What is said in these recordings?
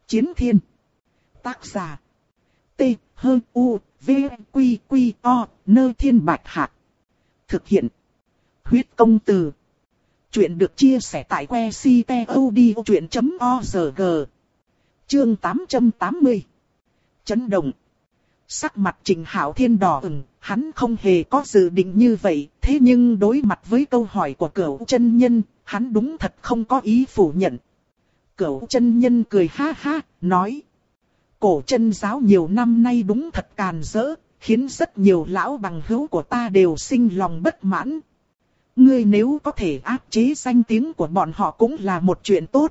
Chiến thiên. Tác giả. T-H-U-V-Q-Q-O, Thiên Bạch Hạc. Thực hiện. Huyết công từ. Chuyện được chia sẻ tại website.odchuyện.org. Chương 880. Chấn động. Sắc mặt Trình Hạo Thiên đỏ ửng, hắn không hề có dự định như vậy, thế nhưng đối mặt với câu hỏi của Cửu chân nhân, hắn đúng thật không có ý phủ nhận. Cửu chân nhân cười ha ha, nói: Cổ chân giáo nhiều năm nay đúng thật càn rỡ, khiến rất nhiều lão bằng hữu của ta đều sinh lòng bất mãn. Ngươi nếu có thể áp chế danh tiếng của bọn họ cũng là một chuyện tốt.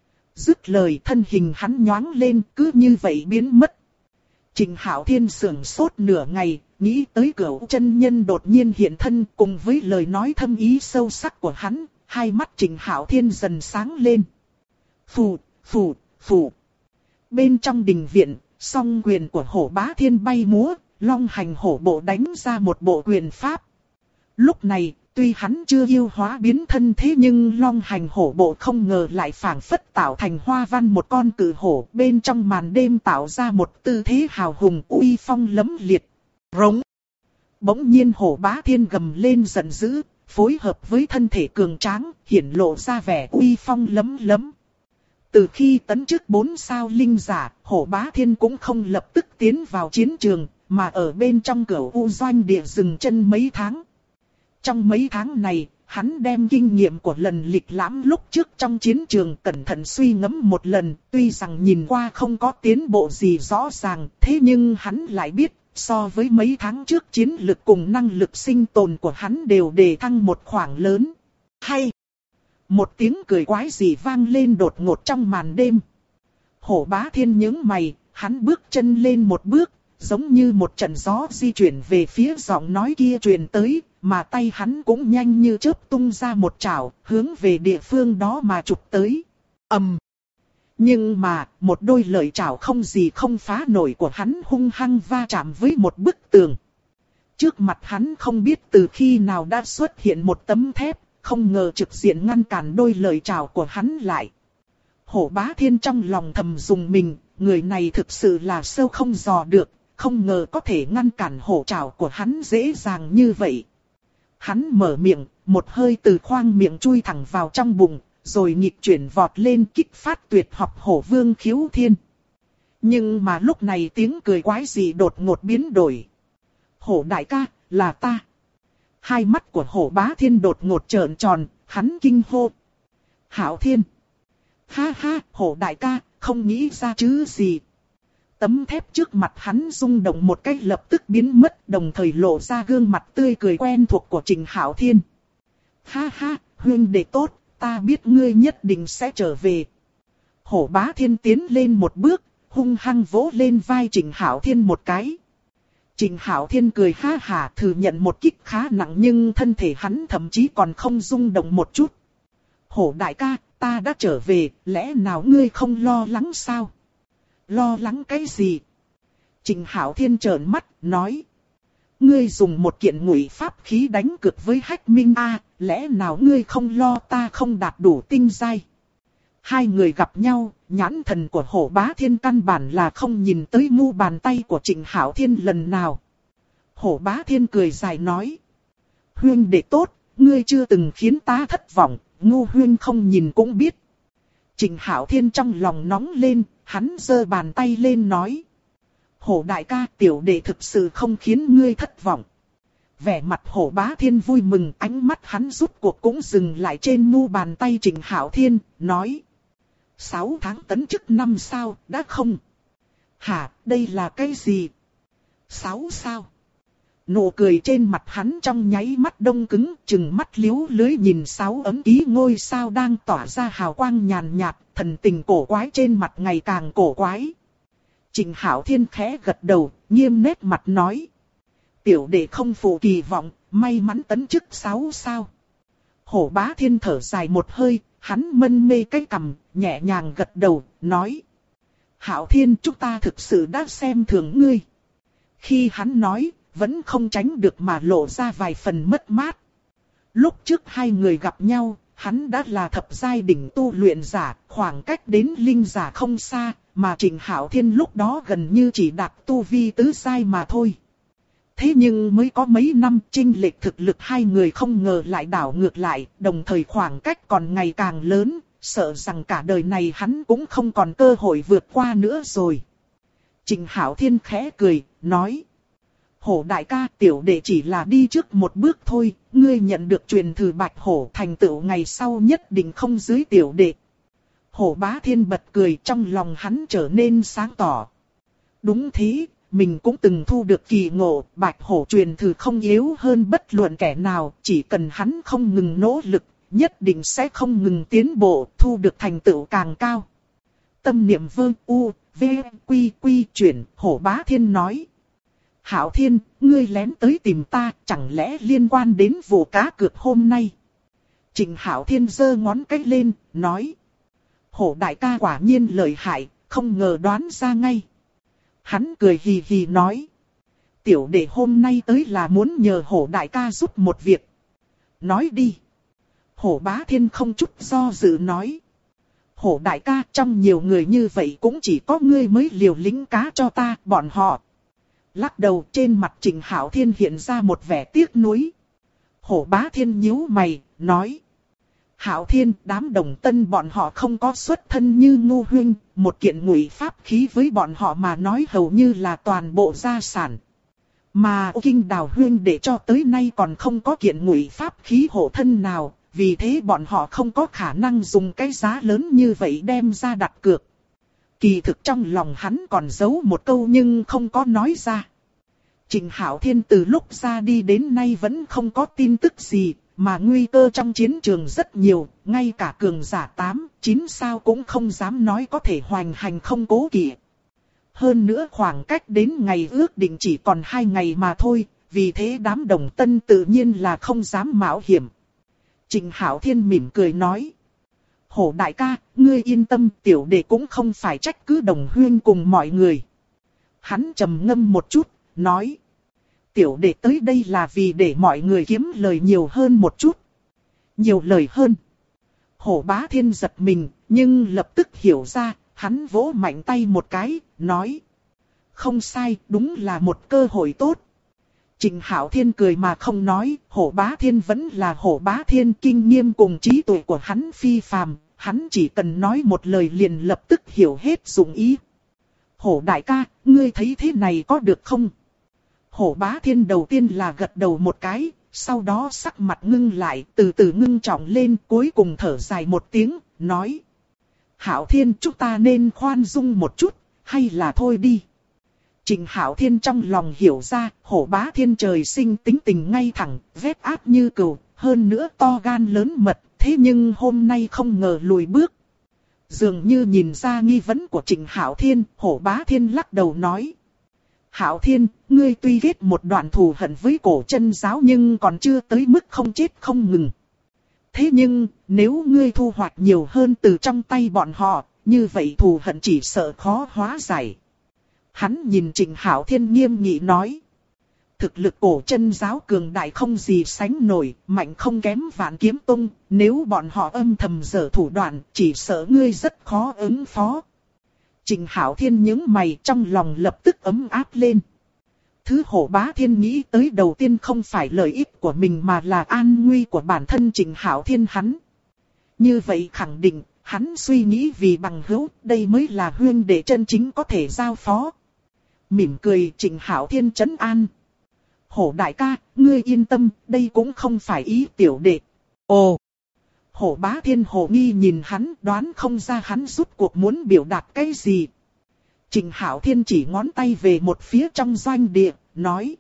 Dứt lời, thân hình hắn nhoáng lên, cứ như vậy biến mất. Trình Hạo Thiên sững sốt nửa ngày, nghĩ tới Cửu chân nhân đột nhiên hiện thân, cùng với lời nói thâm ý sâu sắc của hắn, hai mắt Trình Hạo Thiên dần sáng lên. Phù, phù, phù. Bên trong đình viện, song quyền của Hổ Bá Thiên bay múa, Long Hành Hổ Bộ đánh ra một bộ quyền pháp. Lúc này, tuy hắn chưa yêu hóa biến thân thế nhưng Long Hành Hổ Bộ không ngờ lại phảng phất tạo thành hoa văn một con cự hổ, bên trong màn đêm tạo ra một tư thế hào hùng uy phong lẫm liệt. Rống. Bỗng nhiên Hổ Bá Thiên gầm lên giận dữ, phối hợp với thân thể cường tráng, hiển lộ ra vẻ uy phong lấm lấm. Từ khi tấn chức 4 sao linh giả, Hổ Bá Thiên cũng không lập tức tiến vào chiến trường, mà ở bên trong Cửu U doanh địa dừng chân mấy tháng. Trong mấy tháng này, hắn đem kinh nghiệm của lần lịch lãm lúc trước trong chiến trường cẩn thận suy ngẫm một lần, tuy rằng nhìn qua không có tiến bộ gì rõ ràng, thế nhưng hắn lại biết, so với mấy tháng trước chiến lực cùng năng lực sinh tồn của hắn đều đề thăng một khoảng lớn. Hay! Một tiếng cười quái dị vang lên đột ngột trong màn đêm. Hổ Bá Thiên nhướng mày, hắn bước chân lên một bước, giống như một trận gió di chuyển về phía giọng nói kia truyền tới, mà tay hắn cũng nhanh như chớp tung ra một chảo, hướng về địa phương đó mà chụp tới. ầm. Nhưng mà, một đôi lợi chảo không gì không phá nổi của hắn hung hăng va chạm với một bức tường. Trước mặt hắn không biết từ khi nào đã xuất hiện một tấm thép, không ngờ trực diện ngăn cản đôi lợi chảo của hắn lại. Hổ Bá Thiên trong lòng thầm dùng mình, người này thực sự là sâu không dò được, không ngờ có thể ngăn cản hổ chảo của hắn dễ dàng như vậy. Hắn mở miệng, một hơi từ khoang miệng chui thẳng vào trong bụng, rồi nghịch chuyển vọt lên kích phát tuyệt học Hổ Vương Khiếu Thiên. Nhưng mà lúc này tiếng cười quái dị đột ngột biến đổi. Hổ đại ca, là ta. Hai mắt của Hổ Bá Thiên đột ngột trợn tròn, hắn kinh hô. Hạo Thiên. Ha ha, Hổ đại ca, không nghĩ ra chứ gì. Tấm thép trước mặt hắn rung động một cách lập tức biến mất, đồng thời lộ ra gương mặt tươi cười quen thuộc của Trình Hạo Thiên. Ha ha, huynh đệ tốt, ta biết ngươi nhất định sẽ trở về. Hổ Bá Thiên tiến lên một bước, hung hăng vỗ lên vai Trình Hạo Thiên một cái. Trình Hạo Thiên cười ha hả thừa nhận một kích khá nặng nhưng thân thể hắn thậm chí còn không rung động một chút. Hổ đại ca, ta đã trở về, lẽ nào ngươi không lo lắng sao? Lo lắng cái gì? Trình Hạo Thiên trợn mắt, nói. Ngươi dùng một kiện ngụy pháp khí đánh cược với Hách Minh A, lẽ nào ngươi không lo ta không đạt đủ tinh giai? Hai người gặp nhau, nhãn thần của Hổ Bá Thiên căn bản là không nhìn tới mu bàn tay của Trình Hạo Thiên lần nào. Hổ Bá Thiên cười dài nói. Huynh đệ tốt, ngươi chưa từng khiến ta thất vọng, ngu huynh không nhìn cũng biết. Trình Hạo Thiên trong lòng nóng lên, hắn giơ bàn tay lên nói. Hổ đại ca, tiểu đệ thực sự không khiến ngươi thất vọng. Vẻ mặt Hổ Bá Thiên vui mừng, ánh mắt hắn rút cuộc cũng dừng lại trên mu bàn tay Trình Hạo Thiên, nói. 6 tháng tấn chức 5 sao, đã không? Hả, đây là cái gì? 6 sao? Nụ cười trên mặt hắn trong nháy mắt đông cứng, trừng mắt liếu lưới nhìn 6 ấm ký ngôi sao đang tỏa ra hào quang nhàn nhạt, thần tình cổ quái trên mặt ngày càng cổ quái. Trình Hạo Thiên khẽ gật đầu, nghiêm nét mặt nói. Tiểu đệ không phụ kỳ vọng, may mắn tấn chức 6 sao. Hổ Bá Thiên thở dài một hơi, hắn mân mê cái cằm, nhẹ nhàng gật đầu, nói. Hạo Thiên, chúng ta thực sự đã xem thường ngươi. Khi hắn nói, vẫn không tránh được mà lộ ra vài phần mất mát. Lúc trước hai người gặp nhau, Hắn đã là thập giai đỉnh tu luyện giả, khoảng cách đến linh giả không xa, mà Trịnh Hạo Thiên lúc đó gần như chỉ đạt tu vi tứ giai mà thôi. Thế nhưng mới có mấy năm chênh lệch thực lực hai người không ngờ lại đảo ngược lại, đồng thời khoảng cách còn ngày càng lớn, sợ rằng cả đời này hắn cũng không còn cơ hội vượt qua nữa rồi. Trịnh Hạo Thiên khẽ cười, nói. Hổ đại ca, tiểu đệ chỉ là đi trước một bước thôi, ngươi nhận được truyền thừa Bạch Hổ thành tựu ngày sau nhất định không dưới tiểu đệ. Hổ Bá Thiên bật cười, trong lòng hắn trở nên sáng tỏ. Đúng thế, mình cũng từng thu được kỳ ngộ, Bạch Hổ truyền thừa không yếu hơn bất luận kẻ nào, chỉ cần hắn không ngừng nỗ lực, nhất định sẽ không ngừng tiến bộ, thu được thành tựu càng cao. Tâm niệm vương u, v, quy quy chuyển, Hổ Bá Thiên nói. Hạo Thiên, ngươi lén tới tìm ta, chẳng lẽ liên quan đến vụ cá cược hôm nay? Trịnh Hạo Thiên giơ ngón cái lên, nói. Hổ đại ca quả nhiên lợi hại, không ngờ đoán ra ngay. Hắn cười hì hì nói. Tiểu đệ hôm nay tới là muốn nhờ Hổ đại ca giúp một việc. Nói đi. Hổ Bá Thiên không chút do dự nói. Hổ đại ca, trong nhiều người như vậy cũng chỉ có ngươi mới liều lĩnh cá cho ta, bọn họ. Lắc đầu, trên mặt Trịnh Hạo Thiên hiện ra một vẻ tiếc nuối. Hổ Bá Thiên nhíu mày, nói. Hạo Thiên, đám Đồng Tân bọn họ không có xuất thân như Ngô huynh, một kiện ngụy pháp khí với bọn họ mà nói hầu như là toàn bộ gia sản. Mà Kinh Đào huynh để cho tới nay còn không có kiện ngụy pháp khí hộ thân nào, vì thế bọn họ không có khả năng dùng cái giá lớn như vậy đem ra đặt cược. Kỳ thực trong lòng hắn còn giấu một câu nhưng không có nói ra. Trịnh Hạo Thiên từ lúc ra đi đến nay vẫn không có tin tức gì, mà nguy cơ trong chiến trường rất nhiều, ngay cả cường giả 8, 9 sao cũng không dám nói có thể hoành hành không cố kỵ. Hơn nữa khoảng cách đến ngày ước định chỉ còn 2 ngày mà thôi, vì thế đám Đồng Tân tự nhiên là không dám mạo hiểm. Trịnh Hạo Thiên mỉm cười nói. Hổ đại ca, ngươi yên tâm, tiểu đệ cũng không phải trách cứ Đồng huynh cùng mọi người. Hắn trầm ngâm một chút, nói. Tiểu đệ tới đây là vì để mọi người kiếm lời nhiều hơn một chút. Nhiều lời hơn. Hổ Bá Thiên giật mình, nhưng lập tức hiểu ra, hắn vỗ mạnh tay một cái, nói. Không sai, đúng là một cơ hội tốt. Trịnh Hạo Thiên cười mà không nói, Hổ Bá Thiên vẫn là Hổ Bá Thiên, kinh nghiệm cùng trí tuệ của hắn phi phàm, hắn chỉ cần nói một lời liền lập tức hiểu hết dụng ý. Hổ đại ca, ngươi thấy thế này có được không? Hổ Bá Thiên đầu tiên là gật đầu một cái, sau đó sắc mặt ngưng lại, từ từ ngưng trọng lên, cuối cùng thở dài một tiếng, nói. Hạo Thiên, chúng ta nên khoan dung một chút, hay là thôi đi. Trịnh Hạo Thiên trong lòng hiểu ra, Hổ Bá Thiên trời sinh tính tình ngay thẳng, vết áp như cừu, hơn nữa to gan lớn mật, thế nhưng hôm nay không ngờ lùi bước. Dường như nhìn ra nghi vấn của Trịnh Hạo Thiên, Hổ Bá Thiên lắc đầu nói. Hạo Thiên, ngươi tuy ghét một đoạn thù hận với Cổ Chân giáo nhưng còn chưa tới mức không chết không ngừng. Thế nhưng, nếu ngươi thu hoạch nhiều hơn từ trong tay bọn họ, như vậy thù hận chỉ sợ khó hóa giải. Hắn nhìn Trịnh Hạo Thiên nghiêm nghị nói. Thực lực Cổ Chân giáo cường đại không gì sánh nổi, mạnh không kém Vạn Kiếm Tông, nếu bọn họ âm thầm giở thủ đoạn, chỉ sợ ngươi rất khó ứng phó. Trịnh Hạo Thiên nhướng mày, trong lòng lập tức ấm áp lên. Thứ Hổ Bá Thiên nghĩ tới đầu tiên không phải lợi ích của mình mà là an nguy của bản thân Trịnh Hạo Thiên hắn. Như vậy khẳng định, hắn suy nghĩ vì bằng hữu, đây mới là huynh đệ chân chính có thể giao phó. Mỉm cười, Trịnh Hạo Thiên trấn an. Hổ đại ca, ngươi yên tâm, đây cũng không phải ý tiểu đệ. Ồ! Hổ Bá Thiên hồ nghi nhìn hắn, đoán không ra hắn rút cuộc muốn biểu đạt cái gì. Trịnh Hạo Thiên chỉ ngón tay về một phía trong doanh địa, nói.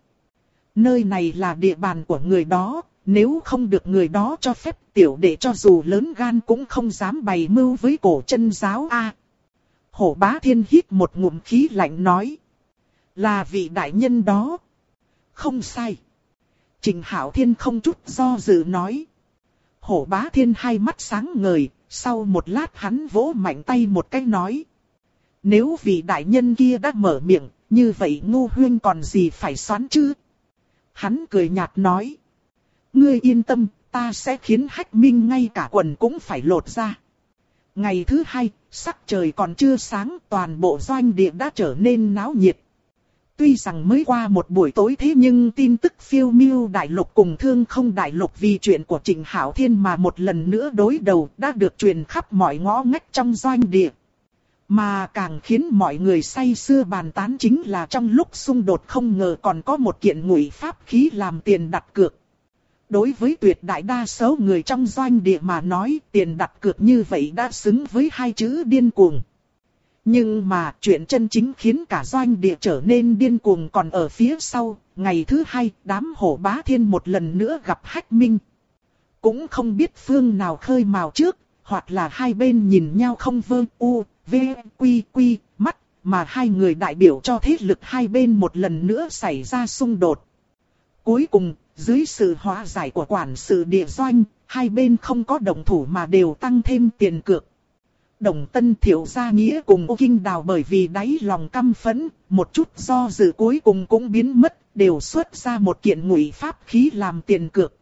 Nơi này là địa bàn của người đó, nếu không được người đó cho phép tiểu đệ cho dù lớn gan cũng không dám bày mưu với Cổ Chân giáo a. Hổ Bá Thiên hít một ngụm khí lạnh nói. Là vị đại nhân đó. Không sai. Trịnh Hạo Thiên không chút do dự nói. Hổ Bá Thiên hai mắt sáng ngời, sau một lát hắn vỗ mạnh tay một cái nói. Nếu vị đại nhân kia đã mở miệng, như vậy Ngô huynh còn gì phải xoắn chứ? Hắn cười nhạt nói. Ngươi yên tâm, ta sẽ khiến Hách Minh ngay cả quần cũng phải lột ra. Ngày thứ hai, sắc trời còn chưa sáng, toàn bộ doanh địa đã trở nên náo nhiệt. Tuy rằng mới qua một buổi tối thế nhưng tin tức phiêu miêu đại lục cùng thương không đại lục vì chuyện của Trịnh Hạo Thiên mà một lần nữa đối đầu đã được truyền khắp mọi ngõ ngách trong doanh địa. Mà càng khiến mọi người say sưa bàn tán chính là trong lúc xung đột không ngờ còn có một kiện ngụy pháp khí làm tiền đặt cược. Đối với tuyệt đại đa số người trong doanh địa mà nói, tiền đặt cược như vậy đã xứng với hai chữ điên cuồng. Nhưng mà chuyện chân chính khiến cả doanh địa trở nên điên cuồng còn ở phía sau. Ngày thứ hai, đám hổ bá thiên một lần nữa gặp Hách Minh. Cũng không biết phương nào khơi mào trước, hoặc là hai bên nhìn nhau không vơ u, v, quy quy, mắt, mà hai người đại biểu cho thế lực hai bên một lần nữa xảy ra xung đột. Cuối cùng, dưới sự hóa giải của quản sự địa doanh, hai bên không có động thủ mà đều tăng thêm tiền cược. Đồng Tân Thiệu Gia Nghĩa cùng Ô Kinh Đào bởi vì đáy lòng căm phẫn, một chút do dự cuối cùng cũng biến mất, đều xuất ra một kiện ngụy pháp khí làm tiền cược.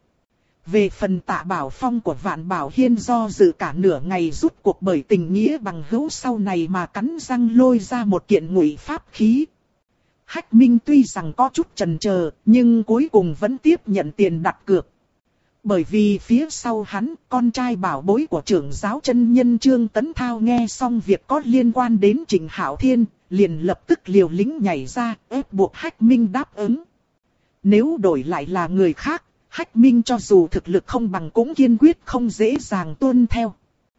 Về phần Tạ Bảo Phong của Vạn Bảo Hiên do dự cả nửa ngày rút cuộc bởi tình nghĩa bằng hữu sau này mà cắn răng lôi ra một kiện ngụy pháp khí. Hách Minh tuy rằng có chút chần chờ, nhưng cuối cùng vẫn tiếp nhận tiền đặt cược. Bởi vì phía sau hắn, con trai bảo bối của trưởng giáo chân nhân Trương Tấn Thao nghe xong việc có liên quan đến Trịnh Hạo Thiên, liền lập tức liều lĩnh nhảy ra, ép buộc Hách Minh đáp ứng. Nếu đổi lại là người khác, Hách Minh cho dù thực lực không bằng cũng kiên quyết không dễ dàng tuân theo.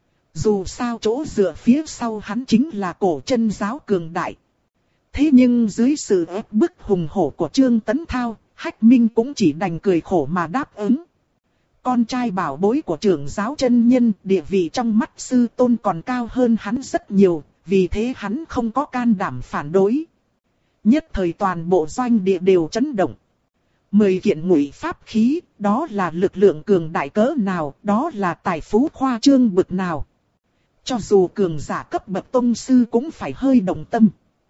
Dù sao chỗ dựa phía sau hắn chính là cổ chân giáo cường đại. Thế nhưng dưới sự ép bức hùng hổ của Trương Tấn Thao, Hách Minh cũng chỉ đành cười khổ mà đáp ứng. Con trai bảo bối của trưởng giáo chân nhân, địa vị trong mắt sư tôn còn cao hơn hắn rất nhiều, vì thế hắn không có can đảm phản đối. Nhất thời toàn bộ doanh địa đều chấn động. 10 kiện ngụy pháp khí, đó là lực lượng cường đại cỡ nào, đó là tài phú khoa trương bực nào. Cho dù cường giả cấp bậc tông sư cũng phải hơi động tâm.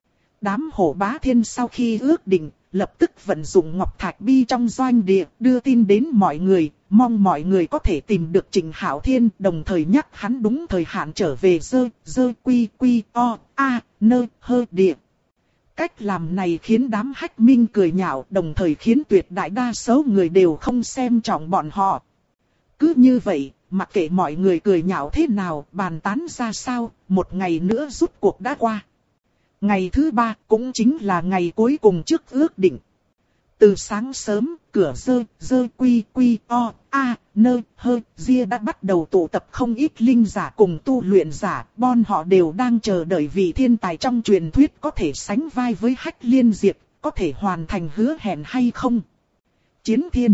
Đám hổ bá thiên sau khi ước định, lập tức vận dụng ngọc thạch bi trong doanh địa, đưa tin đến mọi người, mong mọi người có thể tìm được Trịnh Hạo Thiên, đồng thời nhắc hắn đúng thời hạn trở về dơ quy quy o a nơ hơ địa. Cách làm này khiến đám Hách Minh cười nhạo, đồng thời khiến tuyệt đại đa số người đều không xem trọng bọn họ. Cứ như vậy, mặc kệ mọi người cười nhạo thế nào, bàn tán ra sao, một ngày nữa rút cuộc đã qua. Ngày thứ 3 cũng chính là ngày cuối cùng trước ước định. Từ sáng sớm, cửa dơ quy quy o a nơ hơ ria đã bắt đầu tụ tập không ít linh giả cùng tu luyện giả. Bọn họ đều đang chờ đợi vị thiên tài trong truyền thuyết có thể sánh vai với Hách Liên Diệp, có thể hoàn thành hứa hẹn hay không. Chiến Thiên.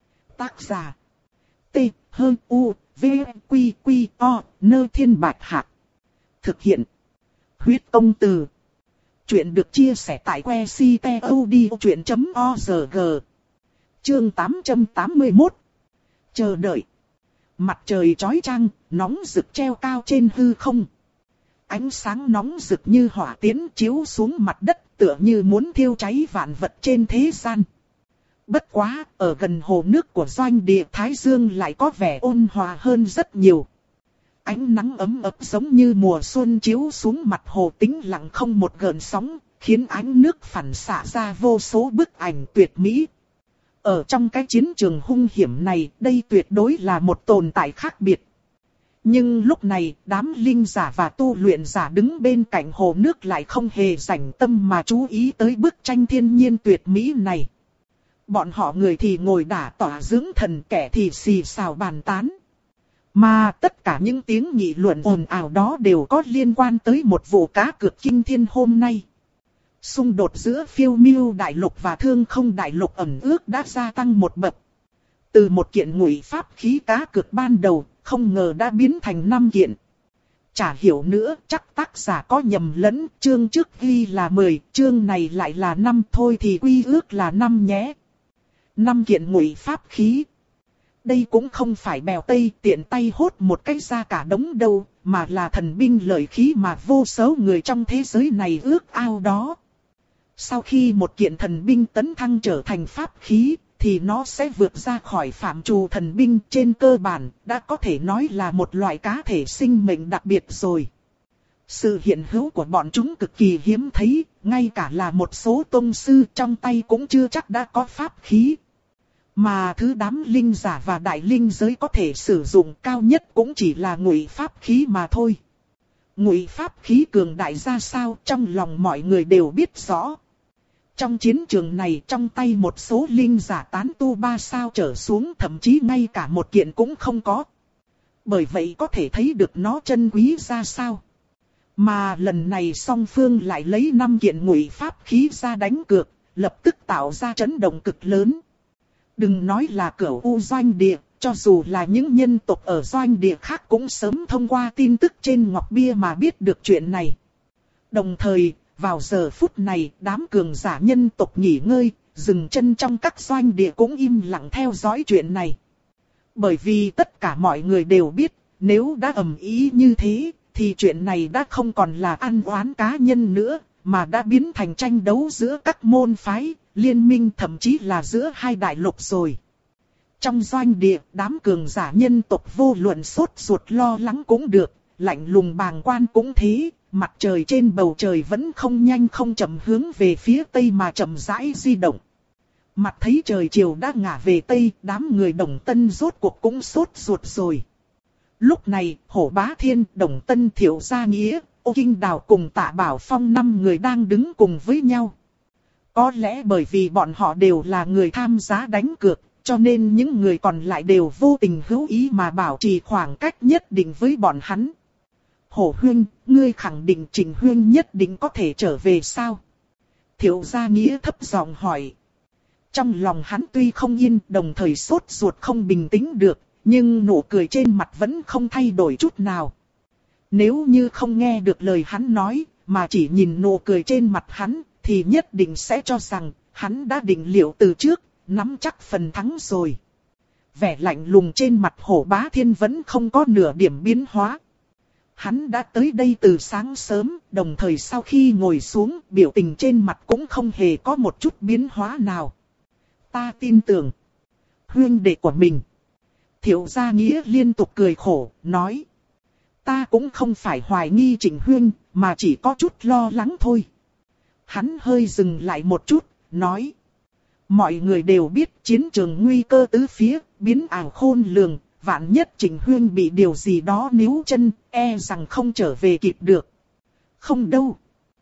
Tác giả. T H U V Q Q O Nơ Thiên Bạch Hạc. Thực hiện. Huyết Công Từ. Chuyện được chia sẻ tại que ctod.org. Chương 881. Chờ đợi. Mặt trời chói chang, nóng rực treo cao trên hư không. Ánh sáng nóng rực như hỏa tiễn chiếu xuống mặt đất, tựa như muốn thiêu cháy vạn vật trên thế gian. Bất quá, ở gần hồ nước của doanh địa Thái Dương lại có vẻ ôn hòa hơn rất nhiều. Ánh nắng ấm ấp giống như mùa xuân chiếu xuống mặt hồ tĩnh lặng không một gợn sóng, khiến ánh nước phản xạ ra vô số bức ảnh tuyệt mỹ. Ở trong cái chiến trường hung hiểm này, đây tuyệt đối là một tồn tại khác biệt. Nhưng lúc này, đám linh giả và tu luyện giả đứng bên cạnh hồ nước lại không hề rảnh tâm mà chú ý tới bức tranh thiên nhiên tuyệt mỹ này. Bọn họ người thì ngồi đả tỏa dưỡng thần, kẻ thì xì xào bàn tán. Mà tất cả những tiếng nghị luận ồn ào đó đều có liên quan tới một vụ cá cược kinh thiên hôm nay. Xung đột giữa phiêu miêu đại lục và thương không đại lục ẩn ước đã gia tăng một bậc. Từ một kiện ngụy pháp khí cá cược ban đầu, không ngờ đã biến thành 5 kiện. Chả hiểu nữa, chắc tác giả có nhầm lẫn, chương trước ghi là 10, chương này lại là 5, thôi thì quy ước là 5 nhé. 5 kiện ngụy pháp khí. Đây cũng không phải bèo tây tiện tay hốt một cái ra cả đống đâu, mà là thần binh lợi khí mà vô số người trong thế giới này ước ao đó. Sau khi một kiện thần binh tấn thăng trở thành pháp khí, thì nó sẽ vượt ra khỏi phạm trù thần binh, trên cơ bản đã có thể nói là một loại cá thể sinh mệnh đặc biệt rồi. Sự hiện hữu của bọn chúng cực kỳ hiếm thấy, ngay cả là một số tông sư trong tay cũng chưa chắc đã có pháp khí. Mà thứ đám linh giả và đại linh giới có thể sử dụng cao nhất cũng chỉ là ngụy pháp khí mà thôi. Ngụy pháp khí cường đại ra sao trong lòng mọi người đều biết rõ. Trong chiến trường này trong tay một số linh giả tán tu 3 sao trở xuống, thậm chí ngay cả một kiện cũng không có. Bởi vậy có thể thấy được nó chân quý ra sao. Mà lần này song phương lại lấy 5 kiện ngụy pháp khí ra đánh cược, lập tức tạo ra chấn động cực lớn. Đừng nói là Cửu U doanh địa, cho dù là những nhân tộc ở doanh địa khác cũng sớm thông qua tin tức trên ngọc bia mà biết được chuyện này. Đồng thời, vào giờ phút này, đám cường giả nhân tộc nghỉ ngơi, dừng chân trong các doanh địa cũng im lặng theo dõi chuyện này. Bởi vì tất cả mọi người đều biết, nếu đã ầm ĩ như thế, thì chuyện này đã không còn là ăn oán cá nhân nữa, mà đã biến thành tranh đấu giữa các môn phái, liên minh, thậm chí là giữa hai đại lục rồi. Trong doanh địa, đám cường giả nhân tộc vô luận sốt ruột lo lắng cũng được, lạnh lùng bàng quan cũng thế, mặt trời trên bầu trời vẫn không nhanh không chậm hướng về phía tây mà chậm rãi di động. Mặt thấy trời chiều đã ngả về tây, đám người Đồng Tân rốt cuộc cũng sốt ruột rồi. Lúc này, Hổ Bá Thiên, Đồng Tân, Thiệu Gia Nghĩa, Ô Kinh Đào cùng Tạ Bảo Phong 5 người đang đứng cùng với nhau. Có lẽ bởi vì bọn họ đều là người tham gia đánh cược, cho nên những người còn lại đều vô tình hữu ý mà bảo trì khoảng cách nhất định với bọn hắn. Hổ Huynh, ngươi khẳng định Trình Huynh nhất định có thể trở về sao? Thiệu Gia Nghĩa thấp giọng hỏi. Trong lòng hắn tuy không yên, đồng thời sốt ruột không bình tĩnh được, nhưng nụ cười trên mặt vẫn không thay đổi chút nào. Nếu như không nghe được lời hắn nói, mà chỉ nhìn nụ cười trên mặt hắn, thì nhất định sẽ cho rằng hắn đã định liệu từ trước, nắm chắc phần thắng rồi. Vẻ lạnh lùng trên mặt Hổ Bá Thiên vẫn không có nửa điểm biến hóa. Hắn đã tới đây từ sáng sớm, đồng thời sau khi ngồi xuống, biểu tình trên mặt cũng không hề có một chút biến hóa nào. Ta tin tưởng huynh đệ của mình. Thiệu Gia Nghĩa liên tục cười khổ, nói. Ta cũng không phải hoài nghi Trình Huynh, mà chỉ có chút lo lắng thôi. Hắn hơi dừng lại một chút, nói. Mọi người đều biết chiến trường nguy cơ tứ phía, biến ảo khôn lường, vạn nhất Trình Huynh bị điều gì đó níu chân, e rằng không trở về kịp được. Không đâu.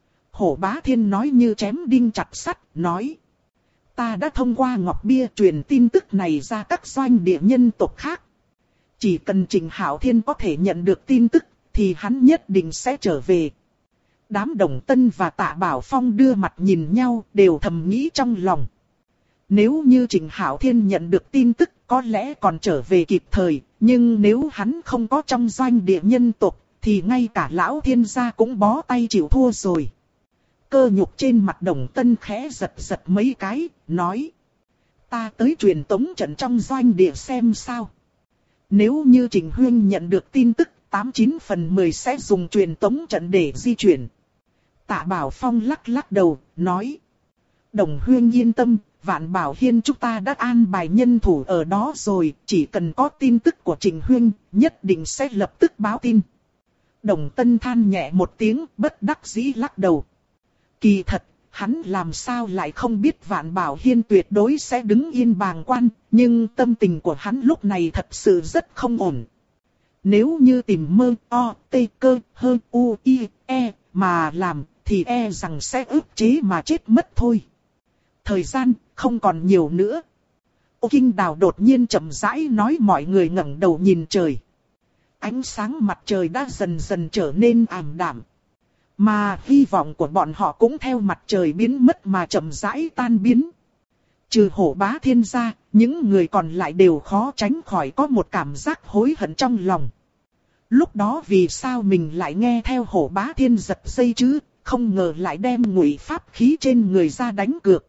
Hổ Bá Thiên nói như chém đinh chặt sắt, nói. Ta đã thông qua ngọc bia truyền tin tức này ra các doanh địa nhân tộc khác. Chỉ cần Trình Hạo Thiên có thể nhận được tin tức, thì hắn nhất định sẽ trở về. Đám Đồng Tân và Tạ Bảo Phong đưa mặt nhìn nhau, đều thầm nghĩ trong lòng. Nếu như Trình Hạo Thiên nhận được tin tức, có lẽ còn trở về kịp thời, nhưng nếu hắn không có trong doanh địa nhân tộc, thì ngay cả lão thiên gia cũng bó tay chịu thua rồi. Cơ nhục trên mặt Đồng Tân khẽ giật giật mấy cái, nói. Ta tới truyền tống trận trong doanh địa xem sao. Nếu như Trình Huynh nhận được tin tức, 89 phần 10 sẽ dùng truyền tống trận để di chuyển. Tạ Bảo Phong lắc lắc đầu, nói. Đồng Huynh yên tâm, Vạn Bảo Hiên chúng ta đã an bài nhân thủ ở đó rồi, chỉ cần có tin tức của Trình Huynh, nhất định sẽ lập tức báo tin. Đồng Tân than nhẹ một tiếng, bất đắc dĩ lắc đầu. Kỳ thật, hắn làm sao lại không biết Vạn Bảo Hiên tuyệt đối sẽ đứng yên bàng quan, nhưng tâm tình của hắn lúc này thật sự rất không ổn. Nếu như tìm mơ, o, tê, cơ, hơ, u, i, e, mà làm, thì e rằng sẽ ức chế mà chết mất thôi. Thời gian, không còn nhiều nữa. Ô Kinh Đào đột nhiên chậm rãi nói, mọi người ngẩng đầu nhìn trời. Ánh sáng mặt trời đã dần dần trở nên ảm đạm. Mà hy vọng của bọn họ cũng theo mặt trời biến mất mà chậm rãi tan biến. Trừ Hổ Bá Thiên ra, những người còn lại đều khó tránh khỏi có một cảm giác hối hận trong lòng. Lúc đó vì sao mình lại nghe theo Hổ Bá Thiên giật dây chứ, không ngờ lại đem ngụy pháp khí trên người ra đánh cược.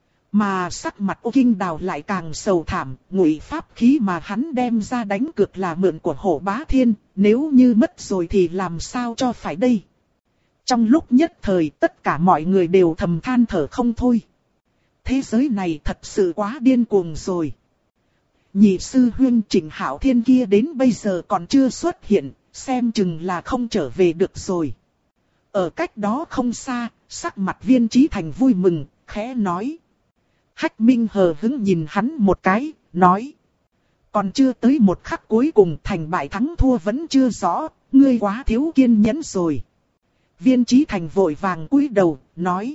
Mà sắc mặt Ô Kinh Đào lại càng sầu thảm, ngụy pháp khí mà hắn đem ra đánh cược là mượn của Hổ Bá Thiên, nếu như mất rồi thì làm sao cho phải đây. Trong lúc nhất thời tất cả mọi người đều thầm than thở không thôi. thế giới này thật sự quá điên cuồng rồi. Nhị sư huynh Trịnh Hạo Thiên kia đến bây giờ còn chưa xuất hiện, xem chừng là không trở về được rồi. Ở cách đó không xa, sắc mặt Viên Chí Thành vui mừng, khẽ nói. Hách Minh hờ hững nhìn hắn một cái, nói. Còn chưa tới một khắc cuối cùng, thành bại thắng thua vẫn chưa rõ, ngươi quá thiếu kiên nhẫn rồi. Viên Chí Thành vội vàng cúi đầu, nói.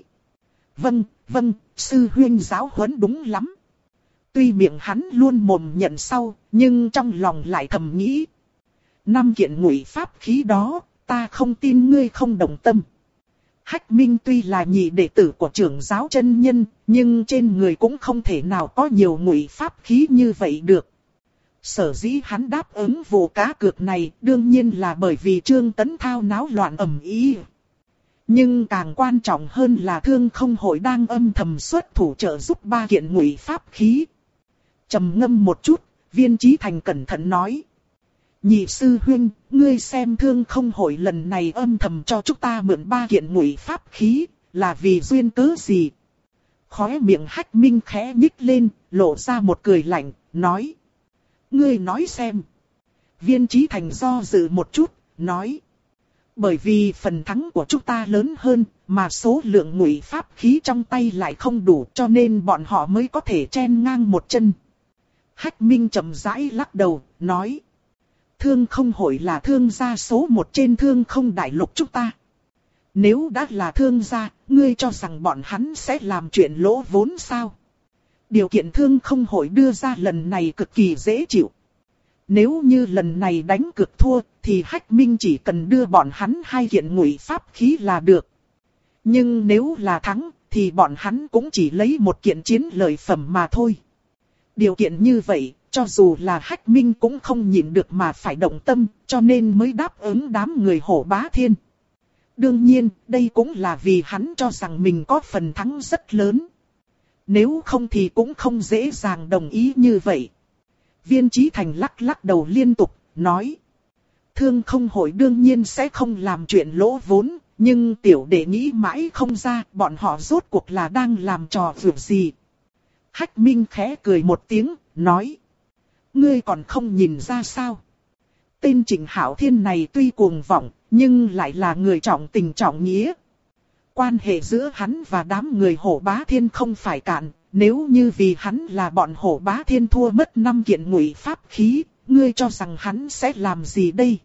Vâng, sư huynh giáo huấn đúng lắm. Tuy miệng hắn luôn mồm nhận sau, nhưng trong lòng lại thầm nghĩ. 5 kiện ngụy pháp khí đó, ta không tin ngươi không đồng tâm. Hách Minh tuy là nhị đệ tử của trưởng giáo chân nhân, nhưng trên người cũng không thể nào có nhiều ngụy pháp khí như vậy được. Sở dĩ hắn đáp ứng vụ cá cược này đương nhiên là bởi vì Trương Tấn Thao náo loạn ầm ĩ. Nhưng càng quan trọng hơn là Thương Không Hội đang âm thầm xuất thủ trợ giúp 3 kiện ngụy pháp khí. Trầm ngâm một chút, Viên Chí Thành cẩn thận nói. Nhị sư huynh, ngươi xem Thương Không Hội lần này âm thầm cho chúng ta mượn 3 kiện ngụy pháp khí, là vì duyên cớ gì? Khóe miệng Hách Minh khẽ nhích lên, lộ ra một cười lạnh, nói. Ngươi nói xem. Viên Chí Thành do dự một chút, nói. Bởi vì phần thắng của chúng ta lớn hơn, mà số lượng ngụy pháp khí trong tay lại không đủ, cho nên bọn họ mới có thể chen ngang một chân. Hách Minh chậm rãi lắc đầu, nói. Thương Không Hội là thương gia số 1 trên Thương Không đại lục chúng ta. Nếu đã là thương gia, ngươi cho rằng bọn hắn sẽ làm chuyện lỗ vốn sao? Điều kiện Thương Không Hội đưa ra lần này cực kỳ dễ chịu. Nếu như lần này đánh cược thua, thì Hách Minh chỉ cần đưa bọn hắn 2 kiện ngụy pháp khí là được. Nhưng nếu là thắng, thì bọn hắn cũng chỉ lấy 1 kiện chiến lợi phẩm mà thôi. Điều kiện như vậy, cho dù là Hách Minh cũng không nhịn được mà phải động tâm, cho nên mới đáp ứng đám người Hổ Bá Thiên. Đương nhiên, đây cũng là vì hắn cho rằng mình có phần thắng rất lớn. Nếu không thì cũng không dễ dàng đồng ý như vậy. Viên Chí Thành lắc lắc đầu liên tục, nói. Thương Không Hội đương nhiên sẽ không làm chuyện lỗ vốn, nhưng tiểu đệ nghĩ mãi không ra bọn họ rốt cuộc là đang làm trò vượt gì. Hách Minh khẽ cười một tiếng, nói. Ngươi còn không nhìn ra sao? Tên Trịnh Hạo Thiên này tuy cuồng vọng, nhưng lại là người trọng tình trọng nghĩa. Quan hệ giữa hắn và đám người Hổ Bá Thiên không phải cạn, nếu như vì hắn là bọn Hổ Bá Thiên thua mất 5 kiện ngụy pháp khí, ngươi cho rằng hắn sẽ làm gì đây?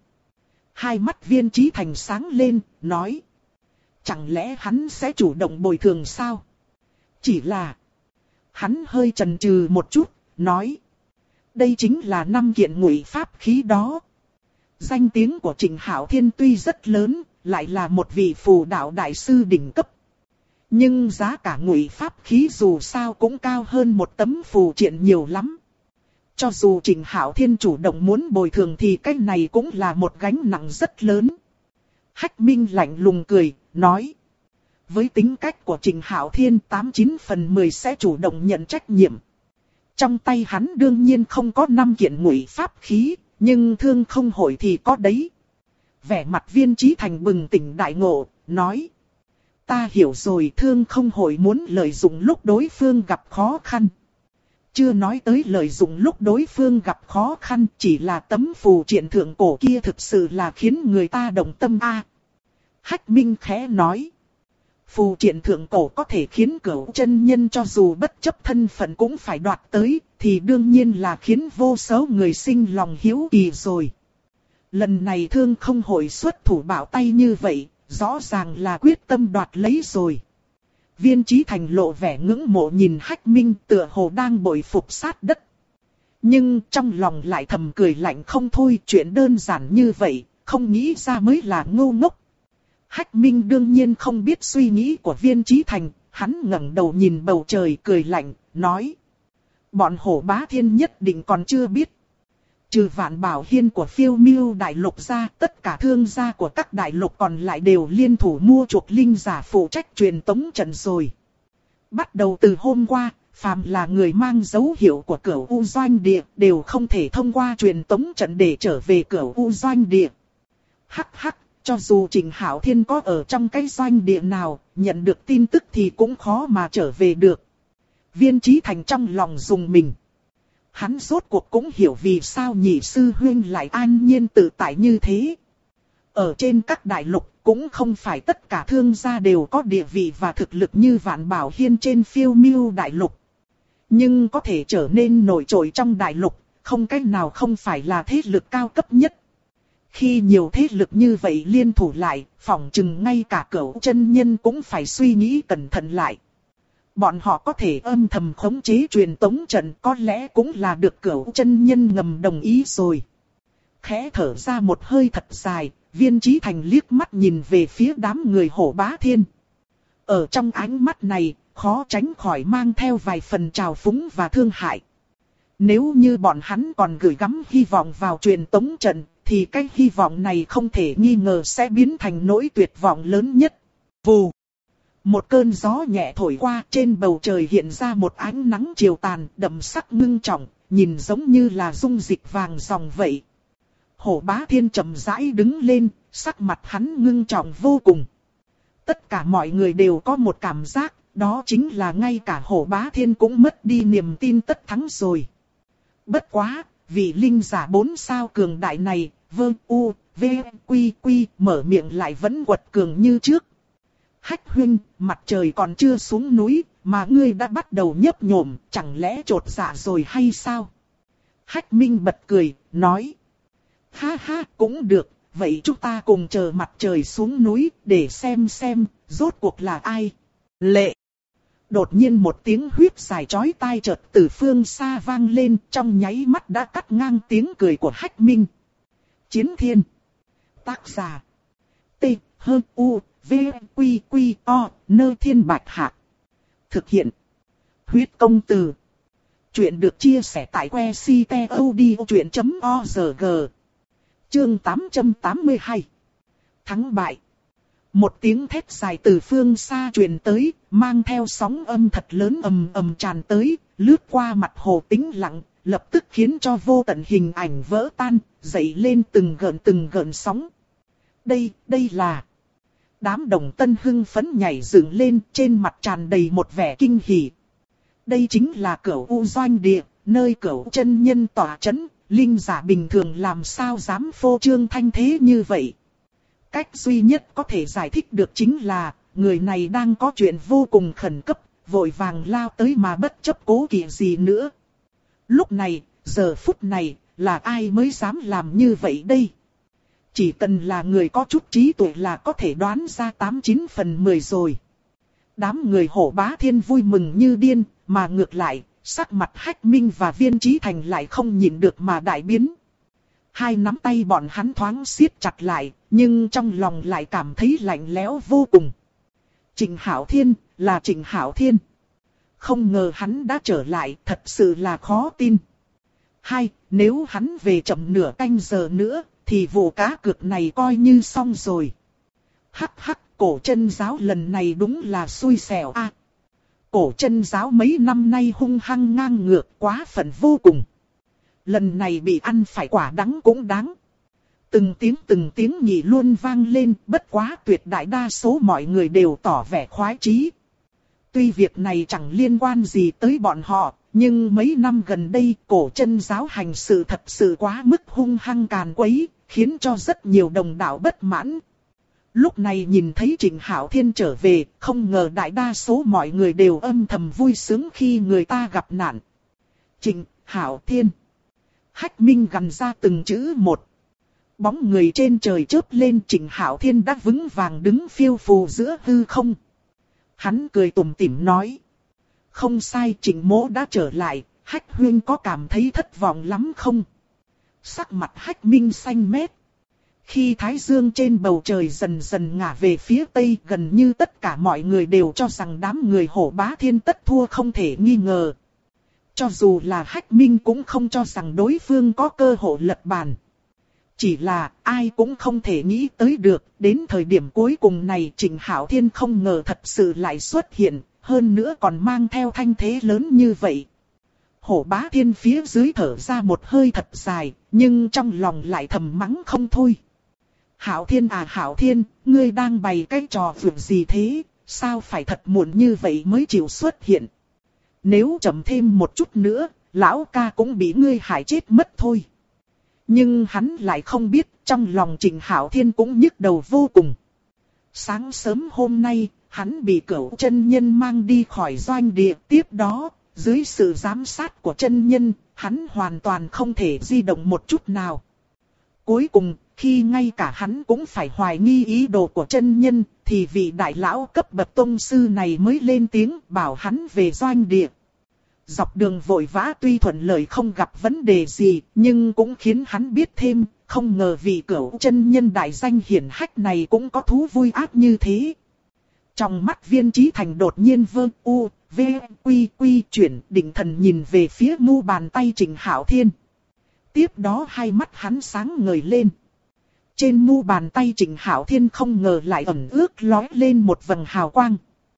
Hai mắt Viên Chí Thành sáng lên, nói. Chẳng lẽ hắn sẽ chủ động bồi thường sao? Chỉ là... Hắn hơi chần chừ một chút, nói. Đây chính là 5 kiện ngụy pháp khí đó. Danh tiếng của Trịnh Hạo Thiên tuy rất lớn, lại là một vị phù đạo đại sư đỉnh cấp. Nhưng giá cả ngụy pháp khí dù sao cũng cao hơn một tấm phù triện nhiều lắm. Cho dù Trịnh Hạo Thiên chủ động muốn bồi thường thì cái này cũng là một gánh nặng rất lớn. Hách Minh lạnh lùng cười, nói. Với tính cách của Trịnh Hạo Thiên 89 phần 10 sẽ chủ động nhận trách nhiệm. Trong tay hắn đương nhiên không có 5 kiện ngụy pháp khí, nhưng Thương Không Hội thì có đấy. Vẻ mặt Viên Chí Thành bừng tỉnh đại ngộ, nói. Ta hiểu rồi, Thương Không Hội muốn lợi dụng lúc đối phương gặp khó khăn. Chưa nói tới lợi dụng lúc đối phương gặp khó khăn, chỉ là tấm phù triện thượng cổ kia thực sự là khiến người ta động tâm a. Hách Minh khẽ nói. Phù triện thượng cổ có thể khiến cửu chân nhân cho dù bất chấp thân phận cũng phải đoạt tới, thì đương nhiên là khiến vô số người sinh lòng hiếu kỳ rồi. Lần này Thương Không Hội xuất thủ bảo tay như vậy, rõ ràng là quyết tâm đoạt lấy rồi. Viên Chí Thành lộ vẻ ngưỡng mộ nhìn Hách Minh tựa hồ đang bội phục sát đất. Nhưng trong lòng lại thầm cười lạnh không thôi, chuyện đơn giản như vậy, không nghĩ ra mới là ngu ngốc. Hách Minh đương nhiên không biết suy nghĩ của Viên Chí Thành, hắn ngẩng đầu nhìn bầu trời cười lạnh, nói. Bọn Hổ Bá Thiên nhất định còn chưa biết. Trừ Vạn Bảo Hiên của Phiêu Miêu đại lục ra, tất cả thương gia của các đại lục còn lại đều liên thủ mua chuộc linh giả phụ trách truyền tống trận rồi. Bắt đầu từ hôm qua, phàm là người mang dấu hiệu của Cửu U Doanh Địa đều không thể thông qua truyền tống trận để trở về Cửu U Doanh Địa. Hắc hắc, cho dù Trịnh Hạo Thiên có ở trong cái doanh địa nào, nhận được tin tức thì cũng khó mà trở về được. Viên Chí Thành trong lòng dùng mình. Hắn rốt cuộc cũng hiểu vì sao nhị sư huynh lại an nhiên tự tại như thế. Ở trên các đại lục cũng không phải tất cả thương gia đều có địa vị và thực lực như Vạn Bảo Hiên trên Phiêu Miêu đại lục. Nhưng có thể trở nên nổi trội trong đại lục, không cách nào không phải là thế lực cao cấp nhất. Khi nhiều thế lực như vậy liên thủ lại, phỏng chừng ngay cả Cửu chân nhân cũng phải suy nghĩ cẩn thận lại. Bọn họ có thể âm thầm khống chế truyền tống trận, có lẽ cũng là được Cửu chân nhân ngầm đồng ý rồi. Khẽ thở ra một hơi thật dài, Viên Chí Thành liếc mắt nhìn về phía đám người Hổ Bá Thiên. Ở trong ánh mắt này, khó tránh khỏi mang theo vài phần trào phúng và thương hại. Nếu như bọn hắn còn gửi gắm hy vọng vào truyền tống trận, thì cái hy vọng này không thể nghi ngờ sẽ biến thành nỗi tuyệt vọng lớn nhất. Vù! Một cơn gió nhẹ thổi qua, trên bầu trời hiện ra một ánh nắng chiều tàn đậm sắc ngưng trọng, nhìn giống như là dung dịch vàng ròng vậy. Hổ Bá Thiên chậm rãi đứng lên, sắc mặt hắn ngưng trọng vô cùng. Tất cả mọi người đều có một cảm giác, đó chính là ngay cả Hổ Bá Thiên cũng mất đi niềm tin tất thắng rồi. Bất quá, vị linh giả 4 sao cường đại này, mở miệng lại vẫn quật cường như trước. Hách huynh, mặt trời còn chưa xuống núi, mà ngươi đã bắt đầu nhấp nhổm, chẳng lẽ trột dạ rồi hay sao? Hách Minh bật cười, nói. Ha ha, cũng được, vậy chúng ta cùng chờ mặt trời xuống núi, để xem, rốt cuộc là ai? Lệ! Đột nhiên một tiếng huýt dài chói tai chợt từ phương xa vang lên, trong nháy mắt đã cắt ngang tiếng cười của Hách Minh. Chiến Thiên. Tác giả. T-H-U-V-Q-Q-O, Nơi Thiên Bạch Hạc. Thực hiện. Huyết Công Từ. Chuyện được chia sẻ tại website.odchuyện.org. Chương 882. Thắng bại. Một tiếng thét dài từ phương xa truyền tới, mang theo sóng âm thật lớn ầm ầm tràn tới, lướt qua mặt hồ tĩnh lặng, lập tức khiến cho vô tận hình ảnh vỡ tan, dậy lên từng gợn sóng. Đây là... Đám đồng tân hưng phấn nhảy dựng lên, trên mặt tràn đầy một vẻ kinh hỉ. Đây chính là Cửu U Doanh Địa, nơi Cửu chân nhân tỏa chấn, linh giả bình thường làm sao dám phô trương thanh thế như vậy. Cách duy nhất có thể giải thích được chính là, người này đang có chuyện vô cùng khẩn cấp, vội vàng lao tới mà bất chấp cố kỵ gì nữa. Lúc này, giờ phút này, là ai mới dám làm như vậy đây? Chỉ cần là người có chút trí tuệ là có thể đoán ra 89 phần 10 rồi. Đám người Hổ Bá Thiên vui mừng như điên, mà ngược lại, sắc mặt Hách Minh và Viên Chí Thành lại không nhịn được mà đại biến. Hai nắm tay bọn hắn thoáng siết chặt lại, nhưng trong lòng lại cảm thấy lạnh lẽo vô cùng. Trịnh Hạo Thiên, là Trịnh Hạo Thiên. Không ngờ hắn đã trở lại, thật sự là khó tin. Nếu hắn về chậm nửa canh giờ nữa, thì vụ cá cược này coi như xong rồi. Hắc, Cổ Chân giáo lần này đúng là xui xẻo a. Cổ Chân giáo mấy năm nay hung hăng ngang ngược quá phận vô cùng. Lần này bị ăn phải quả đắng cũng đáng. Từng tiếng nhị luôn vang lên, bất quá tuyệt đại đa số mọi người đều tỏ vẻ khoái chí. Tuy việc này chẳng liên quan gì tới bọn họ, nhưng mấy năm gần đây Cổ Chân giáo hành sự thật sự quá mức hung hăng càn quấy, khiến cho rất nhiều đồng đạo bất mãn. Lúc này nhìn thấy Trịnh Hạo Thiên trở về, không ngờ đại đa số mọi người đều âm thầm vui sướng khi người ta gặp nạn. Trịnh Hạo Thiên. Hách Minh gằn ra từng chữ một. Bóng người trên trời chớp lên, Trịnh Hạo Thiên đã vững vàng đứng phiêu phù giữa hư không. Hắn cười tủm tỉm nói. Không sai, Trịnh mỗ đã trở lại, Hách huynh có cảm thấy thất vọng lắm không? Sắc mặt Hách Minh xanh mét. Khi thái dương trên bầu trời dần dần ngả về phía tây, gần như tất cả mọi người đều cho rằng đám người Hổ Bá Thiên tất thua không thể nghi ngờ. Cho dù là Hách Minh cũng không cho rằng đối phương có cơ hội lật bàn. Chỉ là ai cũng không thể nghĩ tới được, đến thời điểm cuối cùng này Trịnh Hạo Thiên không ngờ thật sự lại xuất hiện, hơn nữa còn mang theo thanh thế lớn như vậy. Hổ Bá Thiên phía dưới thở ra một hơi thật dài, nhưng trong lòng lại thầm mắng không thôi. Hạo Thiên à Hạo Thiên, ngươi đang bày cái trò vượt gì thế, sao phải thật muộn như vậy mới chịu xuất hiện. Nếu chậm thêm một chút nữa, lão ca cũng bị ngươi hại chết mất thôi. Nhưng hắn lại không biết, trong lòng Trịnh Hạo Thiên cũng nhức đầu vô cùng. Sáng sớm hôm nay, hắn bị Cửu chân nhân mang đi khỏi doanh địa. Tiếp đó, dưới sự giám sát của chân nhân, hắn hoàn toàn không thể di động một chút nào. Cuối cùng, khi ngay cả hắn cũng phải hoài nghi ý đồ của chân nhân, thì vị đại lão cấp bậc tông sư này mới lên tiếng bảo hắn về doanh địa. Dọc đường vội vã tuy thuận lợi không gặp vấn đề gì, nhưng cũng khiến hắn biết thêm, không ngờ vị Cửu chân nhân đại danh hiển hách này cũng có thú vui ác như thế. Trong mắt Viên Chí Thành đột nhiên vơ u, v, quy chuyển, định thần nhìn về phía mu bàn tay Trịnh Hạo Thiên. Tiếp đó hai mắt hắn sáng ngời lên. Trên mu bàn tay Trịnh Hạo Thiên không ngờ lại ẩn ước lóe lên một vầng hào quang.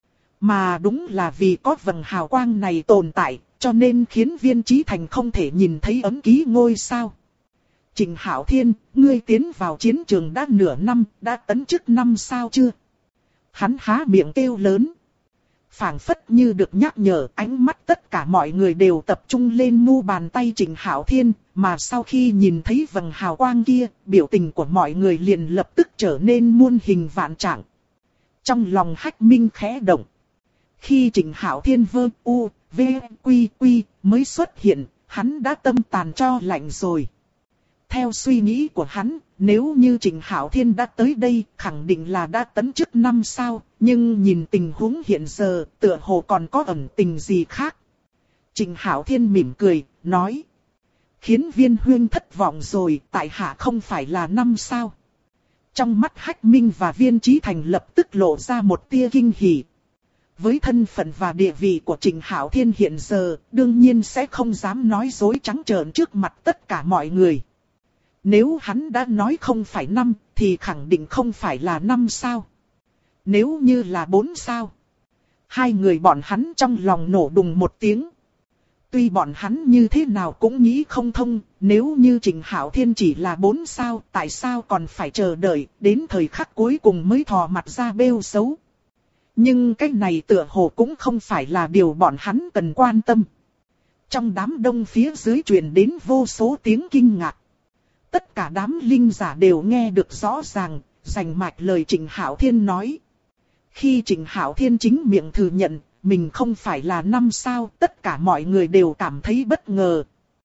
Mà đúng là vì có vầng hào quang này tồn tại, cho nên khiến Viên Chí Thành không thể nhìn thấy ấm ký ngôi sao. Trịnh Hạo Thiên, ngươi tiến vào chiến trường đã nửa năm, đã tấn chức 5 sao chưa? Hắn há miệng kêu lớn. Phảng phất như được nhắc nhở, ánh mắt tất cả mọi người đều tập trung lên mu bàn tay Trịnh Hạo Thiên, mà sau khi nhìn thấy vầng hào quang kia, biểu tình của mọi người liền lập tức trở nên muôn hình vạn trạng. Trong lòng Hách Minh khẽ động. Khi Trịnh Hạo Thiên vơ u, v, quy mới xuất hiện, hắn đã tâm tàn cho lạnh rồi. Theo suy nghĩ của hắn, nếu như Trịnh Hạo Thiên đã tới đây, khẳng định là đã tấn chức 5 sao, nhưng nhìn tình huống hiện giờ, tựa hồ còn có ẩn tình gì khác. Trịnh Hạo Thiên mỉm cười, nói. Khiến Viên huynh thất vọng rồi, tại hạ không phải là 5 sao. Trong mắt Hách Minh và Viên Chí Thành lập tức lộ ra một tia kinh hỉ. Với thân phận và địa vị của Trịnh Hạo Thiên hiện giờ, đương nhiên sẽ không dám nói dối trắng trợn trước mặt tất cả mọi người. Nếu hắn đã nói không phải 5, thì khẳng định không phải là 5 sao. Nếu như là 4 sao. Hai người bọn hắn trong lòng nổ đùng một tiếng. Tuy bọn hắn như thế nào cũng nghĩ không thông, nếu như Trịnh Hạo Thiên chỉ là 4 sao, tại sao còn phải chờ đợi, đến thời khắc cuối cùng mới thò mặt ra bêu xấu. Nhưng cái này tựa hồ cũng không phải là điều bọn hắn cần quan tâm. Trong đám đông phía dưới truyền đến vô số tiếng kinh ngạc. Tất cả đám linh giả đều nghe được rõ ràng, rành mạch lời Trịnh Hạo Thiên nói. Khi Trịnh Hạo Thiên chính miệng thừa nhận, mình không phải là 5 sao, tất cả mọi người đều cảm thấy bất ngờ.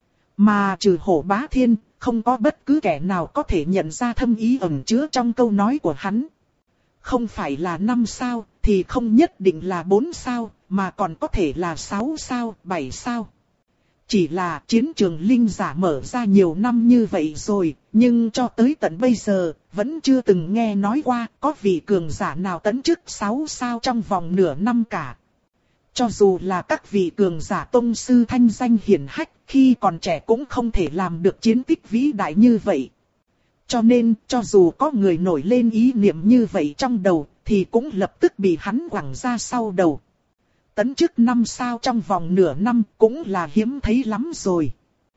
Mà trừ Hổ Bá Thiên, không có bất cứ kẻ nào có thể nhận ra thâm ý ẩn chứa trong câu nói của hắn. Không phải là 5 sao, thì không nhất định là 4 sao, mà còn có thể là 6 sao, 7 sao. Chỉ là chiến trường linh giả mở ra nhiều năm như vậy rồi, nhưng cho tới tận bây giờ, vẫn chưa từng nghe nói qua có vị cường giả nào tấn chức 6 sao trong vòng nửa năm cả. Cho dù là các vị cường giả tông sư thanh danh hiển hách, khi còn trẻ cũng không thể làm được chiến tích vĩ đại như vậy. Cho nên, cho dù có người nổi lên ý niệm như vậy trong đầu, thì cũng lập tức bị hắn quẳng ra sau đầu. Tấn chức 5 sao trong vòng nửa năm cũng là hiếm thấy lắm rồi.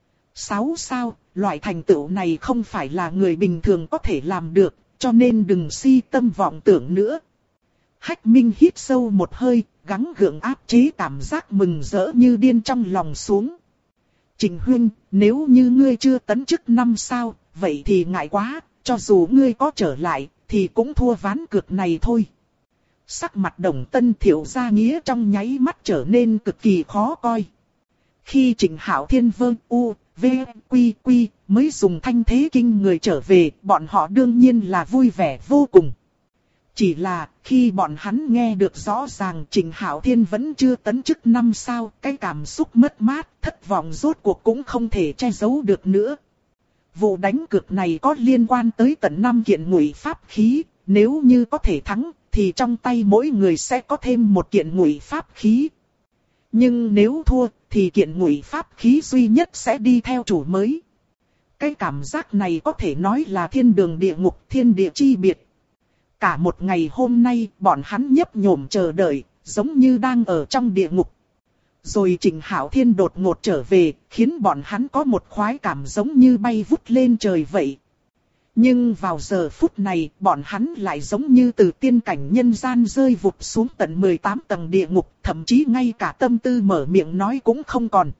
6 sao, loại thành tựu này không phải là người bình thường có thể làm được, cho nên đừng si tâm vọng tưởng nữa. Hách Minh hít sâu một hơi, gắng gượng áp chế cảm giác mừng rỡ như điên trong lòng xuống. Trịnh huynh, nếu như ngươi chưa tấn chức 5 sao, vậy thì ngại quá, cho dù ngươi có trở lại, thì cũng thua ván cược này thôi. Sắc mặt Đồng Tân Thiệu Gia Nghĩa trong nháy mắt trở nên cực kỳ khó coi. Khi Trịnh Hạo Thiên vơ u, v, quy mới dùng thanh thế kinh người trở về, bọn họ đương nhiên là vui vẻ vô cùng. Chỉ là khi bọn hắn nghe được rõ ràng Trịnh Hạo Thiên vẫn chưa tấn chức 5 sao, cái cảm xúc mất mát, thất vọng rốt cuộc cũng không thể che giấu được nữa. Vụ đánh cược này có liên quan tới tận 5 kiện ngụy pháp khí, nếu như có thể thắng, thì trong tay mỗi người sẽ có thêm một kiện ngụy pháp khí. Nhưng nếu thua, thì kiện ngụy pháp khí duy nhất sẽ đi theo chủ mới. Cái cảm giác này có thể nói là thiên đường địa ngục, thiên địa chi biệt. Cả một ngày hôm nay, bọn hắn nhấp nhổm chờ đợi, giống như đang ở trong địa ngục. Rồi Trịnh Hạo Thiên đột ngột trở về, khiến bọn hắn có một khoái cảm giống như bay vút lên trời vậy. Nhưng vào giờ phút này, bọn hắn lại giống như từ tiên cảnh nhân gian rơi vụt xuống tận 18 tầng địa ngục, thậm chí ngay cả tâm tư mở miệng nói cũng không còn.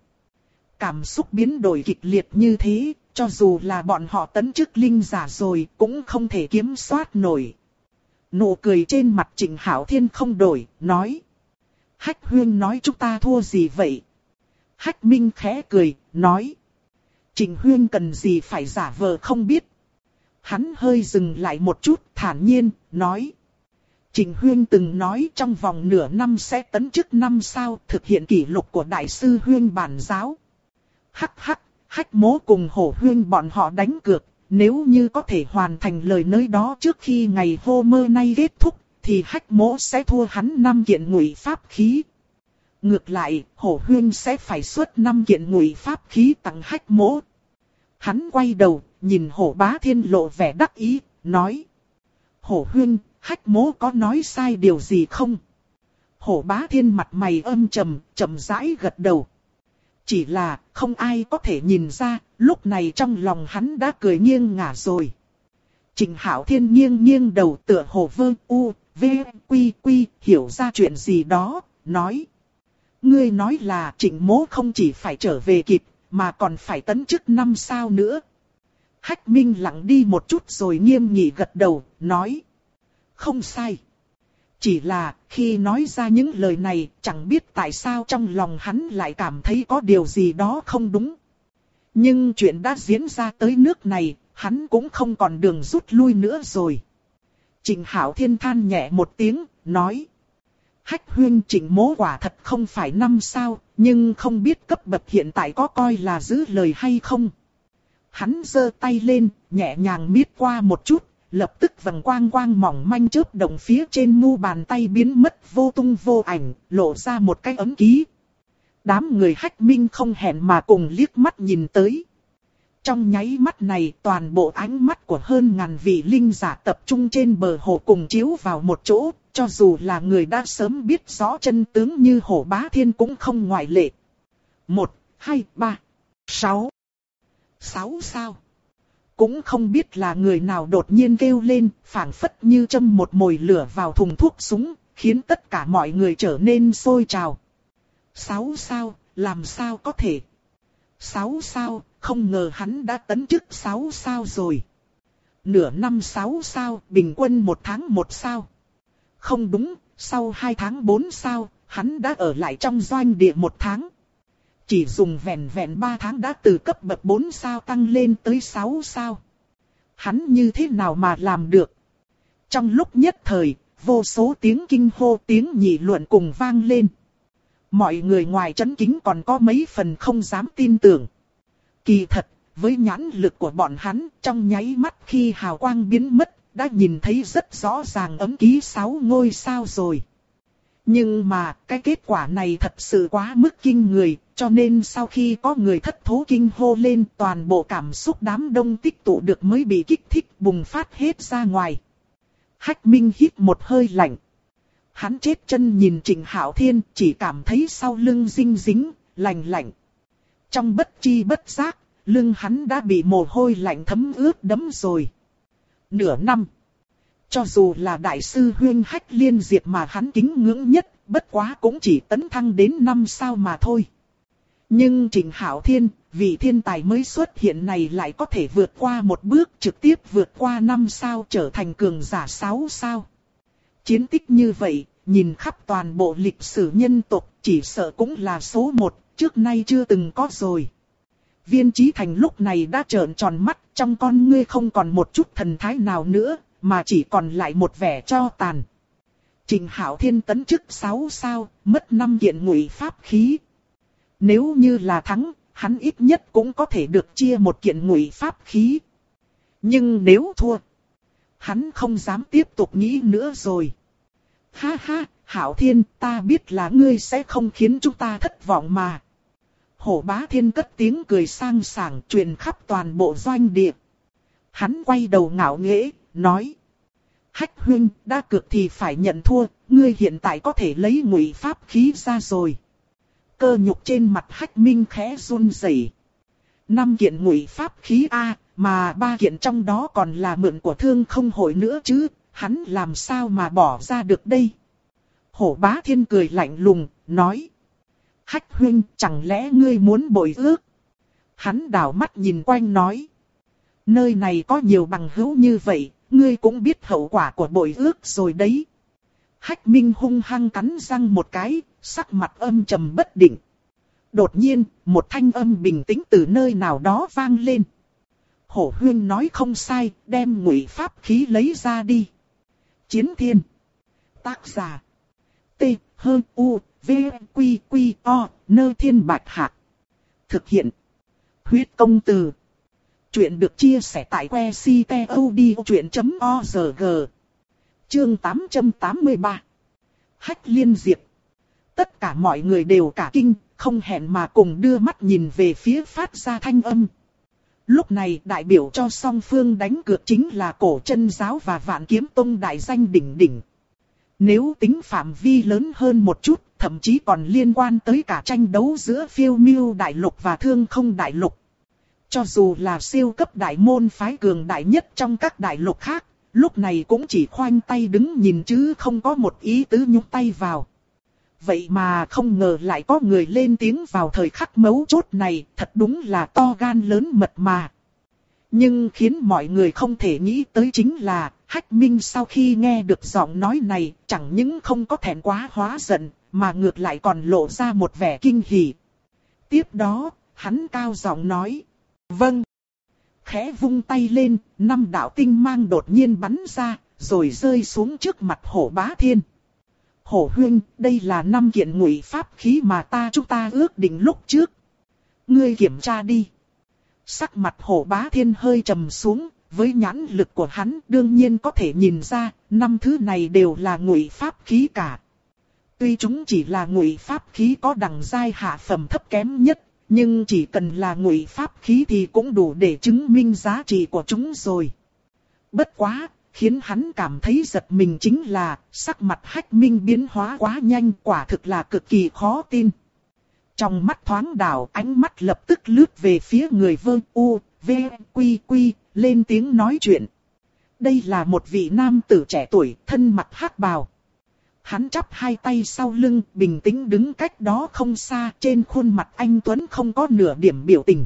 Cảm xúc biến đổi kịch liệt như thế, cho dù là bọn họ tấn chức linh giả rồi, cũng không thể kiểm soát nổi. Nụ cười trên mặt Trịnh Hạo Thiên không đổi, nói. Hách Huyên nói chúng ta thua gì vậy? Hách Minh khẽ cười, nói. Trịnh Huyên cần gì phải giả vờ không biết. Hắn hơi dừng lại một chút, thản nhiên, nói. Trịnh Huyên từng nói trong vòng nửa năm sẽ tấn chức 5 sao, thực hiện kỷ lục của Đại sư Huyên bản giáo. Hắc hắc, Hách Mỗ cùng Hổ Huyên bọn họ đánh cược, nếu như có thể hoàn thành lời nói đó trước khi ngày vô mơ nay kết thúc, thì Hách Mỗ sẽ thua hắn 5 kiện ngụy pháp khí. Ngược lại, Hổ Huyên sẽ phải xuất 5 kiện ngụy pháp khí tặng Hách Mỗ. Hắn quay đầu, nhìn Hổ Bá Thiên lộ vẻ đắc ý, nói. Hổ Huyên, Hách Mỗ có nói sai điều gì không? Hổ Bá Thiên mặt mày âm trầm, chậm rãi gật đầu. Chỉ là, không ai có thể nhìn ra, lúc này trong lòng hắn đã cười nghiêng ngả rồi. Trịnh Hạo Thiên nghiêng nghiêng đầu tựa hồ vơ u, v, quy quy, hiểu ra chuyện gì đó, nói. Ngươi nói là Trịnh Mỗ không chỉ phải trở về kịp, mà còn phải tấn chức 5 sao nữa. Hách Minh lặng đi một chút rồi nghiêm nghị gật đầu, nói. Không sai. Chỉ là, khi nói ra những lời này, chẳng biết tại sao trong lòng hắn lại cảm thấy có điều gì đó không đúng. Nhưng chuyện đã diễn ra tới nước này, hắn cũng không còn đường rút lui nữa rồi. Trịnh Hạo Thiên than nhẹ một tiếng, nói. Hách Huyên Trịnh Mỗ quả thật không phải 5 sao, nhưng không biết cấp bậc hiện tại có coi là giữ lời hay không. Hắn giơ tay lên, nhẹ nhàng miết qua một chút, lập tức vầng quang quang mỏng manh chớp động phía trên mu bàn tay biến mất vô tung vô ảnh, lộ ra một cái ấn ký. Đám người Hách Minh không hẹn mà cùng liếc mắt nhìn tới. Trong nháy mắt này, toàn bộ ánh mắt của hơn ngàn vị linh giả tập trung trên bờ hồ cùng chiếu vào một chỗ, cho dù là người đã sớm biết rõ chân tướng như Hổ Bá Thiên cũng không ngoại lệ. 1, 2, 3, 6. 6 sao? Cũng không biết là người nào đột nhiên kêu lên, phảng phất như châm một mồi lửa vào thùng thuốc súng, khiến tất cả mọi người trở nên sôi trào. 6 sao, làm sao có thể? 6 sao, không ngờ hắn đã tấn chức 6 sao rồi. Nửa năm 6 sao, bình quân 1 tháng 1 sao. Không đúng, sau 2 tháng 4 sao, hắn đã ở lại trong doanh địa 1 tháng. Chỉ dùng vẹn vẹn 3 tháng đã từ cấp bậc 4 sao tăng lên tới 6 sao. Hắn như thế nào mà làm được? Trong lúc nhất thời, vô số tiếng kinh hô tiếng nghị luận cùng vang lên. Mọi người ngoài chấn kính còn có mấy phần không dám tin tưởng. Kỳ thật, với nhãn lực của bọn hắn, trong nháy mắt khi hào quang biến mất, đã nhìn thấy rất rõ ràng ấm ký 6 ngôi sao rồi. Nhưng mà, cái kết quả này thật sự quá mức kinh người, cho nên sau khi có người thất thố kinh hô lên, toàn bộ cảm xúc đám đông tích tụ được mới bị kích thích bùng phát hết ra ngoài. Hách Minh hít một hơi lạnh. Hắn chết chân nhìn Trịnh Hạo Thiên, chỉ cảm thấy sau lưng dinh dính, lạnh lạnh. Trong bất chi bất giác, lưng hắn đã bị mồ hôi lạnh thấm ướt đẫm rồi. Nửa năm. Cho dù là đại sư Huyên Hách Liên Diệp mà hắn kính ngưỡng nhất, bất quá cũng chỉ tấn thăng đến 5 sao mà thôi. Nhưng Trịnh Hạo Thiên, vị thiên tài mới xuất hiện này lại có thể vượt qua một bước, trực tiếp vượt qua 5 sao trở thành cường giả 6 sao. Chiến tích như vậy, nhìn khắp toàn bộ lịch sử nhân tộc, chỉ sợ cũng là số 1, trước nay chưa từng có rồi. Viên Chí Thành lúc này đã trợn tròn mắt, trong con ngươi không còn một chút thần thái nào nữa, mà chỉ còn lại một vẻ cho tàn. Trịnh Hạo Thiên tấn chức 6 sao, mất 5 kiện ngụy pháp khí. Nếu như là thắng, hắn ít nhất cũng có thể được chia 1 kiện ngụy pháp khí. Nhưng nếu thua, hắn không dám tiếp tục nghĩ nữa rồi. Ha ha, Hạo Thiên, ta biết là ngươi sẽ không khiến chúng ta thất vọng mà. Hổ Bá Thiên cất tiếng cười sang sảng truyền khắp toàn bộ doanh địa. Hắn quay đầu ngạo nghễ, nói. Hách Huyên, đã cược thì phải nhận thua, ngươi hiện tại có thể lấy ngụy pháp khí ra rồi. Cơ nhục trên mặt Hách Minh khẽ run rẩy. 5 kiện ngụy pháp khí A, mà 3 kiện trong đó còn là mượn của Thương Không hội nữa chứ, hắn làm sao mà bỏ ra được đây. Hổ Bá Thiên cười lạnh lùng, nói. Hách huynh, chẳng lẽ ngươi muốn bội ước? Hắn đảo mắt nhìn quanh nói. Nơi này có nhiều bằng hữu như vậy, ngươi cũng biết hậu quả của bội ước rồi đấy. Hách Minh hung hăng cắn răng một cái, sắc mặt âm trầm bất định. Đột nhiên, một thanh âm bình tĩnh từ nơi nào đó vang lên. Hổ huynh nói không sai, đem ngụy pháp khí lấy ra đi. Chiến Thiên. Tác giả. T, H, U, V, Q, Q, O, Nơ Thiên Bạch Hạc. Thực hiện. Huyết công từ. Chuyện được chia sẻ tại que ctod.org. Chương 883. Hách Liên Diệp. Tất cả mọi người đều cả kinh, không hẹn mà cùng đưa mắt nhìn về phía phát ra thanh âm. Lúc này đại biểu cho song phương đánh cược chính là Cổ Chân Giáo và Vạn Kiếm Tông đại danh đỉnh đỉnh. Nếu tính phạm vi lớn hơn một chút, thậm chí còn liên quan tới cả tranh đấu giữa Phiêu Miêu Đại Lục và Thương Không Đại Lục. Cho dù là siêu cấp đại môn phái cường đại nhất trong các đại lục khác, lúc này cũng chỉ khoanh tay đứng nhìn chứ không có một ý tứ nhúc tay vào. Vậy mà không ngờ lại có người lên tiếng vào thời khắc mấu chốt này, thật đúng là to gan lớn mật mà. Nhưng khiến mọi người không thể nghĩ tới chính là, Hách Minh sau khi nghe được giọng nói này, chẳng những không có thẹn quá hóa giận, mà ngược lại còn lộ ra một vẻ kinh hỉ. Tiếp đó, hắn cao giọng nói, vâng. Khẽ vung tay lên, 5 đạo tinh mang đột nhiên bắn ra, rồi rơi xuống trước mặt Hổ Bá Thiên. Hổ huynh, đây là 5 kiện ngụy pháp khí mà chúng ta ước định lúc trước. Ngươi kiểm tra đi. Sắc mặt Hổ Bá Thiên hơi trầm xuống, với nhãn lực của hắn đương nhiên có thể nhìn ra, 5 thứ này đều là ngụy pháp khí cả. Tuy chúng chỉ là ngụy pháp khí có đẳng giai hạ phẩm thấp kém nhất, nhưng chỉ cần là ngụy pháp khí thì cũng đủ để chứng minh giá trị của chúng rồi. Bất quá, khiến hắn cảm thấy giật mình chính là, sắc mặt Hách Minh biến hóa quá nhanh, quả thực là cực kỳ khó tin. Trong mắt thoáng đảo, ánh mắt lập tức lướt về phía người Vương U, V, Quy Quy, lên tiếng nói chuyện. Đây là một vị nam tử trẻ tuổi, thân mặc hắc bào. Hắn chắp hai tay sau lưng, bình tĩnh đứng cách đó không xa, trên khuôn mặt anh Tuấn không có nửa điểm biểu tình.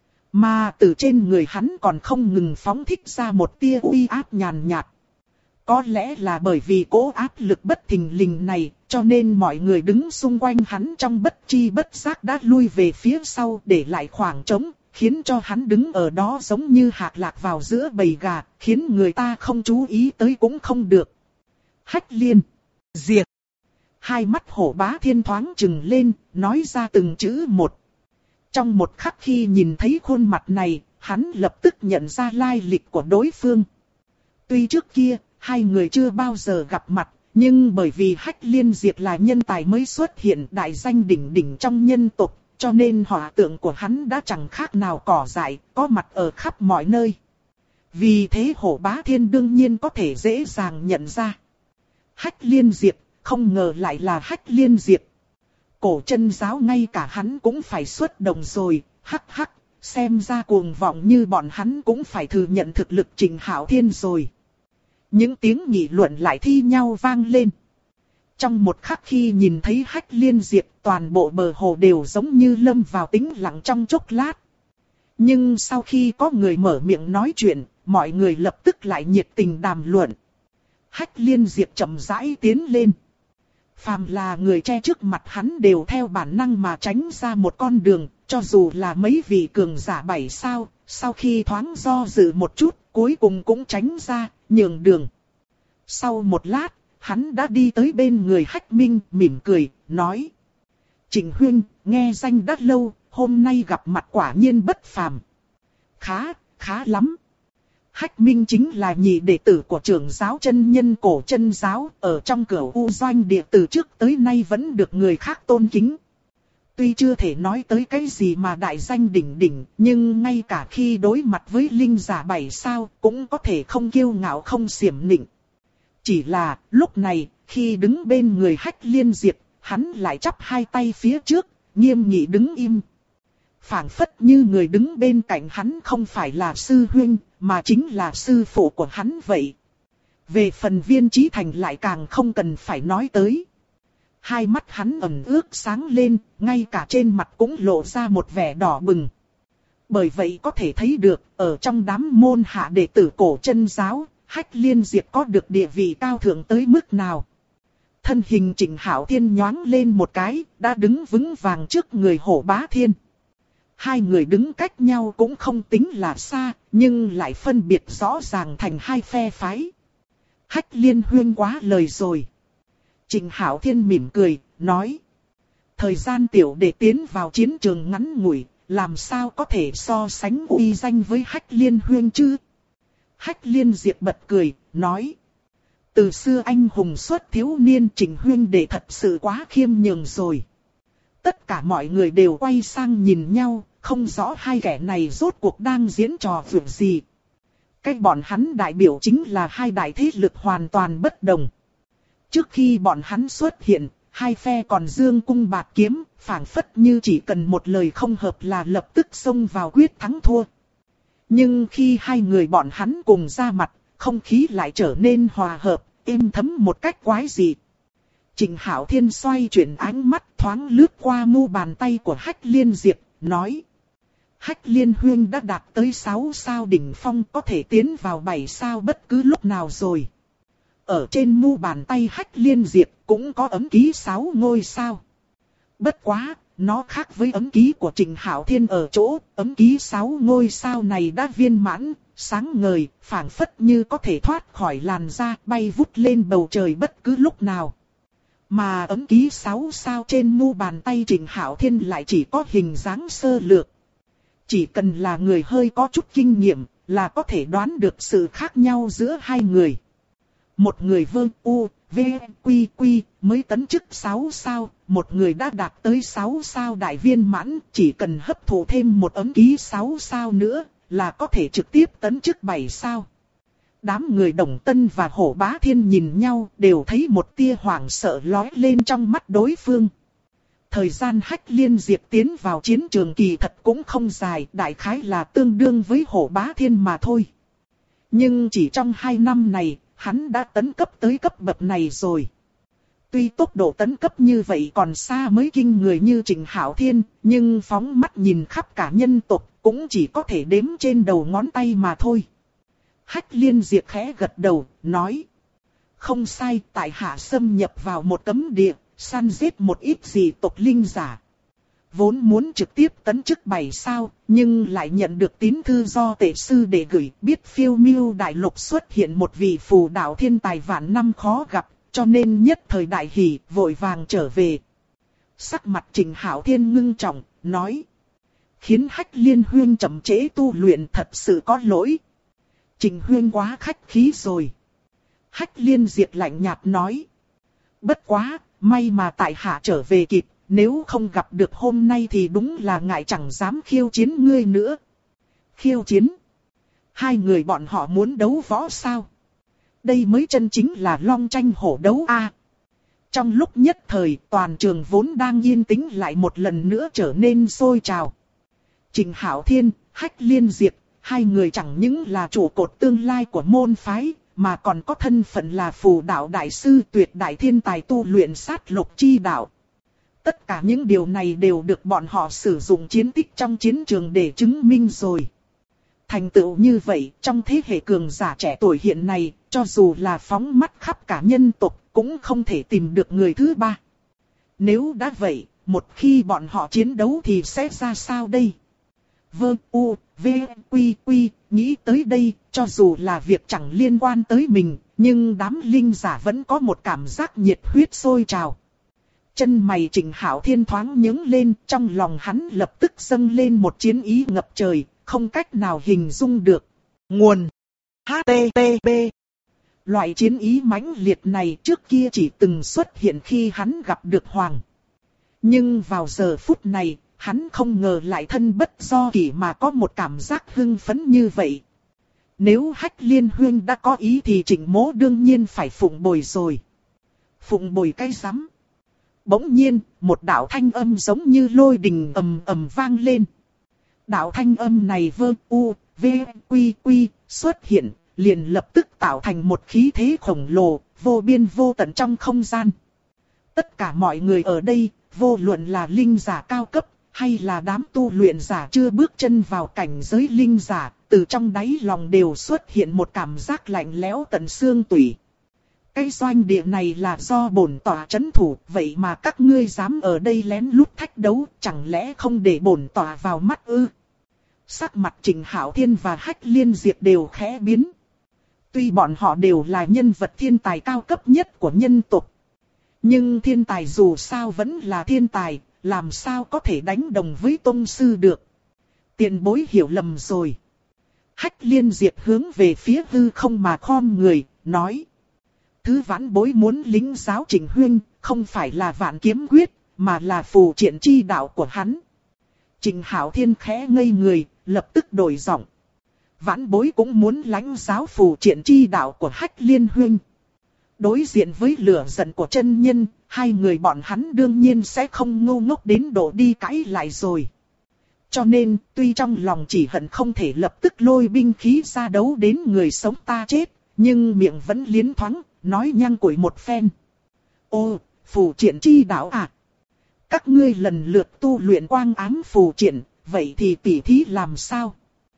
Mà từ trên người hắn còn không ngừng phóng thích ra một tia uy áp nhàn nhạt. Có lẽ là bởi vì cỗ áp lực bất thình lình này, cho nên mọi người đứng xung quanh hắn trong bất chi bất giác đã lui về phía sau để lại khoảng trống, khiến cho hắn đứng ở đó giống như hạt lạc vào giữa bầy gà, khiến người ta không chú ý tới cũng không được. Hách Liên Diệp. Hai mắt Hổ Bá Thiên thoáng trừng lên, nói ra từng chữ một. Trong một khắc khi nhìn thấy khuôn mặt này, hắn lập tức nhận ra lai lịch của đối phương. Tuy trước kia, hai người chưa bao giờ gặp mặt, nhưng bởi vì Hách Liên Diệp là nhân tài mới xuất hiện đại danh đỉnh đỉnh trong nhân tộc, cho nên họa tượng của hắn đã chẳng khác nào cỏ dại, có mặt ở khắp mọi nơi. Vì thế Hổ Bá Thiên đương nhiên có thể dễ dàng nhận ra. Hách Liên Diệp, không ngờ lại là Hách Liên Diệp. Cổ Chân Giáo ngay cả hắn cũng phải xuất động rồi, hắc hắc, xem ra cuồng vọng như bọn hắn cũng phải thừa nhận thực lực Trình Hạo Thiên rồi. Những tiếng nghị luận lại thi nhau vang lên. Trong một khắc khi nhìn thấy Hách Liên Diệp, toàn bộ bờ hồ đều giống như lâm vào tĩnh lặng trong chốc lát. Nhưng sau khi có người mở miệng nói chuyện, mọi người lập tức lại nhiệt tình đàm luận. Hách Liên Diệp chậm rãi tiến lên. Phàm là người che trước mặt hắn đều theo bản năng mà tránh ra một con đường, cho dù là mấy vị cường giả 7 sao, sau khi thoáng do dự một chút, cuối cùng cũng tránh ra, nhường đường. Sau một lát, hắn đã đi tới bên người Hách Minh, mỉm cười, nói. Trịnh huynh, nghe danh đã lâu, hôm nay gặp mặt quả nhiên bất phàm. Khá lắm. Hách Minh chính là nhị đệ tử của trưởng giáo chân nhân Cổ Chân Giáo, ở trong Cửu U Doanh Địa từ trước tới nay vẫn được người khác tôn kính. Tuy chưa thể nói tới cái gì mà đại danh đỉnh đỉnh, nhưng ngay cả khi đối mặt với linh giả 7 sao, cũng có thể không kiêu ngạo không xiểm nịnh. Chỉ là, lúc này, khi đứng bên người Hách Liên Diệp, hắn lại chắp hai tay phía trước, nghiêm nghị đứng im. phảng phất như người đứng bên cạnh hắn không phải là sư huynh, mà chính là sư phụ của hắn vậy. Về phần Viên Chí Thành lại càng không cần phải nói tới. Hai mắt hắn ẩn ước sáng lên, ngay cả trên mặt cũng lộ ra một vẻ đỏ bừng. Bởi vậy có thể thấy được, ở trong đám môn hạ đệ tử cổ chân giáo, Hách Liên Diệp có được địa vị cao thượng tới mức nào. Thân hình Trịnh Hạo Thiên nhoáng lên một cái, đã đứng vững vàng trước người Hổ Bá Thiên. Hai người đứng cách nhau cũng không tính là xa, nhưng lại phân biệt rõ ràng thành hai phe phái. Hách Liên huynh quá lời rồi. Trịnh Hạo Thiên mỉm cười, nói. Thời gian tiểu đệ tiến vào chiến trường ngắn ngủi, làm sao có thể so sánh uy danh với Hách Liên huynh chứ? Hách Liên Diệp bật cười, nói. Từ xưa anh hùng xuất thiếu niên, Trịnh huynh đệ thật sự quá khiêm nhường rồi. Tất cả mọi người đều quay sang nhìn nhau, không rõ hai kẻ này rốt cuộc đang diễn trò việc gì. Cách bọn hắn đại biểu chính là hai đại thế lực hoàn toàn bất đồng. Trước khi bọn hắn xuất hiện, hai phe còn dương cung bạt kiếm, phảng phất như chỉ cần một lời không hợp là lập tức xông vào quyết thắng thua. Nhưng khi hai người bọn hắn cùng ra mặt, không khí lại trở nên hòa hợp, êm thấm một cách quái dị. Trịnh Hạo Thiên xoay chuyển ánh mắt thoáng lướt qua mu bàn tay của Hách Liên Diệp, nói. Hách Liên huynh đã đạt tới 6 sao đỉnh phong, có thể tiến vào 7 sao bất cứ lúc nào rồi. Ở trên mu bàn tay Hách Liên Diệp cũng có ấm ký 6 ngôi sao. Bất quá, nó khác với ấm ký của Trịnh Hạo Thiên ở chỗ, ấm ký 6 ngôi sao này đã viên mãn, sáng ngời, phảng phất như có thể thoát khỏi làn da, bay vút lên bầu trời bất cứ lúc nào. Mà ấm ký 6 sao trên mu bàn tay Trịnh Hạo Thiên lại chỉ có hình dáng sơ lược. Chỉ cần là người hơi có chút kinh nghiệm là có thể đoán được sự khác nhau giữa hai người. Một người Vương U, V, Quy Quy mới tấn chức 6 sao, một người đã đạt tới 6 sao đại viên mãn, chỉ cần hấp thụ thêm một ấm ký 6 sao nữa là có thể trực tiếp tấn chức 7 sao. Đám người Đồng Tân và Hổ Bá Thiên nhìn nhau đều thấy một tia hoảng sợ lóe lên trong mắt đối phương. Thời gian Hách Liên Diệp tiến vào chiến trường kỳ thật cũng không dài, đại khái là tương đương với Hổ Bá Thiên mà thôi. Nhưng chỉ trong 2 năm này, hắn đã tấn cấp tới cấp bậc này rồi. Tuy tốc độ tấn cấp như vậy còn xa mới kinh người như Trịnh Hạo Thiên, nhưng phóng mắt nhìn khắp cả nhân tộc cũng chỉ có thể đếm trên đầu ngón tay mà thôi. Hách Liên Diệp khẽ gật đầu, nói. Không sai, tại hạ xâm nhập vào một cấm địa, săn giết một ít dị tộc linh giả. Vốn muốn trực tiếp tấn chức 7 sao, nhưng lại nhận được tín thư do tể sư để gửi, biết Phiêu Miêu đại lục xuất hiện một vị phù đạo thiên tài vạn năm khó gặp, cho nên nhất thời đại hỉ, vội vàng trở về. Sắc mặt Trịnh Hạo Thiên ngưng trọng, nói. Khiến Hách Liên huynh chậm trễ tu luyện thật sự có lỗi. Trịnh huynh quá khách khí rồi. Hách Liên Diệp lạnh nhạt nói. Bất quá, may mà tại hạ trở về kịp, nếu không gặp được hôm nay thì đúng là ngại chẳng dám khiêu chiến ngươi nữa. Khiêu chiến? Hai người bọn họ muốn đấu võ sao? Đây mới chân chính là long tranh hổ đấu a. Trong lúc nhất thời, toàn trường vốn đang yên tĩnh lại một lần nữa trở nên sôi trào. Trịnh Hạo Thiên, Hách Liên Diệp, hai người chẳng những là trụ cột tương lai của môn phái, mà còn có thân phận là phù đạo đại sư tuyệt đại thiên tài tu luyện sát lục chi đạo. Tất cả những điều này đều được bọn họ sử dụng chiến tích trong chiến trường để chứng minh rồi. Thành tựu như vậy, trong thế hệ cường giả trẻ tuổi hiện nay, cho dù là phóng mắt khắp cả nhân tộc, cũng không thể tìm được người thứ ba. Nếu đã vậy, một khi bọn họ chiến đấu thì sẽ ra sao đây? Vương U, V, Quy Quy, nghĩ tới đây, cho dù là việc chẳng liên quan tới mình, nhưng đám linh giả vẫn có một cảm giác nhiệt huyết sôi trào. Chân mày Trịnh Hạo Thiên thoáng nhướng lên, trong lòng hắn lập tức dâng lên một chiến ý ngập trời, không cách nào hình dung được. Nguồn HTTP. Loại chiến ý mãnh liệt này trước kia chỉ từng xuất hiện khi hắn gặp được Hoàng. Nhưng vào giờ phút này, hắn không ngờ lại thân bất do kỷ mà có một cảm giác hưng phấn như vậy. Nếu Hách Liên huynh đã có ý thì Trịnh mỗ đương nhiên phải phụng bồi rồi. Phụng bồi cái rắm. Bỗng nhiên, một đạo thanh âm giống như lôi đình ầm ầm vang lên. Đạo thanh âm này vơ u, v, quy quy, xuất hiện, liền lập tức tạo thành một khí thế khổng lồ, vô biên vô tận trong không gian. Tất cả mọi người ở đây, vô luận là linh giả cao cấp, hay là đám tu luyện giả chưa bước chân vào cảnh giới linh giả, từ trong đáy lòng đều xuất hiện một cảm giác lạnh lẽo tận xương tủy. Cái doanh địa này là do bổn tọa trấn thủ, vậy mà các ngươi dám ở đây lén lút thách đấu, chẳng lẽ không để bổn tọa vào mắt ư? Sắc mặt Trình Hạo Thiên và Hách Liên Diệp đều khẽ biến. Tuy bọn họ đều là nhân vật thiên tài cao cấp nhất của nhân tộc, nhưng thiên tài dù sao vẫn là thiên tài, làm sao có thể đánh đồng với tông sư được. Tiền bối hiểu lầm rồi. Hách Liên Diệp hướng về phía hư không mà khom người, nói. Thứ vãn bối muốn lính giáo Trình Huyên, không phải là vạn kiếm quyết, mà là phù triện chi đạo của hắn. Trình Hạo Thiên khẽ ngây người, lập tức đổi giọng. Vãn bối cũng muốn lãnh giáo phù triện chi đạo của Hách Liên Huyên. Đối diện với lửa giận của chân nhân, hai người bọn hắn đương nhiên sẽ không ngu ngốc đến độ đi cãi lại rồi. Cho nên, tuy trong lòng chỉ hận không thể lập tức lôi binh khí ra đấu đến người sống ta chết, nhưng miệng vẫn liến thoáng, nói nhăng củi một phen. Ô, phù triện chi đạo à? Các ngươi lần lượt tu luyện quang ám phù triện, vậy thì tỉ thí làm sao?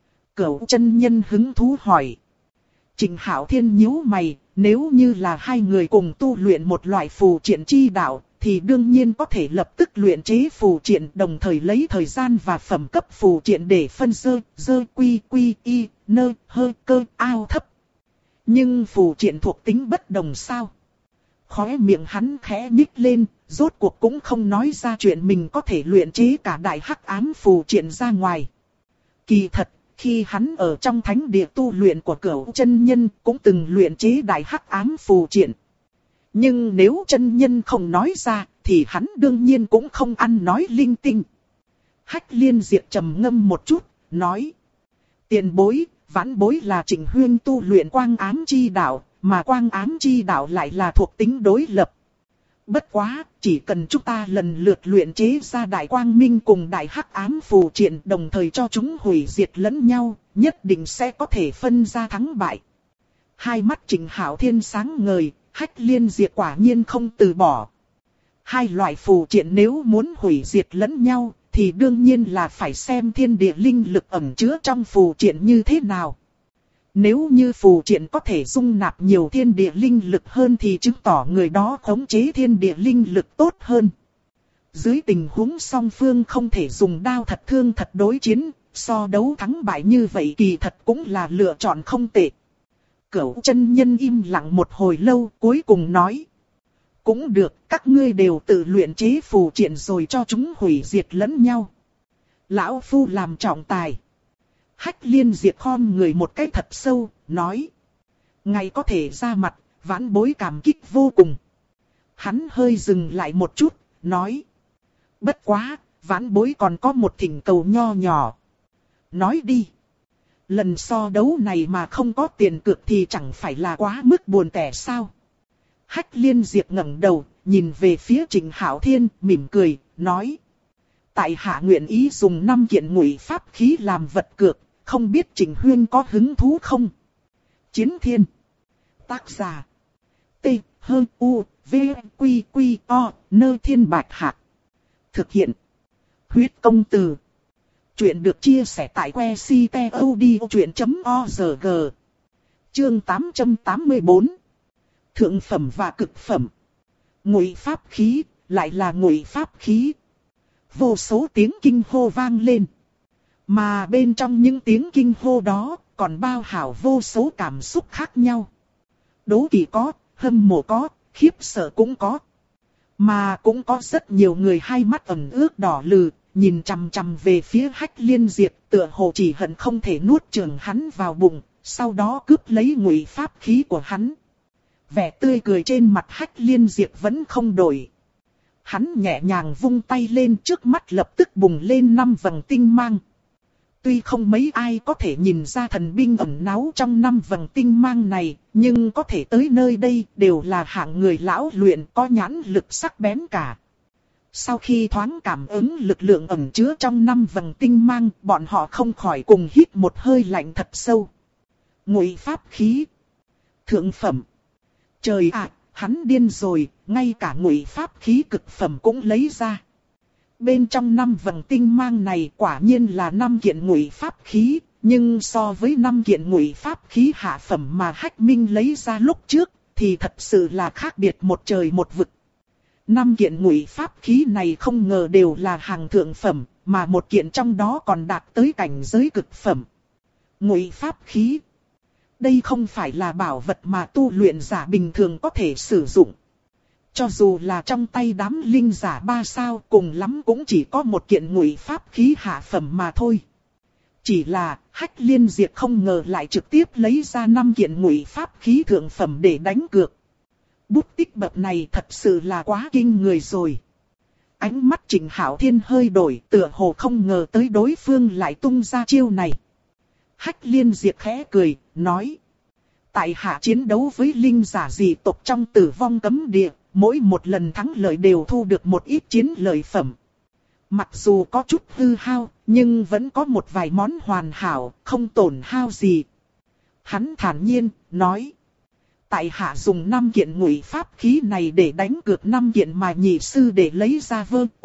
Cửu chân nhân hứng thú hỏi. Trình Hạo Thiên nhíu mày, nếu như là hai người cùng tu luyện một loại phù triện chi đạo, thì đương nhiên có thể lập tức luyện chế phù triện, đồng thời lấy thời gian và phẩm cấp phù triện để phân dơ quy quy y, nơ, hơi, cơ, ao thấp. Nhưng phù triện thuộc tính bất đồng sao? Khóe miệng hắn khẽ nhích lên, rốt cuộc cũng không nói ra chuyện mình có thể luyện chế cả đại hắc ám phù triện ra ngoài. Kỳ thật, khi hắn ở trong thánh địa tu luyện của Cửu chân nhân cũng từng luyện chế đại hắc ám phù triện. Nhưng nếu chân nhân không nói ra, thì hắn đương nhiên cũng không ăn nói linh tinh. Hách Liên Diệp trầm ngâm một chút, nói. Tiền bối, vãn bối là Trình Huyên tu luyện quang ám chi đạo, mà quang ám chi đạo lại là thuộc tính đối lập. Bất quá, chỉ cần chúng ta lần lượt luyện chế ra đại quang minh cùng đại hắc ám phù triện, đồng thời cho chúng hủy diệt lẫn nhau, nhất định sẽ có thể phân ra thắng bại. Hai mắt Trình Hạo Thiên sáng ngời, Hách Liên Diệp quả nhiên không từ bỏ. Hai loại phù triện nếu muốn hủy diệt lẫn nhau, thì đương nhiên là phải xem thiên địa linh lực ẩn chứa trong phù triện như thế nào. Nếu như phù triện có thể dung nạp nhiều thiên địa linh lực hơn thì chứng tỏ người đó khống chế thiên địa linh lực tốt hơn. Dưới tình huống song phương không thể dùng đao thật thương thật đối chiến, so đấu thắng bại như vậy kỳ thật cũng là lựa chọn không tệ. Cửu chân nhân im lặng một hồi lâu, cuối cùng nói. Cũng được, các ngươi đều tự luyện chế phù triện rồi cho chúng hủy diệt lẫn nhau. Lão Phu làm trọng tài. Hách Liên Diệp khom người một cái thật sâu, nói. Ngài có thể ra mặt, vãn bối cảm kích vô cùng. Hắn hơi dừng lại một chút, nói. Bất quá, vãn bối còn có một thỉnh cầu nho nhỏ. Nói đi. Lần so đấu này mà không có tiền cược thì chẳng phải là quá mức buồn tẻ sao? Hách Liên Diệp ngẩng đầu, nhìn về phía Trình Hạo Thiên, mỉm cười, nói. Tại hạ nguyện ý dùng 5 kiện ngụy pháp khí làm vật cược, không biết Trình Huyên có hứng thú không? Chiến Thiên. Tác giả. T, H, U, V, Quy, Quy, O, Nơ Thiên Bạch Hạc. Thực hiện. Huyết Công Từ. Chuyện được chia sẻ tại que ctod.org. Chương 884. Thượng phẩm và cực phẩm. Ngụy pháp khí, lại là ngụy pháp khí. Vô số tiếng kinh hô vang lên. Mà bên trong những tiếng kinh hô đó, còn bao hàm vô số cảm xúc khác nhau. Đố kỵ có, hâm mộ có, khiếp sợ cũng có. Mà cũng có rất nhiều người hai mắt ẩn ướt đỏ lừ, nhìn chằm chằm về phía Hách Liên Diệp, tựa hồ chỉ hận không thể nuốt chửng hắn vào bụng, sau đó cướp lấy ngụy pháp khí của hắn. Vẻ tươi cười trên mặt Hách Liên Diệp vẫn không đổi. Hắn nhẹ nhàng vung tay lên, trước mắt lập tức bùng lên 5 vầng tinh mang. Tuy không mấy ai có thể nhìn ra thần binh ẩn náu trong 5 vầng tinh mang này, nhưng có thể tới nơi đây đều là hạng người lão luyện có nhãn lực sắc bén cả. Sau khi thoáng cảm ứng lực lượng ẩn chứa trong 5 vầng tinh mang, bọn họ không khỏi cùng hít một hơi lạnh thật sâu. Ngụy pháp khí. Thượng phẩm. Trời ạ, hắn điên rồi, ngay cả ngụy pháp khí cực phẩm cũng lấy ra. Bên trong 5 vầng tinh mang này quả nhiên là 5 kiện ngụy pháp khí, nhưng so với 5 kiện ngụy pháp khí hạ phẩm mà Hách Minh lấy ra lúc trước, thì thật sự là khác biệt một trời một vực. 5 kiện ngụy pháp khí này không ngờ đều là hàng thượng phẩm, mà một kiện trong đó còn đạt tới cảnh giới cực phẩm. Ngụy pháp khí. Đây không phải là bảo vật mà tu luyện giả bình thường có thể sử dụng. Cho dù là trong tay đám linh giả 3 sao cùng lắm cũng chỉ có một kiện ngụy pháp khí hạ phẩm mà thôi. Chỉ là Hách Liên Diệp không ngờ lại trực tiếp lấy ra 5 kiện ngụy pháp khí thượng phẩm để đánh cược. Bút tích bậc này thật sự là quá kinh người rồi. Ánh mắt Trịnh Hạo Thiên hơi đổi, tựa hồ không ngờ tới đối phương lại tung ra chiêu này. Hách Liên Diệp khẽ cười, nói. Tại hạ chiến đấu với linh giả dị tộc trong Tử Vong Cấm Địa, mỗi một lần thắng lợi đều thu được một ít chiến lợi phẩm. Mặc dù có chút hư hao, nhưng vẫn có một vài món hoàn hảo, không tổn hao gì. Hắn thản nhiên, nói. Tại hạ dùng 5 kiện ngụy pháp khí này để đánh cược 5 kiện mà nhị sư để lấy ra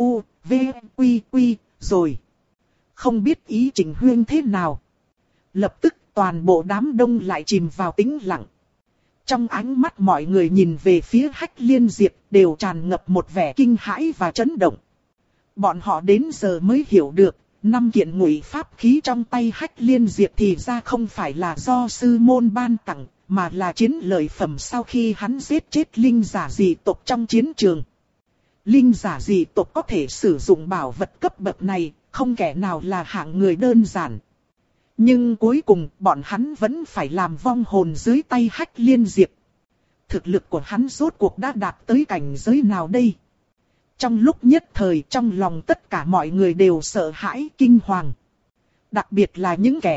quy, rồi. Không biết ý Trịnh Huyên thế nào. Lập tức toàn bộ đám đông lại chìm vào tĩnh lặng. Trong ánh mắt mọi người nhìn về phía Hách Liên Diệp đều tràn ngập một vẻ kinh hãi và chấn động. Bọn họ đến giờ mới hiểu được, 5 kiện ngụy pháp khí trong tay Hách Liên Diệp thì ra không phải là do sư môn ban tặng, mà là chiến lợi phẩm sau khi hắn giết chết linh giả dị tộc trong chiến trường. Linh giả dị tộc có thể sử dụng bảo vật cấp bậc này, không kẻ nào là hạng người đơn giản. Nhưng cuối cùng bọn hắn vẫn phải làm vong hồn dưới tay Hách Liên Diệp. Thực lực của hắn rốt cuộc đã đạt tới cảnh giới nào đây? Trong lúc nhất thời trong lòng tất cả mọi người đều sợ hãi kinh hoàng. Đặc biệt là những kẻ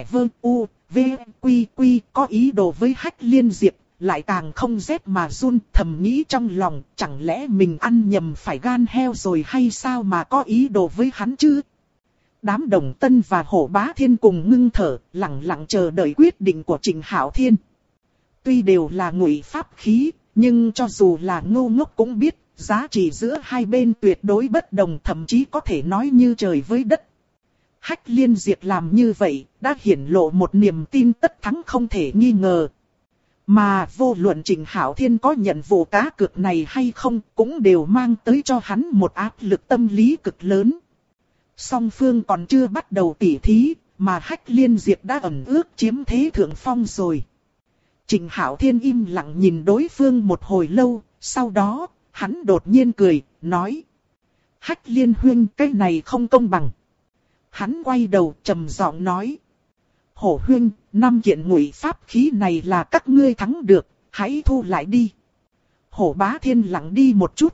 quy có ý đồ với Hách Liên Diệp, lại càng không rét mà run, thầm nghĩ trong lòng, chẳng lẽ mình ăn nhầm phải gan heo rồi hay sao mà có ý đồ với hắn chứ? Đám Đồng Tân và Hổ Bá Thiên cùng ngưng thở, lặng lặng chờ đợi quyết định của Trịnh Hạo Thiên. Tuy đều là ngụy pháp khí, nhưng cho dù là ngu ngốc cũng biết, giá trị giữa hai bên tuyệt đối bất đồng, thậm chí có thể nói như trời với đất. Hách Liên Diệp làm như vậy, đã hiển lộ một niềm tin tất thắng không thể nghi ngờ. Mà vô luận Trịnh Hạo Thiên có nhận vụ cá cược này hay không, cũng đều mang tới cho hắn một áp lực tâm lý cực lớn. Song phương còn chưa bắt đầu tỉ thí, mà Hách Liên Diệp đã ẩn ước chiếm thế thượng phong rồi. Trịnh Hạo Thiên im lặng nhìn đối phương một hồi lâu, sau đó, hắn đột nhiên cười, nói. Hách Liên huynh, cái này không công bằng. Hắn quay đầu trầm giọng nói. Hổ huynh, 5 kiện ngụy pháp khí này là các ngươi thắng được, hãy thu lại đi. Hổ Bá Thiên lặng đi một chút,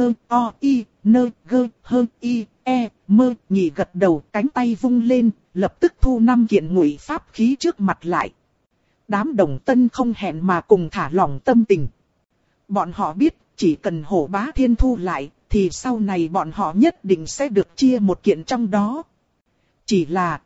nhị gật đầu, cánh tay vung lên, lập tức thu 5 kiện ngụy pháp khí trước mặt lại. Đám Đồng Tân không hẹn mà cùng thả lỏng tâm tình. Bọn họ biết, chỉ cần Hổ Bá Thiên thu lại, thì sau này bọn họ nhất định sẽ được chia một kiện trong đó. Chỉ là,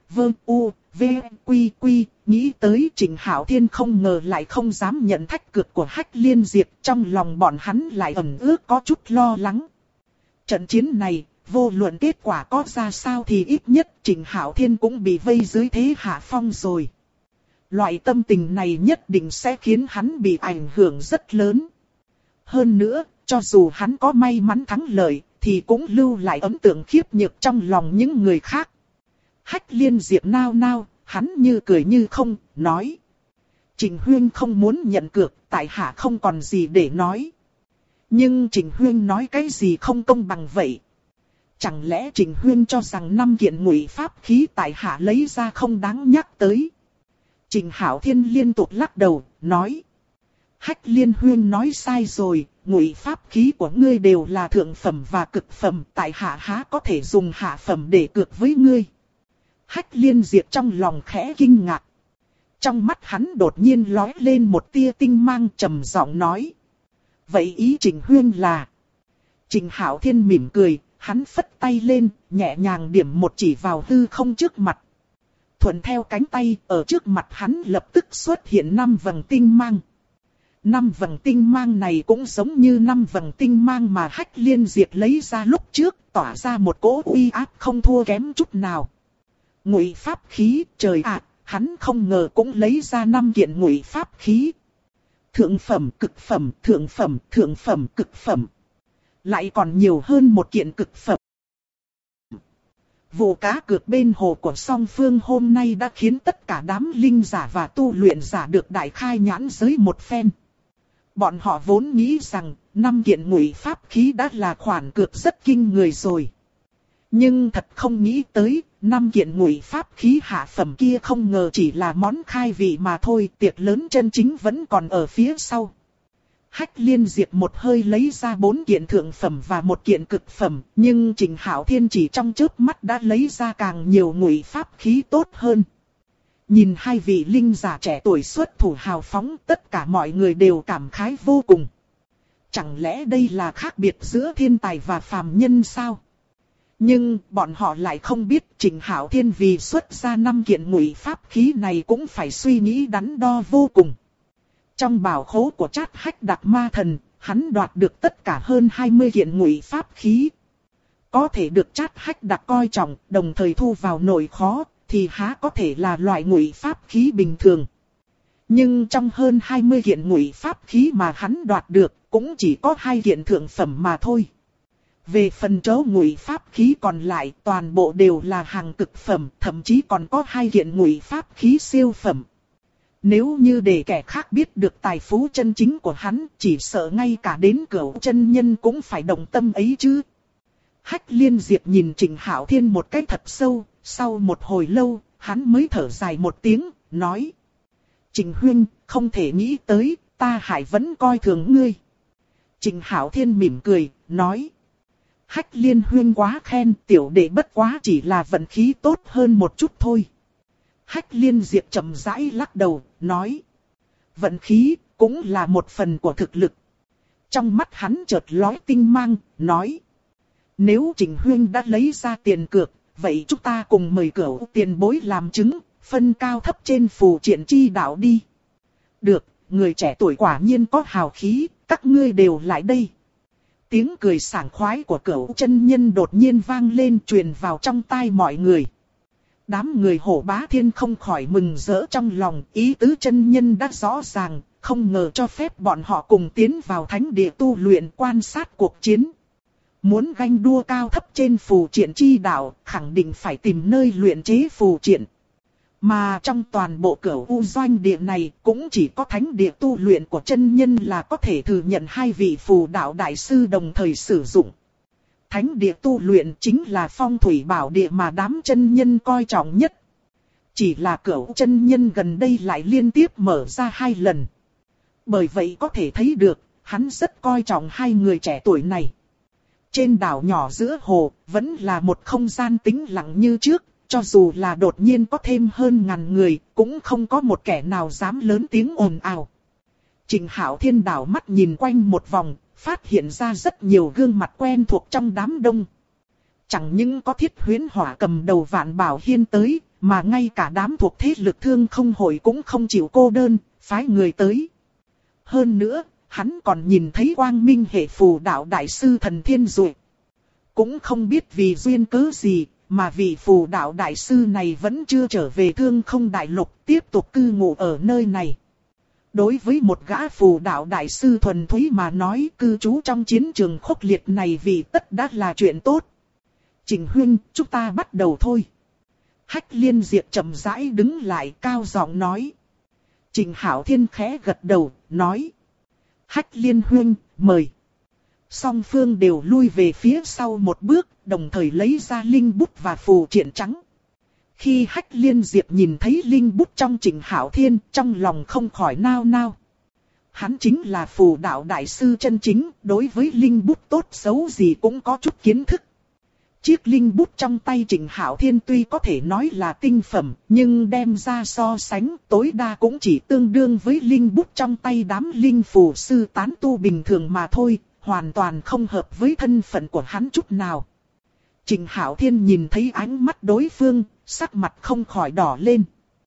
nghĩ tới Trịnh Hạo Thiên không ngờ lại không dám nhận thách cược của Hách Liên Diệp, trong lòng bọn hắn lại ẩn ước có chút lo lắng. Trận chiến này, vô luận kết quả có ra sao thì ít nhất Trịnh Hạo Thiên cũng bị vây dưới thế hạ phong rồi. Loại tâm tình này nhất định sẽ khiến hắn bị ảnh hưởng rất lớn. Hơn nữa, cho dù hắn có may mắn thắng lợi, thì cũng lưu lại ấn tượng khiếp nhược trong lòng những người khác. Hách Liên Diệp nao nao, hắn như cười như không, nói. Trịnh Huyên không muốn nhận cược, tại hạ không còn gì để nói. Nhưng Trịnh Huyên nói cái gì không công bằng vậy? Chẳng lẽ Trịnh Huyên cho rằng 5 kiện ngụy pháp khí tại hạ lấy ra không đáng nhắc tới? Trịnh Hạo Thiên liên tục lắc đầu, nói. Hách Liên Huyên nói sai rồi, ngụy pháp khí của ngươi đều là thượng phẩm và cực phẩm, tại hạ há có thể dùng hạ phẩm để cược với ngươi. Hách Liên Diệp trong lòng khẽ kinh ngạc. Trong mắt hắn đột nhiên lóe lên một tia tinh mang, trầm giọng nói. Vậy ý Trịnh Huyên là? Trịnh Hạo Thiên mỉm cười, hắn phất tay lên, nhẹ nhàng điểm một chỉ vào hư không trước mặt. Thuận theo cánh tay, ở trước mặt hắn lập tức xuất hiện 5 vầng tinh mang. 5 vầng tinh mang này cũng giống như 5 vầng tinh mang mà Hách Liên Diệp lấy ra lúc trước, tỏa ra một cỗ uy áp không thua kém chút nào. Ngụy pháp khí, trời ạ, hắn không ngờ cũng lấy ra 5 kiện ngụy pháp khí. Thượng phẩm, cực phẩm, thượng phẩm, thượng phẩm, cực phẩm. Lại còn nhiều hơn một kiện cực phẩm. Vụ cá cược bên hồ của song phương hôm nay đã khiến tất cả đám linh giả và tu luyện giả được đại khai nhãn giới một phen. Bọn họ vốn nghĩ rằng 5 kiện ngụy pháp khí đã là khoản cược rất kinh người rồi. Nhưng thật không nghĩ tới, 5 kiện ngụy pháp khí hạ phẩm kia không ngờ chỉ là món khai vị mà thôi, tiệc lớn chân chính vẫn còn ở phía sau. Hách Liên Diệp một hơi lấy ra 4 kiện thượng phẩm và 1 kiện cực phẩm, nhưng Trình Hạo Thiên chỉ trong chớp mắt đã lấy ra càng nhiều ngụy pháp khí tốt hơn. Nhìn hai vị linh giả trẻ tuổi xuất thủ hào phóng, tất cả mọi người đều cảm khái vô cùng. Chẳng lẽ đây là khác biệt giữa thiên tài và phàm nhân sao? Nhưng bọn họ lại không biết Trình Hạo Thiên vì xuất ra 5 kiện ngụy pháp khí này cũng phải suy nghĩ đắn đo vô cùng. Trong bảo khố của Trát Hách Đặc Ma Thần, hắn đoạt được tất cả hơn 20 kiện ngụy pháp khí. Có thể được Trát Hách Đặc coi trọng, đồng thời thu vào nội khó, thì há có thể là loại ngụy pháp khí bình thường. Nhưng trong hơn 20 kiện ngụy pháp khí mà hắn đoạt được, cũng chỉ có 2 kiện thượng phẩm mà thôi. Về phần chỗ ngụy pháp khí còn lại, toàn bộ đều là hàng cực phẩm, thậm chí còn có 2 kiện ngụy pháp khí siêu phẩm. Nếu như để kẻ khác biết được tài phú chân chính của hắn, chỉ sợ ngay cả đến Cửu chân nhân cũng phải động tâm ấy chứ. Hách Liên Diệp nhìn Trình Hạo Thiên một cách thật sâu, sau một hồi lâu, hắn mới thở dài một tiếng, nói: Trình huynh, không thể nghĩ tới, ta hại vẫn coi thường ngươi. Trình Hạo Thiên mỉm cười, nói: Hách Liên huynh quá khen, tiểu đệ bất quá chỉ là vận khí tốt hơn một chút thôi. Hách Liên Diệp chậm rãi lắc đầu, nói: Vận khí cũng là một phần của thực lực. Trong mắt hắn chợt lóe tinh mang, nói: Nếu Trình huynh đã lấy ra tiền cược, vậy chúng ta cùng mời Cửu tiền bối làm chứng, phân cao thấp trên phù triện chi đạo đi. Được, người trẻ tuổi quả nhiên có hào khí, các ngươi đều lại đây. Tiếng cười sảng khoái của Cửu chân nhân đột nhiên vang lên, truyền vào trong tai mọi người. Đám người Hổ Bá Thiên không khỏi mừng rỡ trong lòng, ý tứ chân nhân đã rõ ràng, không ngờ cho phép bọn họ cùng tiến vào thánh địa tu luyện quan sát cuộc chiến. Muốn ganh đua cao thấp trên phù triện chi đạo, khẳng định phải tìm nơi luyện chế phù triện. Mà trong toàn bộ Cửu U doanh địa này, cũng chỉ có thánh địa tu luyện của chân nhân là có thể thừa nhận 2 vị phù đạo đại sư đồng thời sử dụng. Thánh địa tu luyện chính là phong thủy bảo địa mà đám chân nhân coi trọng nhất. Chỉ là Cửu chân nhân gần đây lại liên tiếp mở ra 2 lần. Bởi vậy có thể thấy được, hắn rất coi trọng 2 người trẻ tuổi này. Trên đảo nhỏ giữa hồ, vẫn là một không gian tĩnh lặng như trước, cho dù là đột nhiên có thêm hơn ngàn người, cũng không có một kẻ nào dám lớn tiếng ồn ào. Trình Hạo Thiên đảo mắt nhìn quanh một vòng, phát hiện ra rất nhiều gương mặt quen thuộc trong đám đông. Chẳng những có Thiết Huyễn Hỏa cầm đầu Vạn Bảo Hiên tới, mà ngay cả đám thuộc thế lực Thương Không Hội cũng không chịu cô đơn, phái người tới. Hơn nữa, hắn còn nhìn thấy Quang Minh hệ phù đạo đại sư Thần Thiên Duệ. Cũng không biết vì duyên cớ gì, mà vị phù đạo đại sư này vẫn chưa trở về Thương Không Đại Lục, tiếp tục cư ngụ ở nơi này. Đối với một gã phù đạo đại sư thuần túy mà nói, cư trú trong chiến trường khốc liệt này vì tất đã là chuyện tốt. Trình huynh, chúng ta bắt đầu thôi. Hách Liên Diệp chậm rãi đứng lại, cao giọng nói. Trình Hạo Thiên khẽ gật đầu, nói. Hách Liên huynh, mời. Song phương đều lui về phía sau một bước, đồng thời lấy ra linh bút và phù triện trắng. Khi Hách Liên Diệp nhìn thấy linh bút trong Trình Hạo Thiên, trong lòng không khỏi nao nao. Hắn chính là phù đạo đại sư chân chính, đối với linh bút tốt xấu gì cũng có chút kiến thức. Chiếc linh bút trong tay Trình Hạo Thiên tuy có thể nói là tinh phẩm, nhưng đem ra so sánh tối đa cũng chỉ tương đương với linh bút trong tay đám linh phù sư tán tu bình thường mà thôi, hoàn toàn không hợp với thân phận của hắn chút nào. Trịnh Hạo Thiên nhìn thấy ánh mắt đối phương, sắc mặt không khỏi đỏ lên.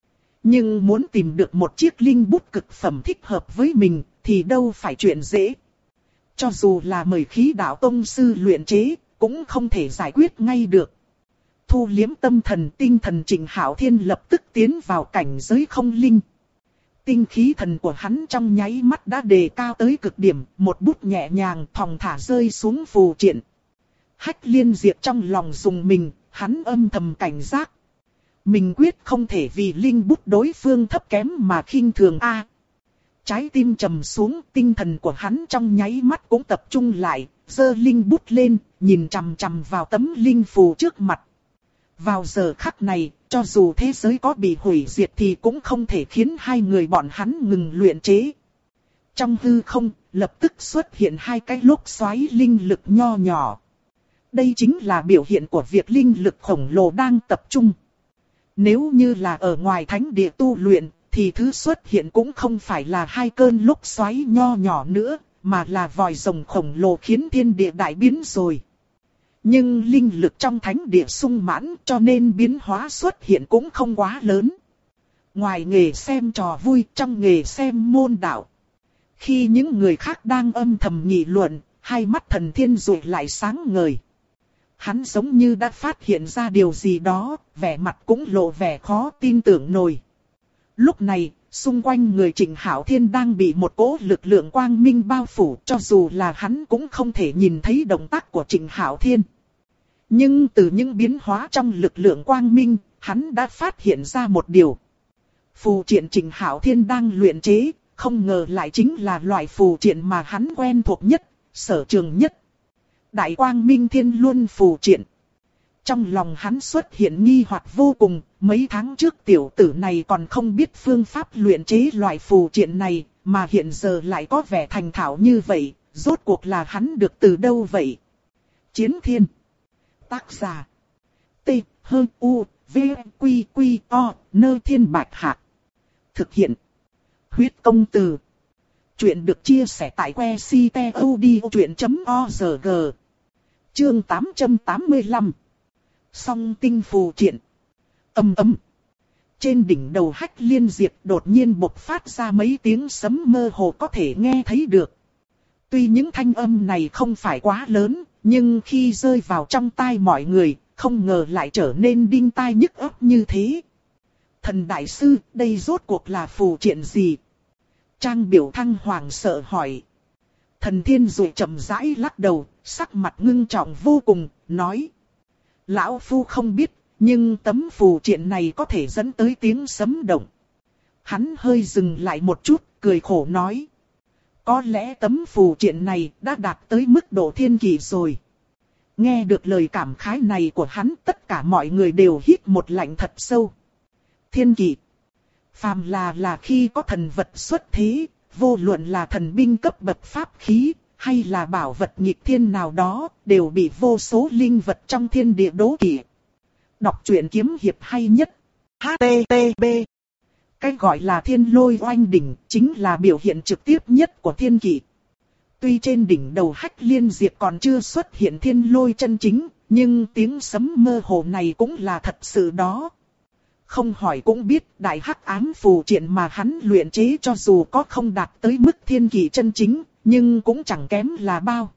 Nhưng muốn tìm được một chiếc linh bút cực phẩm thích hợp với mình, thì đâu phải chuyện dễ. Cho dù là mời khí đạo tông sư luyện chế, cũng không thể giải quyết ngay được. Thu liếm tâm thần tinh thần Trịnh Hạo Thiên lập tức tiến vào cảnh giới không linh. Tinh khí thần của hắn trong nháy mắt đã đề cao tới cực điểm, một bút nhẹ nhàng thong thả rơi xuống phù triện. Hách Liên Diệp trong lòng dùng mình, hắn âm thầm cảnh giác. Mình quyết không thể vì linh bút đối phương thấp kém mà khinh thường a. Trái tim trầm xuống, tinh thần của hắn trong nháy mắt cũng tập trung lại, giơ linh bút lên, nhìn chằm chằm vào tấm linh phù trước mặt. Vào giờ khắc này, cho dù thế giới có bị hủy diệt thì cũng không thể khiến hai người bọn hắn ngừng luyện chế. Trong hư không, lập tức xuất hiện hai cái lốc xoáy linh lực nho nhỏ. Đây chính là biểu hiện của việc linh lực khổng lồ đang tập trung. Nếu như là ở ngoài thánh địa tu luyện, thì thứ xuất hiện cũng không phải là hai cơn lốc xoáy nho nhỏ nữa, mà là vòi rồng khổng lồ khiến thiên địa đại biến rồi. Nhưng linh lực trong thánh địa sung mãn cho nên biến hóa xuất hiện cũng không quá lớn. Ngoài nghề xem trò vui, trong nghề xem môn đạo. Khi những người khác đang âm thầm nghị luận, hai mắt Thần Thiên Dụ lại sáng ngời. Hắn giống như đã phát hiện ra điều gì đó, vẻ mặt cũng lộ vẻ khó tin tưởng nổi. Lúc này, xung quanh người Trịnh Hạo Thiên đang bị một cỗ lực lượng quang minh bao phủ, cho dù là hắn cũng không thể nhìn thấy động tác của Trịnh Hạo Thiên. Nhưng từ những biến hóa trong lực lượng quang minh, hắn đã phát hiện ra một điều. Phù triện Trịnh Hạo Thiên đang luyện chế, không ngờ lại chính là loại phù triện mà hắn quen thuộc nhất, sở trường nhất. Đại Quang Minh Thiên Luân phù triện. Trong lòng hắn xuất hiện nghi hoặc vô cùng, mấy tháng trước tiểu tử này còn không biết phương pháp luyện chế loại phù triện này, mà hiện giờ lại có vẻ thành thạo như vậy, rốt cuộc là hắn được từ đâu vậy? Chiến Thiên. Tác giả. T, H, U, V, Quy, Quy, O, Nơ Thiên Bạch Hạc. Thực hiện. Huyết công từ. Chuyện được chia sẻ tại que ctod.org. Chương 885. Song tinh phù triện. Ầm ầm. Trên đỉnh đầu Hách Liên Diệp đột nhiên bộc phát ra mấy tiếng sấm mơ hồ có thể nghe thấy được. Tuy những thanh âm này không phải quá lớn, nhưng khi rơi vào trong tai mọi người, không ngờ lại trở nên đinh tai nhức óc như thế. Thần đại sư, đây rốt cuộc là phù triện gì? Trang Biểu Thăng hoảng sợ hỏi. Thần Thiên Dụ chậm rãi lắc đầu, sắc mặt ngưng trọng vô cùng, nói. Lão Phu không biết, nhưng tấm phù triện này có thể dẫn tới tiếng sấm động. Hắn hơi dừng lại một chút, cười khổ nói. Có lẽ tấm phù triện này đã đạt tới mức độ thiên kỳ rồi. Nghe được lời cảm khái này của hắn, tất cả mọi người đều hít một lạnh thật sâu. Thiên kỳ. Phàm là khi có thần vật xuất thế, vô luận là thần binh cấp bậc pháp khí, hay là bảo vật nghịch thiên nào đó, đều bị vô số linh vật trong thiên địa đố kỵ. Đọc truyện kiếm hiệp hay nhất. HTTP. Cái gọi là thiên lôi oanh đỉnh, chính là biểu hiện trực tiếp nhất của thiên kỵ. Tuy trên đỉnh đầu Hách Liên Diệp còn chưa xuất hiện thiên lôi chân chính, nhưng tiếng sấm mơ hồ này cũng là thật sự đó. Không hỏi cũng biết đại hắc ám phù triện mà hắn luyện chế cho dù có không đạt tới mức thiên kỵ chân chính, nhưng cũng chẳng kém là bao.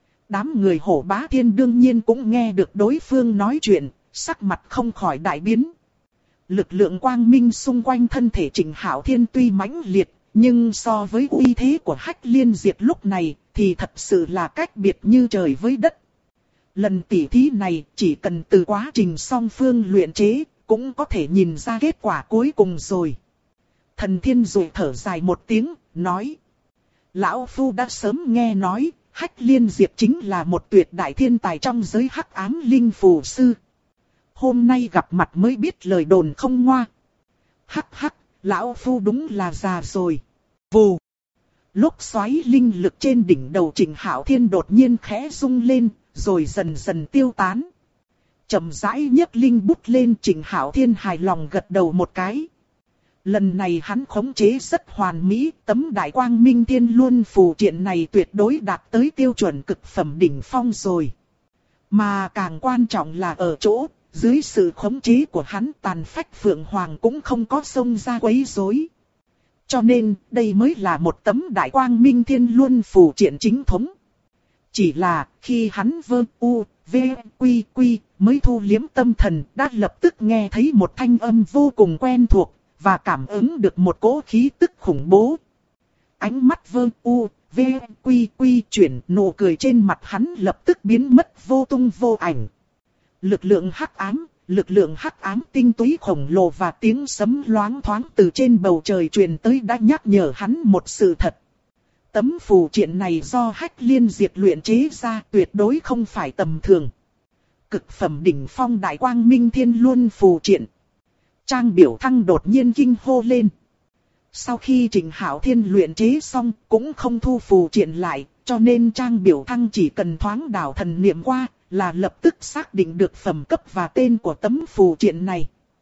Đám người Hổ Bá Thiên đương nhiên cũng nghe được đối phương nói chuyện, sắc mặt không khỏi đại biến. Lực lượng quang minh xung quanh thân thể Trịnh Hạo Thiên tuy mãnh liệt, nhưng so với uy thế của Hách Liên Diệp lúc này, thì thật sự là cách biệt như trời với đất. Lần tỉ thí này chỉ cần từ quá trình song phương luyện chế, cũng có thể nhìn ra kết quả cuối cùng rồi. Thần Thiên Dụ thở dài một tiếng, nói. Lão Phu đã sớm nghe nói, Hách Liên Diệp chính là một tuyệt đại thiên tài trong giới hắc ám linh phù sư. Hôm nay gặp mặt mới biết lời đồn không ngoa. Hắc hắc, Lão Phu đúng là già rồi. Vù. Lúc xoáy linh lực trên đỉnh đầu Trịnh Hạo Thiên đột nhiên khẽ rung lên, rồi dần dần tiêu tán. Chậm rãi nhấc linh bút lên, Trịnh Hạo Thiên hài lòng gật đầu một cái. Lần này hắn khống chế rất hoàn mỹ, tấm Đại Quang Minh Thiên Luân phù triện này tuyệt đối đạt tới tiêu chuẩn cực phẩm đỉnh phong rồi. Mà càng quan trọng là ở chỗ, dưới sự khống chế của hắn tàn phách Phượng Hoàng cũng không có xông ra quấy rối. Cho nên, đây mới là một tấm đại quang minh thiên luân phù triện chính thống. Chỉ là, khi hắn mới thu liếm tâm thần, đã lập tức nghe thấy một thanh âm vô cùng quen thuộc, và cảm ứng được một cỗ khí tức khủng bố. Ánh mắt chuyển, nụ cười trên mặt hắn lập tức biến mất vô tung vô ảnh. Lực lượng hắc ám tinh túy khổng lồ và tiếng sấm loáng thoáng từ trên bầu trời truyền tới đã nhắc nhở hắn một sự thật. Tấm phù triện này do Hách Liên Diệt luyện chế ra, tuyệt đối không phải tầm thường. Cực phẩm đỉnh phong đại quang minh thiên luân phù triện. Trang Biểu Thăng đột nhiên kinh hô lên. Sau khi Trịnh Hạo Thiên luyện chế xong cũng không thu phù triện lại, cho nên Trang Biểu Thăng chỉ cần thoáng đảo thần niệm qua là lập tức xác định được phẩm cấp và tên của tấm phù triện này.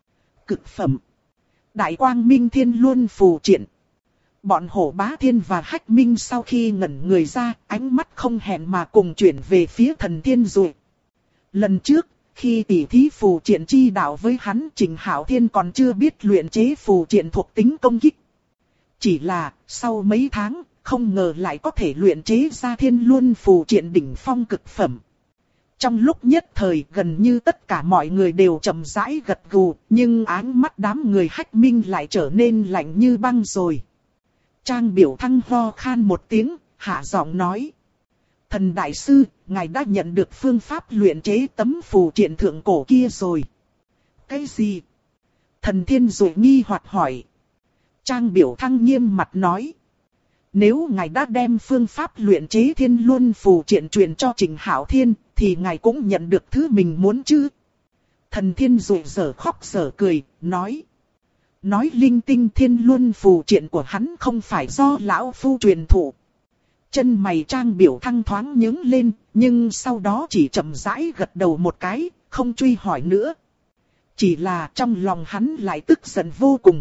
Cực phẩm đại quang minh thiên luân phù triện. Bọn Hổ Bá Thiên và Hách Minh sau khi ngẩn người ra, ánh mắt không hẹn mà cùng chuyển về phía Thần Thiên Dụ. Lần trước, khi tỉ thí phù triện chi đạo với hắn, Trịnh Hạo Thiên còn chưa biết luyện chế phù triện thuộc tính công kích. Chỉ là, sau mấy tháng, không ngờ lại có thể luyện chế ra thiên luân phù triện đỉnh phong cực phẩm. Trong lúc nhất thời gần như tất cả mọi người đều chậm rãi gật gù, nhưng ánh mắt đám người Hách Minh lại trở nên lạnh như băng rồi. Trang Biểu Thăng ho khan một tiếng, hạ giọng nói. Thần Đại Sư, ngài đã nhận được phương pháp luyện chế tấm phù triện thượng cổ kia rồi. Cái gì? Thần Thiên Dụ nghi hoặc hỏi. Trang Biểu Thăng nghiêm mặt nói. Nếu ngài đã đem phương pháp luyện chế thiên luân phù triện truyền cho Trịnh Hạo Thiên, thì ngài cũng nhận được thứ mình muốn chứ? Thần Thiên Dụ dở khóc dở cười, nói. Nói linh tinh thiên luân phù triện của hắn không phải do lão phu truyền thụ. Chân mày Trang Biểu Thăng thoáng nhướng lên, nhưng sau đó chỉ chậm rãi gật đầu một cái, không truy hỏi nữa. Chỉ là trong lòng hắn lại tức giận vô cùng.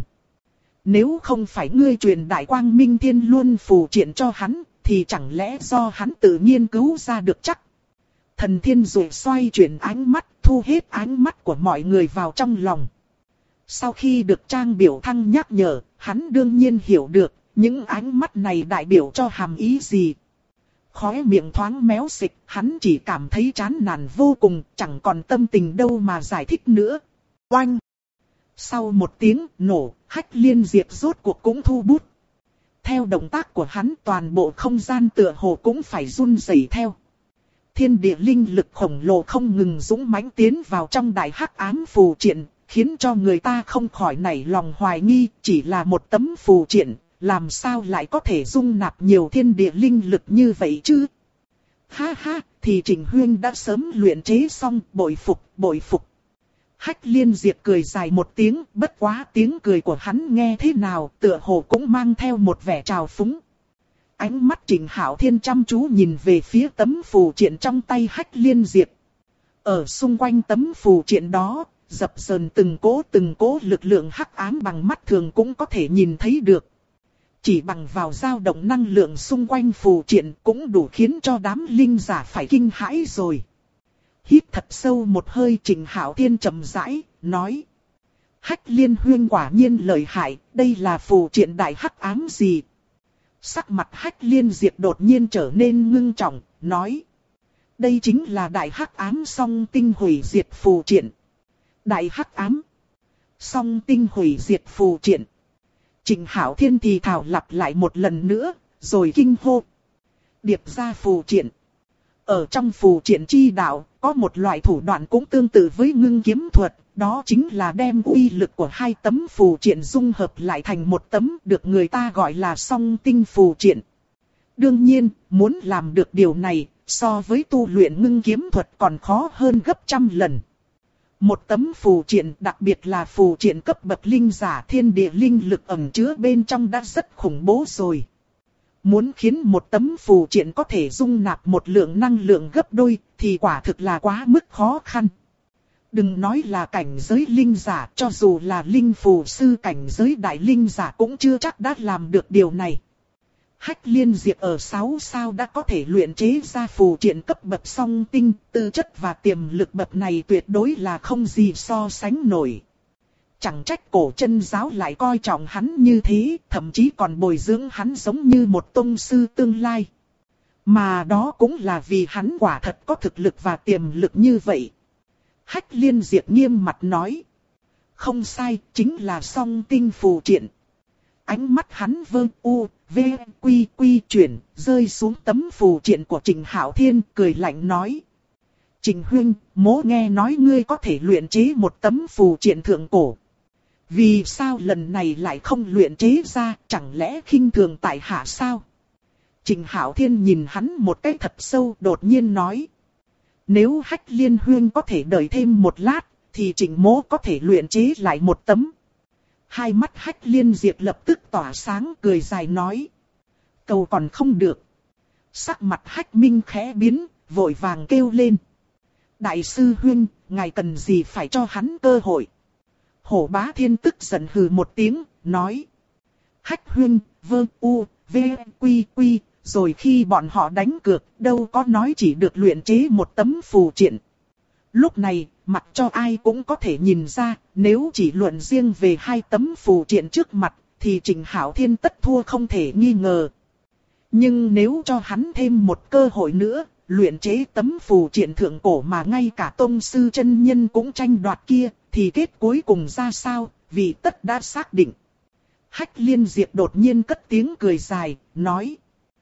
Nếu không phải ngươi truyền đại quang minh thiên luân phù triện cho hắn, thì chẳng lẽ do hắn tự nghiên cứu ra được chắc? Thần Thiên Dụ xoay chuyển ánh mắt, thu hết ánh mắt của mọi người vào trong lòng. Sau khi được Trang Biểu Thăng nhắc nhở, hắn đương nhiên hiểu được, những ánh mắt này đại biểu cho hàm ý gì. Khóe miệng thoáng méo xịch, hắn chỉ cảm thấy chán nản vô cùng, chẳng còn tâm tình đâu mà giải thích nữa. Oanh! Sau một tiếng nổ, Hách Liên Diệt rốt cuộc cũng thu bút. Theo động tác của hắn, toàn bộ không gian tựa hồ cũng phải run rẩy theo. Thiên địa linh lực khổng lồ không ngừng dũng mãnh tiến vào trong đại hắc ám phù triện, khiến cho người ta không khỏi nảy lòng hoài nghi, chỉ là một tấm phù triện, làm sao lại có thể dung nạp nhiều thiên địa linh lực như vậy chứ? Ha ha, thì Trịnh Huyên đã sớm luyện chế xong, bội phục, bội phục. Hách Liên Diệt cười dài một tiếng, bất quá tiếng cười của hắn nghe thế nào, tựa hồ cũng mang theo một vẻ trào phúng. Ánh mắt Trịnh Hạo Thiên chăm chú nhìn về phía tấm phù triện trong tay Hách Liên Diệt. Ở xung quanh tấm phù triện đó, dập dờn từng cỗ lực lượng hắc ám bằng mắt thường cũng có thể nhìn thấy được. Chỉ bằng vào dao động năng lượng xung quanh phù triện cũng đủ khiến cho đám linh giả phải kinh hãi rồi. Hít thật sâu một hơi, Trịnh Hạo Thiên chậm rãi, nói. Hách Liên Huyên quả nhiên lợi hại, đây là phù triện đại hắc ám gì? Sắc mặt Hách Liên Diệt đột nhiên trở nên ngưng trọng, nói. Đây chính là đại hắc ám song tinh hủy diệt phù triện. Đại hắc ám song tinh hủy diệt phù triện. Trịnh Hạo Thiên thì thảo lặp lại một lần nữa, rồi kinh hô. Điệp ra phù triện. Ở trong phù triện chi đạo, có một loại thủ đoạn cũng tương tự với ngưng kiếm thuật, đó chính là đem uy lực của hai tấm phù triện dung hợp lại thành một tấm, được người ta gọi là song tinh phù triện. Đương nhiên, muốn làm được điều này, so với tu luyện ngưng kiếm thuật còn khó hơn gấp trăm lần. Một tấm phù triện, đặc biệt là phù triện cấp bậc linh giả, thiên địa linh lực ẩn chứa bên trong đã rất khủng bố rồi. Muốn khiến một tấm phù triện có thể dung nạp một lượng năng lượng gấp đôi, thì quả thực là quá mức khó khăn. Đừng nói là cảnh giới linh giả, cho dù là linh phù sư cảnh giới đại linh giả cũng chưa chắc đã làm được điều này. Hách Liên Diệp ở 6 sao đã có thể luyện chế ra phù triện cấp bậc song tinh, tư chất và tiềm lực bậc này tuyệt đối là không gì so sánh nổi. Chẳng trách Cổ Chân giáo lại coi trọng hắn như thế, thậm chí còn bồi dưỡng hắn giống như một tông sư tương lai. Mà đó cũng là vì hắn quả thật có thực lực và tiềm lực như vậy. Hách Liên Diệp nghiêm mặt nói. Không sai, chính là song tinh phù triện. Ánh mắt hắn vơ u, v, quy quy chuyển, rơi xuống tấm phù triện của Trình Hạo Thiên, cười lạnh nói. Trình huynh, mỗ nghe nói ngươi có thể luyện chế một tấm phù triện thượng cổ. Vì sao lần này lại không luyện chế ra, chẳng lẽ khinh thường tại hạ sao? Trình Hạo Thiên nhìn hắn một cái thật sâu, đột nhiên nói. Nếu Hách Liên huynh có thể đợi thêm một lát, thì Trình mỗ có thể luyện chế lại một tấm. Hai mắt Hách Liên Diệp lập tức tỏa sáng, cười dài nói. Cầu còn không được. Sắc mặt Hách Minh khẽ biến, vội vàng kêu lên. Đại sư huynh, ngài cần gì phải cho hắn cơ hội? Hổ Bá Thiên tức giận hừ một tiếng, nói. Hách huynh, vơ u, v, quy quy, rồi khi bọn họ đánh cược, đâu có nói chỉ được luyện chế một tấm phù triện. Lúc này, mặc cho ai cũng có thể nhìn ra, nếu chỉ luận riêng về hai tấm phù triện trước mặt, thì Trình Hạo Thiên tất thua không thể nghi ngờ. Nhưng nếu cho hắn thêm một cơ hội nữa, luyện chế tấm phù triện thượng cổ mà ngay cả tông sư chân nhân cũng tranh đoạt kia, thì kết cuối cùng ra sao, vì tất đã xác định. Hách Liên Diệp đột nhiên cất tiếng cười dài, nói.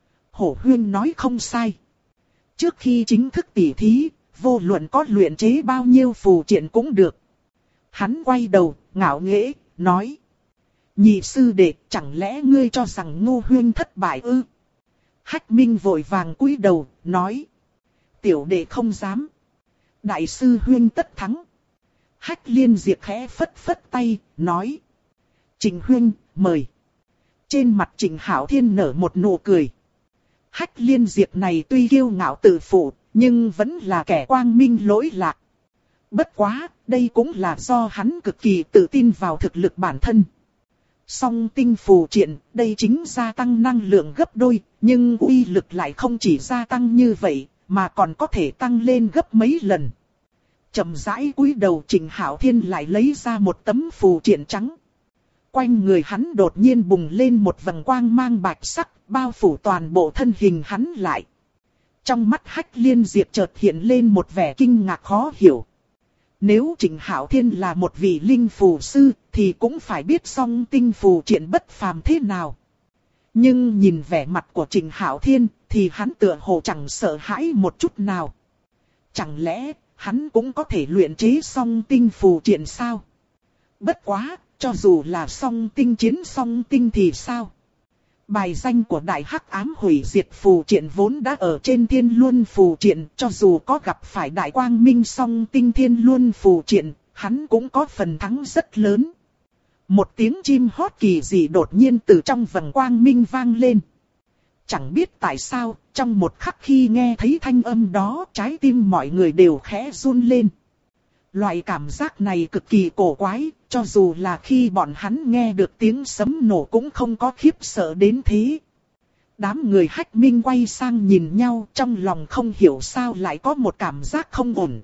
Hổ huynh nói không sai. Trước khi chính thức tỉ thí, vô luận có luyện chế bao nhiêu phù triện cũng được. Hắn quay đầu, ngạo nghễ, nói. Nhị sư đệ, chẳng lẽ ngươi cho rằng Ngô huynh thất bại ư? Hách Minh vội vàng cúi đầu, nói. Tiểu đệ không dám. Đại sư huynh tất thắng. Hách Liên Diệp khẽ phất phất tay, nói. Trình huynh, mời. Trên mặt Trình Hạo Thiên nở một nụ cười. Hách Liên Diệp này tuy kiêu ngạo tự phụ, nhưng vẫn là kẻ quang minh lỗi lạc. Bất quá, đây cũng là do hắn cực kỳ tự tin vào thực lực bản thân. Song tinh phù triện, đây chính gia tăng năng lượng gấp đôi, nhưng uy lực lại không chỉ gia tăng như vậy, mà còn có thể tăng lên gấp mấy lần. Chậm rãi cúi đầu Trình Hạo Thiên lại lấy ra một tấm phù triện trắng. Quanh người hắn đột nhiên bùng lên một vầng quang mang bạch sắc, bao phủ toàn bộ thân hình hắn lại. Trong mắt Hách Liên Diệp chợt hiện lên một vẻ kinh ngạc khó hiểu. Nếu Trình Hạo Thiên là một vị linh phù sư, thì cũng phải biết song tinh phù triện bất phàm thế nào. Nhưng nhìn vẻ mặt của Trình Hạo Thiên, thì hắn tựa hồ chẳng sợ hãi một chút nào. Chẳng lẽ, hắn cũng có thể luyện chế song tinh phù triện sao? Bất quá, cho dù là song tinh chiến song tinh thì sao? Bài danh của Đại Hắc Ám Hủy Diệt phù triện vốn đã ở trên Thiên Luân phù triện, cho dù có gặp phải Đại Quang Minh song tinh Thiên Luân phù triện, hắn cũng có phần thắng rất lớn. Một tiếng chim hót kỳ dị đột nhiên từ trong vầng quang minh vang lên. Chẳng biết tại sao, trong một khắc khi nghe thấy thanh âm đó, trái tim mọi người đều khẽ run lên. Loại cảm giác này cực kỳ cổ quái, cho dù là khi bọn hắn nghe được tiếng sấm nổ cũng không có khiếp sợ đến thế. Đám người Hách Minh quay sang nhìn nhau, trong lòng không hiểu sao lại có một cảm giác không ổn.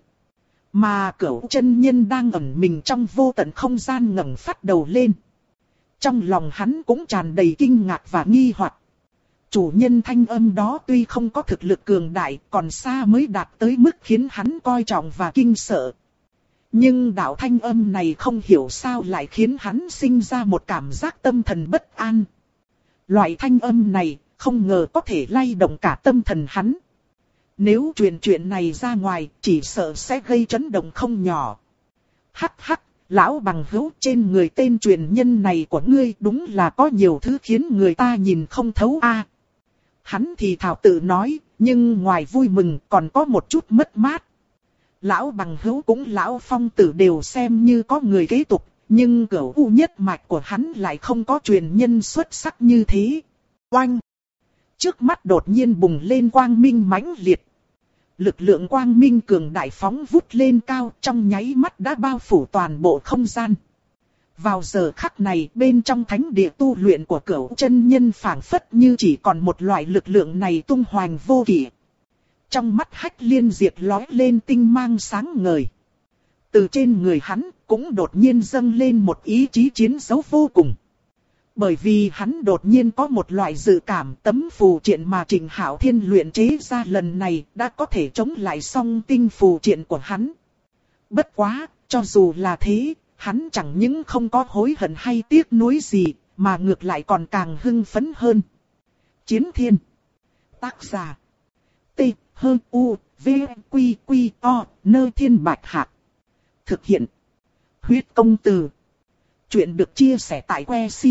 Mà Cửu chân nhân đang ẩn mình trong vô tận không gian ngẩng phát đầu lên. Trong lòng hắn cũng tràn đầy kinh ngạc và nghi hoặc. Chủ nhân thanh âm đó tuy không có thực lực cường đại, còn xa mới đạt tới mức khiến hắn coi trọng và kinh sợ. Nhưng đạo thanh âm này không hiểu sao lại khiến hắn sinh ra một cảm giác tâm thần bất an. Loại thanh âm này không ngờ có thể lay động cả tâm thần hắn. Nếu truyền chuyện này ra ngoài, chỉ sợ sẽ gây chấn động không nhỏ. Hắc hắc, lão bằng hữu, trên người tên truyền nhân này của ngươi đúng là có nhiều thứ khiến người ta nhìn không thấu a. Hắn thì thào tự nói, nhưng ngoài vui mừng còn có một chút mất mát. Lão bằng hữu cũng lão phong tử đều xem như có người kế tục, nhưng Cửu U nhất mạch của hắn lại không có truyền nhân xuất sắc như thế. Oanh! Trước mắt đột nhiên bùng lên quang minh mãnh liệt. Lực lượng quang minh cường đại phóng vút lên cao, trong nháy mắt đã bao phủ toàn bộ không gian. Vào giờ khắc này bên trong thánh địa tu luyện của Cửu chân nhân phảng phất như chỉ còn một loại lực lượng này tung hoành vô kỷ. Trong mắt Hách Liên Diệp lóe lên tinh mang sáng ngời. Từ trên người hắn cũng đột nhiên dâng lên một ý chí chiến đấu vô cùng. Bởi vì hắn đột nhiên có một loại dự cảm tấm phù triện mà Trình Hạo Thiên luyện chế ra lần này đã có thể chống lại song tinh phù triện của hắn. Bất quá, cho dù là thế, hắn chẳng những không có hối hận hay tiếc nuối gì, mà ngược lại còn càng hưng phấn hơn. Chiến Thiên. Tác giả. T, H, U, V, Quy, Quy, O, Nơ Thiên Bạch Hạc. Thực hiện. Huyết công từ. Chuyện được chia sẻ tại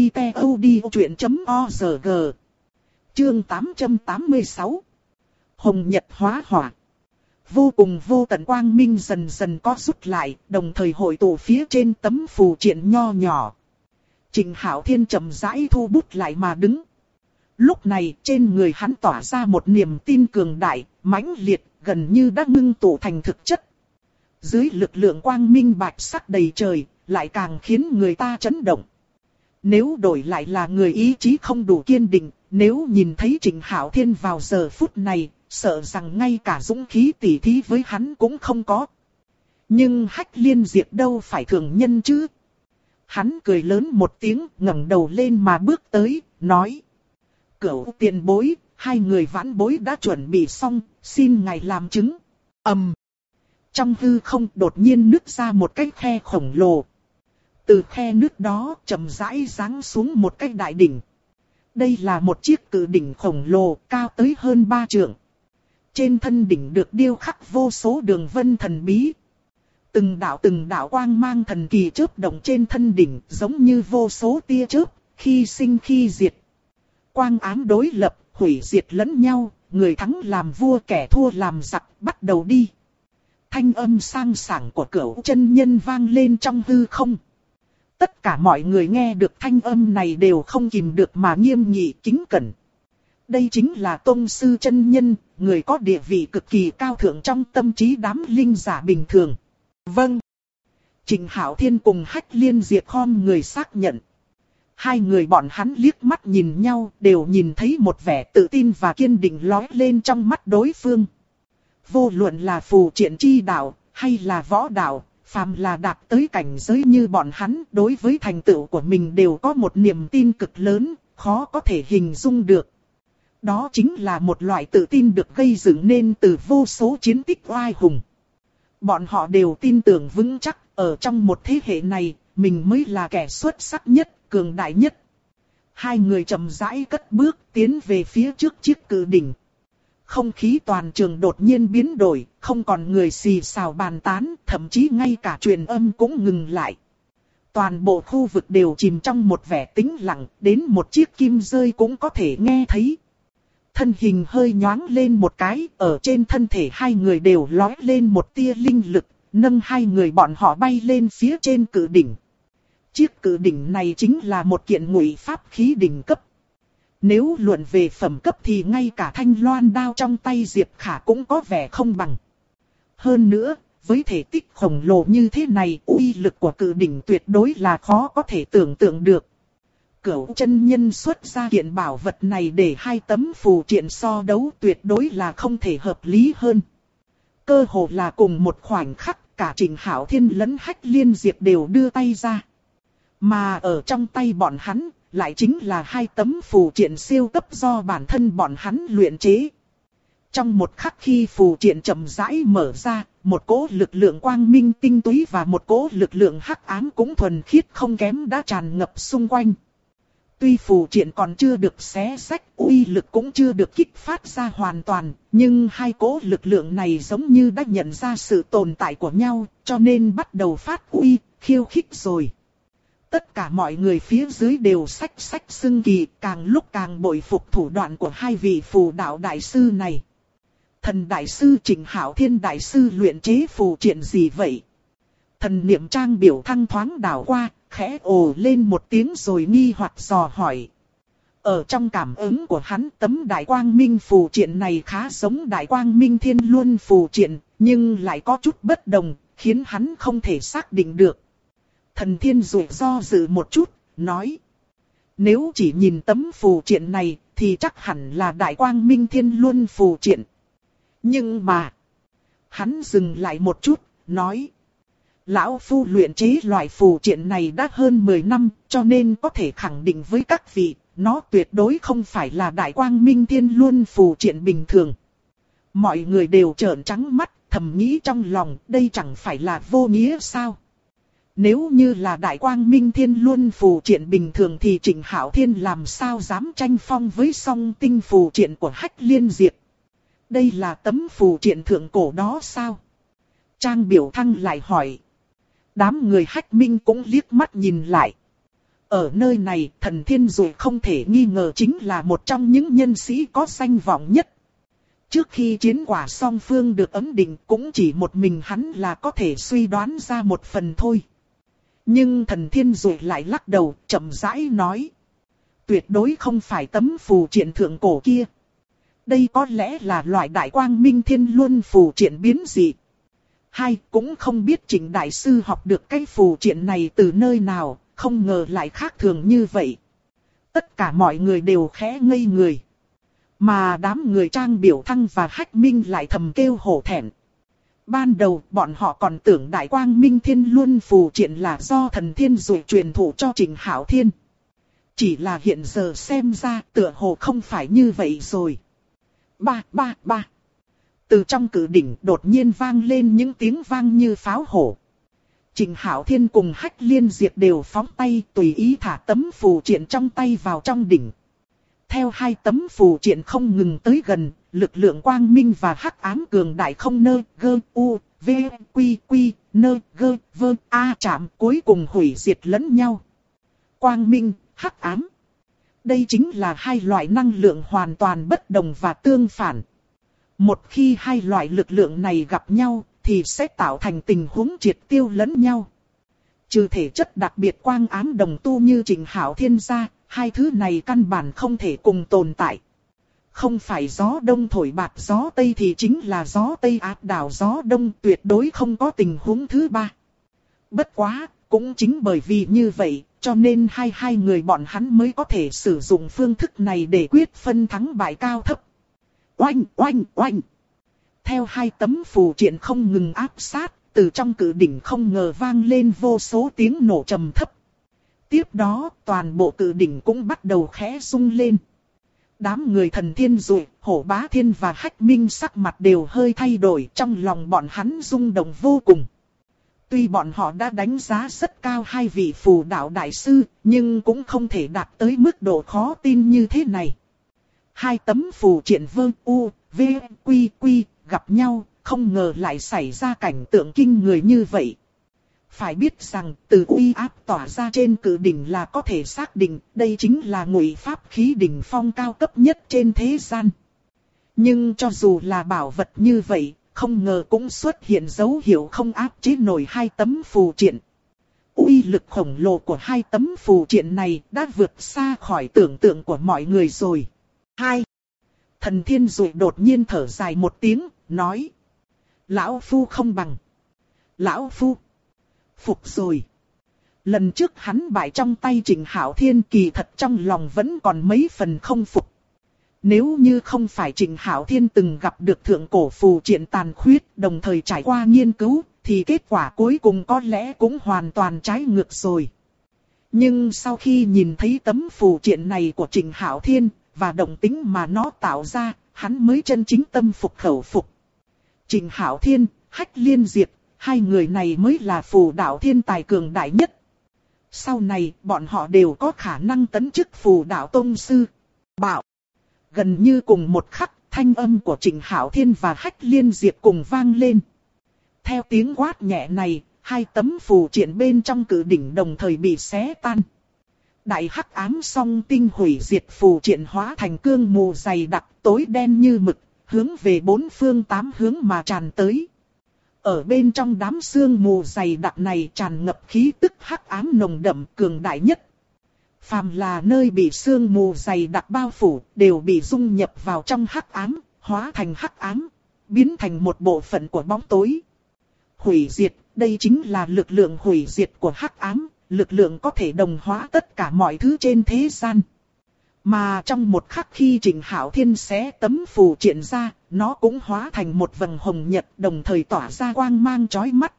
website.odchuyện.org. Chương 886. Hồng Nhật hóa hỏa. Vô cùng vô tận quang minh dần dần có rút lại, đồng thời hội tụ phía trên tấm phù triện nho nhỏ. Trình Hạo Thiên chậm rãi thu bút lại mà đứng. Lúc này trên người hắn tỏa ra một niềm tin cường đại, mãnh liệt, gần như đã ngưng tụ thành thực chất. Dưới lực lượng quang minh bạch sắc đầy trời, lại càng khiến người ta chấn động. Nếu đổi lại là người ý chí không đủ kiên định, nếu nhìn thấy Trình Hạo Thiên vào giờ phút này, sợ rằng ngay cả dũng khí tỉ thí với hắn cũng không có. Nhưng Hách Liên Diệp đâu phải thường nhân chứ. Hắn cười lớn một tiếng, ngẩng đầu lên mà bước tới, nói: Cửu tiền bối, hai người vãn bối đã chuẩn bị xong, xin ngài làm chứng. Trong hư không đột nhiên nứt ra một cái khe khổng lồ. Từ khe nứt đó chậm rãi giáng xuống một cái đại đỉnh. Đây là một chiếc cự đỉnh khổng lồ cao tới hơn 3 trượng. Trên thân đỉnh được điêu khắc vô số đường vân thần bí. Từng đạo quang mang thần kỳ chớp động trên thân đỉnh giống như vô số tia chớp, khi sinh khi diệt. Quang ám đối lập, hủy diệt lẫn nhau, người thắng làm vua kẻ thua làm giặc, bắt đầu đi. Thanh âm sang sảng của Cửu chân nhân vang lên trong hư không. Tất cả mọi người nghe được thanh âm này đều không kìm được mà nghiêm nghị kính cẩn. Đây chính là Tông sư chân nhân, người có địa vị cực kỳ cao thượng trong tâm trí đám linh giả bình thường. Vâng. Trình Hạo Thiên cùng Hách Liên Diệp khom người xác nhận. Hai người bọn hắn liếc mắt nhìn nhau, đều nhìn thấy một vẻ tự tin và kiên định lóe lên trong mắt đối phương. Vô luận là phù triện chi đạo, hay là võ đạo, phàm là đạt tới cảnh giới như bọn hắn, đối với thành tựu của mình đều có một niềm tin cực lớn, khó có thể hình dung được. Đó chính là một loại tự tin được gây dựng nên từ vô số chiến tích oai hùng. Bọn họ đều tin tưởng vững chắc, ở trong một thế hệ này, mình mới là kẻ xuất sắc nhất, cường đại nhất. Hai người chậm rãi cất bước tiến về phía trước chiếc cự đỉnh. Không khí toàn trường đột nhiên biến đổi, không còn người xì xào bàn tán, thậm chí ngay cả truyền âm cũng ngừng lại. Toàn bộ khu vực đều chìm trong một vẻ tĩnh lặng, đến một chiếc kim rơi cũng có thể nghe thấy. Thân hình hơi nhoáng lên một cái, ở trên thân thể hai người đều lóe lên một tia linh lực, nâng hai người bọn họ bay lên phía trên cự đỉnh. Chiếc cự đỉnh này chính là một kiện ngụy pháp khí đỉnh cấp. Nếu luận về phẩm cấp thì ngay cả thanh loan đao trong tay Diệp Khả cũng có vẻ không bằng. Hơn nữa, với thể tích khổng lồ như thế này, uy lực của cự đỉnh tuyệt đối là khó có thể tưởng tượng được. Cửu chân nhân xuất ra kiện bảo vật này để hai tấm phù triện so đấu tuyệt đối là không thể hợp lý hơn. Cơ hồ là cùng một khoảnh khắc, cả Trình Hạo Thiên lẫn Hách Liên Diệp đều đưa tay ra. Mà ở trong tay bọn hắn, lại chính là hai tấm phù triện siêu cấp do bản thân bọn hắn luyện chế. Trong một khắc khi phù triện chậm rãi mở ra, một cỗ lực lượng quang minh tinh túy và một cỗ lực lượng hắc ám cũng thuần khiết không kém đã tràn ngập xung quanh. Tuy phù triện còn chưa được xé rách, uy lực cũng chưa được kích phát ra hoàn toàn, nhưng hai cỗ lực lượng này giống như đã nhận ra sự tồn tại của nhau, cho nên bắt đầu phát uy, khiêu khích rồi. Tất cả mọi người phía dưới đều xách xưng kỳ, càng lúc càng bội phục thủ đoạn của hai vị phù đạo đại sư này. Thần đại sư Trình Hạo Thiên đại sư luyện chế phù triện gì vậy? Thần niệm trang biểu thăng thoáng đảo qua, khẽ ồ lên một tiếng rồi nghi hoặc dò hỏi. Ở trong cảm ứng của hắn, tấm đại quang minh phù triện này khá giống đại quang minh thiên luân phù triện, nhưng lại có chút bất đồng, khiến hắn không thể xác định được. Thần Thiên Dụ do dự một chút, nói. Nếu chỉ nhìn tấm phù triện này, thì chắc hẳn là Đại Quang Minh Thiên Luân phù triện. Nhưng mà, hắn dừng lại một chút, nói. Lão Phu luyện chế loại phù triện này đã hơn 10 năm, cho nên có thể khẳng định với các vị, nó tuyệt đối không phải là Đại Quang Minh Thiên Luân phù triện bình thường. Mọi người đều trợn trắng mắt, thầm nghĩ trong lòng, đây chẳng phải là vô nghĩa sao? Nếu như là Đại Quang Minh Thiên Luân phù triện bình thường thì Trịnh Hạo Thiên làm sao dám tranh phong với song tinh phù triện của Hách Liên Diệp? Đây là tấm phù triện thượng cổ đó sao? Trang Biểu Thăng lại hỏi. Đám người Hách Minh cũng liếc mắt nhìn lại. Ở nơi này, Thần Thiên Dụ không thể nghi ngờ chính là một trong những nhân sĩ có danh vọng nhất. Trước khi chiến quả song phương được ấn định cũng chỉ một mình hắn là có thể suy đoán ra một phần thôi. Nhưng Thần Thiên Dụ lại lắc đầu, chậm rãi nói. Tuyệt đối không phải tấm phù triện thượng cổ kia. Đây có lẽ là loại Đại Quang Minh Thiên Luân phù triện biến dị. Hay cũng không biết Trịnh Đại Sư học được cái phù triện này từ nơi nào, không ngờ lại khác thường như vậy. Tất cả mọi người đều khẽ ngây người. Mà đám người Trang Biểu Thăng và Hách Minh lại thầm kêu hổ thẹn. Ban đầu bọn họ còn tưởng Đại Quang Minh Thiên Luân phù triện là do Thần Thiên Dụ truyền thụ cho Trịnh Hạo Thiên. Chỉ là hiện giờ xem ra tựa hồ không phải như vậy rồi. Ba. Từ trong cử đỉnh đột nhiên vang lên những tiếng vang như pháo hổ. Trịnh Hạo Thiên cùng Hách Liên Diệp đều phóng tay tùy ý thả tấm phù triện trong tay vào trong đỉnh. Theo hai tấm phù triện không ngừng tới gần, lực lượng quang minh và hắc ám cường đại không nơ gơ u v quy quy nơ gơ vơ a chạm cuối cùng hủy diệt lẫn nhau. Quang minh, hắc ám. Đây chính là hai loại năng lượng hoàn toàn bất đồng và tương phản. Một khi hai loại lực lượng này gặp nhau, thì sẽ tạo thành tình huống triệt tiêu lẫn nhau. Trừ thể chất đặc biệt quang ám đồng tu như Trịnh Hạo Thiên ra, hai thứ này căn bản không thể cùng tồn tại. Không phải gió đông thổi bạt gió tây thì chính là gió tây áp đảo gió đông, tuyệt đối không có tình huống thứ ba. Bất quá, cũng chính bởi vì như vậy, cho nên hai người bọn hắn mới có thể sử dụng phương thức này để quyết phân thắng bại cao thấp. Oanh, oanh, oanh. Theo hai tấm phù triện không ngừng áp sát, từ trong cử đỉnh không ngờ vang lên vô số tiếng nổ trầm thấp. Tiếp đó, toàn bộ cử đỉnh cũng bắt đầu khẽ rung lên. Đám người Thần Thiên Dụ, Hổ Bá Thiên và Hách Minh sắc mặt đều hơi thay đổi, trong lòng bọn hắn rung động vô cùng. Tuy bọn họ đã đánh giá rất cao hai vị phù đạo đại sư, nhưng cũng không thể đạt tới mức độ khó tin như thế này. Hai tấm phù triện vơ u, v, quy quy, gặp nhau, không ngờ lại xảy ra cảnh tượng kinh người như vậy. Phải biết rằng, từ uy áp tỏa ra trên cử đỉnh là có thể xác định, đây chính là ngụy pháp khí đỉnh phong cao cấp nhất trên thế gian. Nhưng cho dù là bảo vật như vậy, không ngờ cũng xuất hiện dấu hiệu không áp chế nổi hai tấm phù triện. Uy lực khổng lồ của hai tấm phù triện này đã vượt xa khỏi tưởng tượng của mọi người rồi. Hai. Thần Thiên Dụ đột nhiên thở dài một tiếng, nói. Lão Phu không bằng. Lão Phu. Phục rồi. Lần trước hắn bại trong tay Trịnh Hạo Thiên, kỳ thật trong lòng vẫn còn mấy phần không phục. Nếu như không phải Trịnh Hạo Thiên từng gặp được thượng cổ phù triện tàn khuyết, đồng thời trải qua nghiên cứu, thì kết quả cuối cùng có lẽ cũng hoàn toàn trái ngược rồi. Nhưng sau khi nhìn thấy tấm phù triện này của Trịnh Hạo Thiên, và động tính mà nó tạo ra, hắn mới chân chính tâm phục khẩu phục. Trịnh Hạo Thiên, Hách Liên Diệp, hai người này mới là phù đạo thiên tài cường đại nhất. Sau này, bọn họ đều có khả năng tấn chức phù đạo tông sư. Bảo. Gần như cùng một khắc, thanh âm của Trịnh Hạo Thiên và Hách Liên Diệp cùng vang lên. Theo tiếng quát nhẹ này, hai tấm phù triện bên trong cử đỉnh đồng thời bị xé tan. Đại hắc ám song tinh hủy diệt phù triện hóa thành cương mù dày đặc tối đen như mực, hướng về bốn phương tám hướng mà tràn tới. Ở bên trong đám sương mù dày đặc này tràn ngập khí tức hắc ám nồng đậm cường đại nhất. Phàm là nơi bị sương mù dày đặc bao phủ, đều bị dung nhập vào trong hắc ám, hóa thành hắc ám, biến thành một bộ phận của bóng tối. Hủy diệt, Đây chính là lực lượng hủy diệt của hắc ám, lực lượng có thể đồng hóa tất cả mọi thứ trên thế gian. Mà trong một khắc khi Trịnh Hạo Thiên xé tấm phù triện ra, nó cũng hóa thành một vầng hồng nhật đồng thời tỏa ra quang mang chói mắt.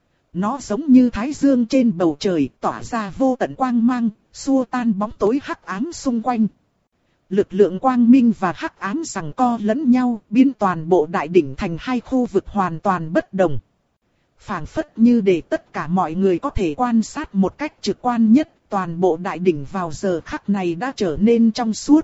Nó giống như thái dương trên bầu trời tỏa ra vô tận quang mang, xua tan bóng tối hắc ám xung quanh. Lực lượng quang minh và hắc ám giằng co lẫn nhau, biến toàn bộ đại đỉnh thành hai khu vực hoàn toàn bất đồng. Phảng phất như để tất cả mọi người có thể quan sát một cách trực quan nhất, toàn bộ đại đỉnh vào giờ khắc này đã trở nên trong suốt.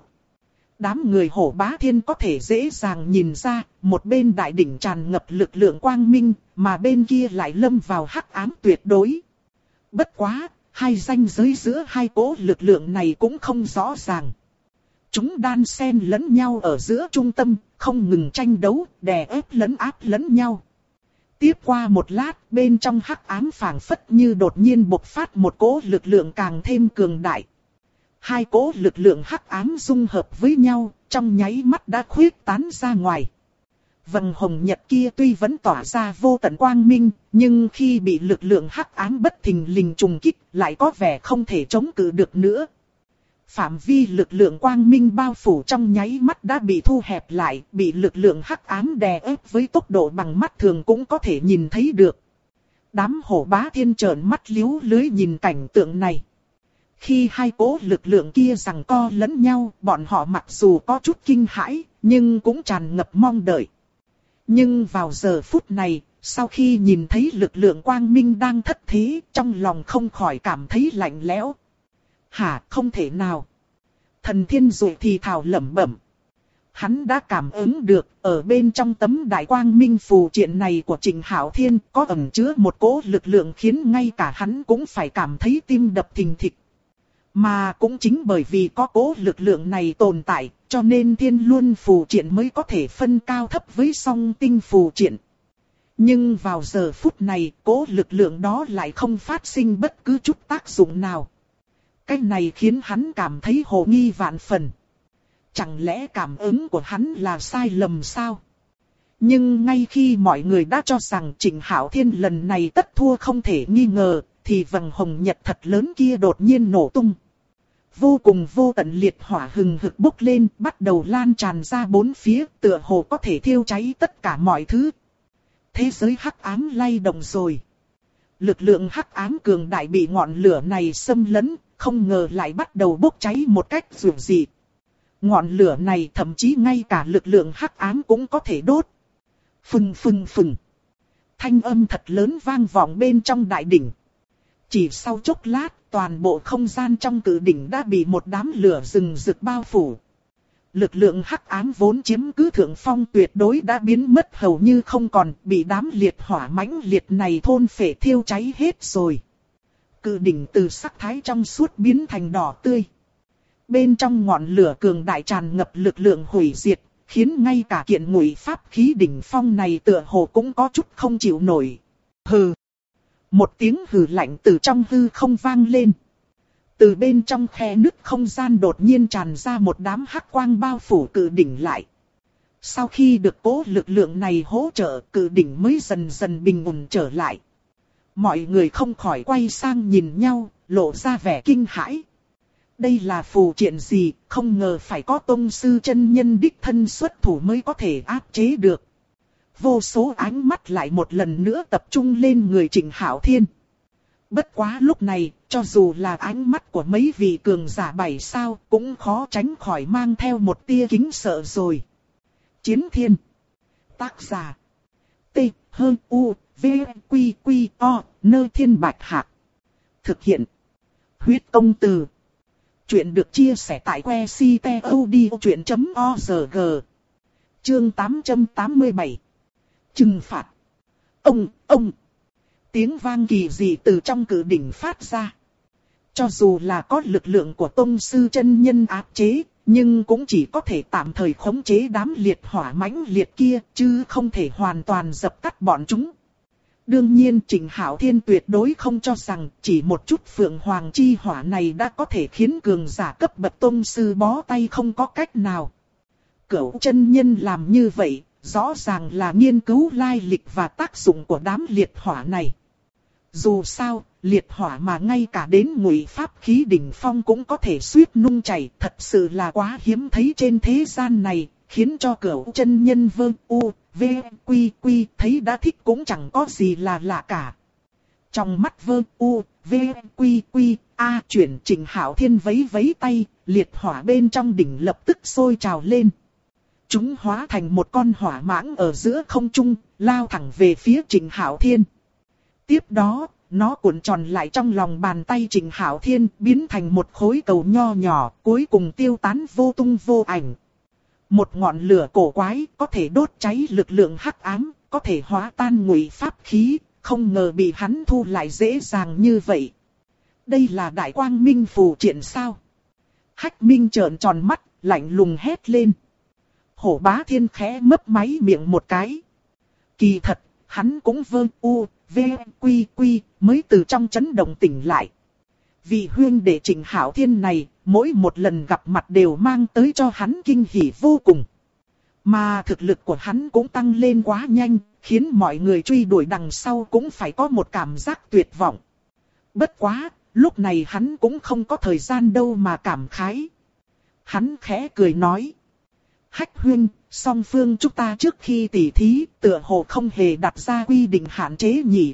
Đám người Hổ Bá Thiên có thể dễ dàng nhìn ra, một bên đại đỉnh tràn ngập lực lượng quang minh, mà bên kia lại lâm vào hắc ám tuyệt đối. Bất quá, hai ranh giới giữa hai cỗ lực lượng này cũng không rõ ràng. Chúng đan xen lẫn nhau ở giữa trung tâm, không ngừng tranh đấu, đè ép lẫn áp lẫn nhau. Tiếp qua một lát, bên trong hắc ám phảng phất như đột nhiên bộc phát một cỗ lực lượng càng thêm cường đại. Hai cỗ lực lượng hắc ám dung hợp với nhau, trong nháy mắt đã khuyết tán ra ngoài. Vầng hồng nhật kia tuy vẫn tỏa ra vô tận quang minh, nhưng khi bị lực lượng hắc ám bất thình lình trùng kích, lại có vẻ không thể chống cự được nữa. Phạm vi lực lượng quang minh bao phủ trong nháy mắt đã bị thu hẹp lại, bị lực lượng hắc ám đè ép với tốc độ bằng mắt thường cũng có thể nhìn thấy được. Đám Hổ Bá Thiên trợn mắt liếu lưới nhìn cảnh tượng này. Khi hai cỗ lực lượng kia giằng co lẫn nhau, bọn họ mặc dù có chút kinh hãi, nhưng cũng tràn ngập mong đợi. Nhưng vào giờ phút này, sau khi nhìn thấy lực lượng quang minh đang thất thế, trong lòng không khỏi cảm thấy lạnh lẽo. Hả, không thể nào. Thần Thiên Dụ thì thào lẩm bẩm. Hắn đã cảm ứng được, ở bên trong tấm đại quang minh phù triện này của Trịnh Hạo Thiên có ẩn chứa một cỗ lực lượng khiến ngay cả hắn cũng phải cảm thấy tim đập thình thịch. Mà cũng chính bởi vì có cỗ lực lượng này tồn tại, cho nên Thiên Luân phù triện mới có thể phân cao thấp với Song Tinh phù triện. Nhưng vào giờ phút này, cỗ lực lượng đó lại không phát sinh bất cứ chút tác dụng nào. Cái này khiến hắn cảm thấy hồ nghi vạn phần. Chẳng lẽ cảm ứng của hắn là sai lầm sao? Nhưng ngay khi mọi người đã cho rằng Trịnh Hạo Thiên lần này tất thua không thể nghi ngờ, thì vầng hồng nhật thật lớn kia đột nhiên nổ tung. Vô cùng vô tận liệt hỏa hừng hực bốc lên, bắt đầu lan tràn ra bốn phía, tựa hồ có thể thiêu cháy tất cả mọi thứ. Thế giới hắc ám lay động rồi. Lực lượng hắc ám cường đại bị ngọn lửa này xâm lấn, không ngờ lại bắt đầu bốc cháy một cách dữ dội. Ngọn lửa này thậm chí ngay cả lực lượng hắc ám cũng có thể đốt. Phừng phừng phừng. Thanh âm thật lớn vang vọng bên trong đại đỉnh. Chỉ sau chốc lát, toàn bộ không gian trong cự đỉnh đã bị một đám lửa rừng rực bao phủ. Lực lượng hắc ám vốn chiếm cứ thượng phong tuyệt đối đã biến mất hầu như không còn, bị đám liệt hỏa mãnh liệt này thôn phệ thiêu cháy hết rồi. Cự đỉnh từ sắc thái trong suốt biến thành đỏ tươi. Bên trong ngọn lửa cường đại tràn ngập lực lượng hủy diệt, khiến ngay cả kiện ngụy pháp khí đỉnh phong này tựa hồ cũng có chút không chịu nổi. Hừ. Một tiếng hừ lạnh từ trong hư không vang lên. Từ bên trong khe nứt không gian đột nhiên tràn ra một đám hắc quang bao phủ cự đỉnh lại. Sau khi được cố lực lượng này hỗ trợ, cự đỉnh mới dần dần bình ổn trở lại. Mọi người không khỏi quay sang nhìn nhau, lộ ra vẻ kinh hãi. Đây là phù triện gì, không ngờ phải có tông sư chân nhân đích thân xuất thủ mới có thể áp chế được. Vô số ánh mắt lại một lần nữa tập trung lên người Trịnh Hạo Thiên. Bất quá lúc này, cho dù là ánh mắt của mấy vị cường giả 7 sao, cũng khó tránh khỏi mang theo một tia kính sợ rồi. Chiến Thiên. Tác giả. T. U. V. Quy. Quy. O. Nơi Thiên Bạch Hạc. Thực hiện. Huyết Công Từ. Chuyện được chia sẻ tại que ctod.org. Chương 887. Trừng phạt. Ông. Tiếng vang kỳ dị từ trong cự đỉnh phát ra. Cho dù là có lực lượng của tông sư chân nhân áp chế, nhưng cũng chỉ có thể tạm thời khống chế đám liệt hỏa mãnh liệt kia, chứ không thể hoàn toàn dập tắt bọn chúng. Đương nhiên Trịnh Hạo Thiên tuyệt đối không cho rằng chỉ một chút phượng hoàng chi hỏa này đã có thể khiến cường giả cấp bậc tông sư bó tay không có cách nào. Cửu chân nhân làm như vậy, rõ ràng là nghiên cứu lai lịch và tác dụng của đám liệt hỏa này. Dù sao, liệt hỏa mà ngay cả đến ngụy pháp khí đỉnh phong cũng có thể suýt nung chảy, thật sự là quá hiếm thấy trên thế gian này, khiến cho Cửu chân nhân Vương U, V, Quy Quy thấy đã thích cũng chẳng có gì là lạ cả. Trong mắt Vương U, V, Quy Quy, chuyển Trình Hạo Thiên vấy vấy tay, liệt hỏa bên trong đỉnh lập tức sôi trào lên. Chúng hóa thành một con hỏa mãng ở giữa không trung, lao thẳng về phía Trình Hạo Thiên. Tiếp đó, nó cuộn tròn lại trong lòng bàn tay Trình Hạo Thiên, biến thành một khối cầu nho nhỏ, cuối cùng tiêu tán vô tung vô ảnh. Một ngọn lửa cổ quái, có thể đốt cháy lực lượng hắc ám, có thể hóa tan ngụy pháp khí, không ngờ bị hắn thu lại dễ dàng như vậy. Đây là Đại Quang Minh phù triện sao? Hách Minh trợn tròn mắt, lạnh lùng hét lên. Hổ Bá Thiên khẽ mấp máy miệng một cái. Kỳ thật, hắn cũng Vương U, V, Quy Quy, mới từ trong chấn động tỉnh lại. Vị huynh đệ Trình Hạo Thiên này, mỗi một lần gặp mặt đều mang tới cho hắn kinh hỉ vô cùng. Mà thực lực của hắn cũng tăng lên quá nhanh, khiến mọi người truy đuổi đằng sau cũng phải có một cảm giác tuyệt vọng. Bất quá, lúc này hắn cũng không có thời gian đâu mà cảm khái. Hắn khẽ cười nói. Hách huynh, song phương chúng ta trước khi tỉ thí, tựa hồ không hề đặt ra quy định hạn chế nhỉ.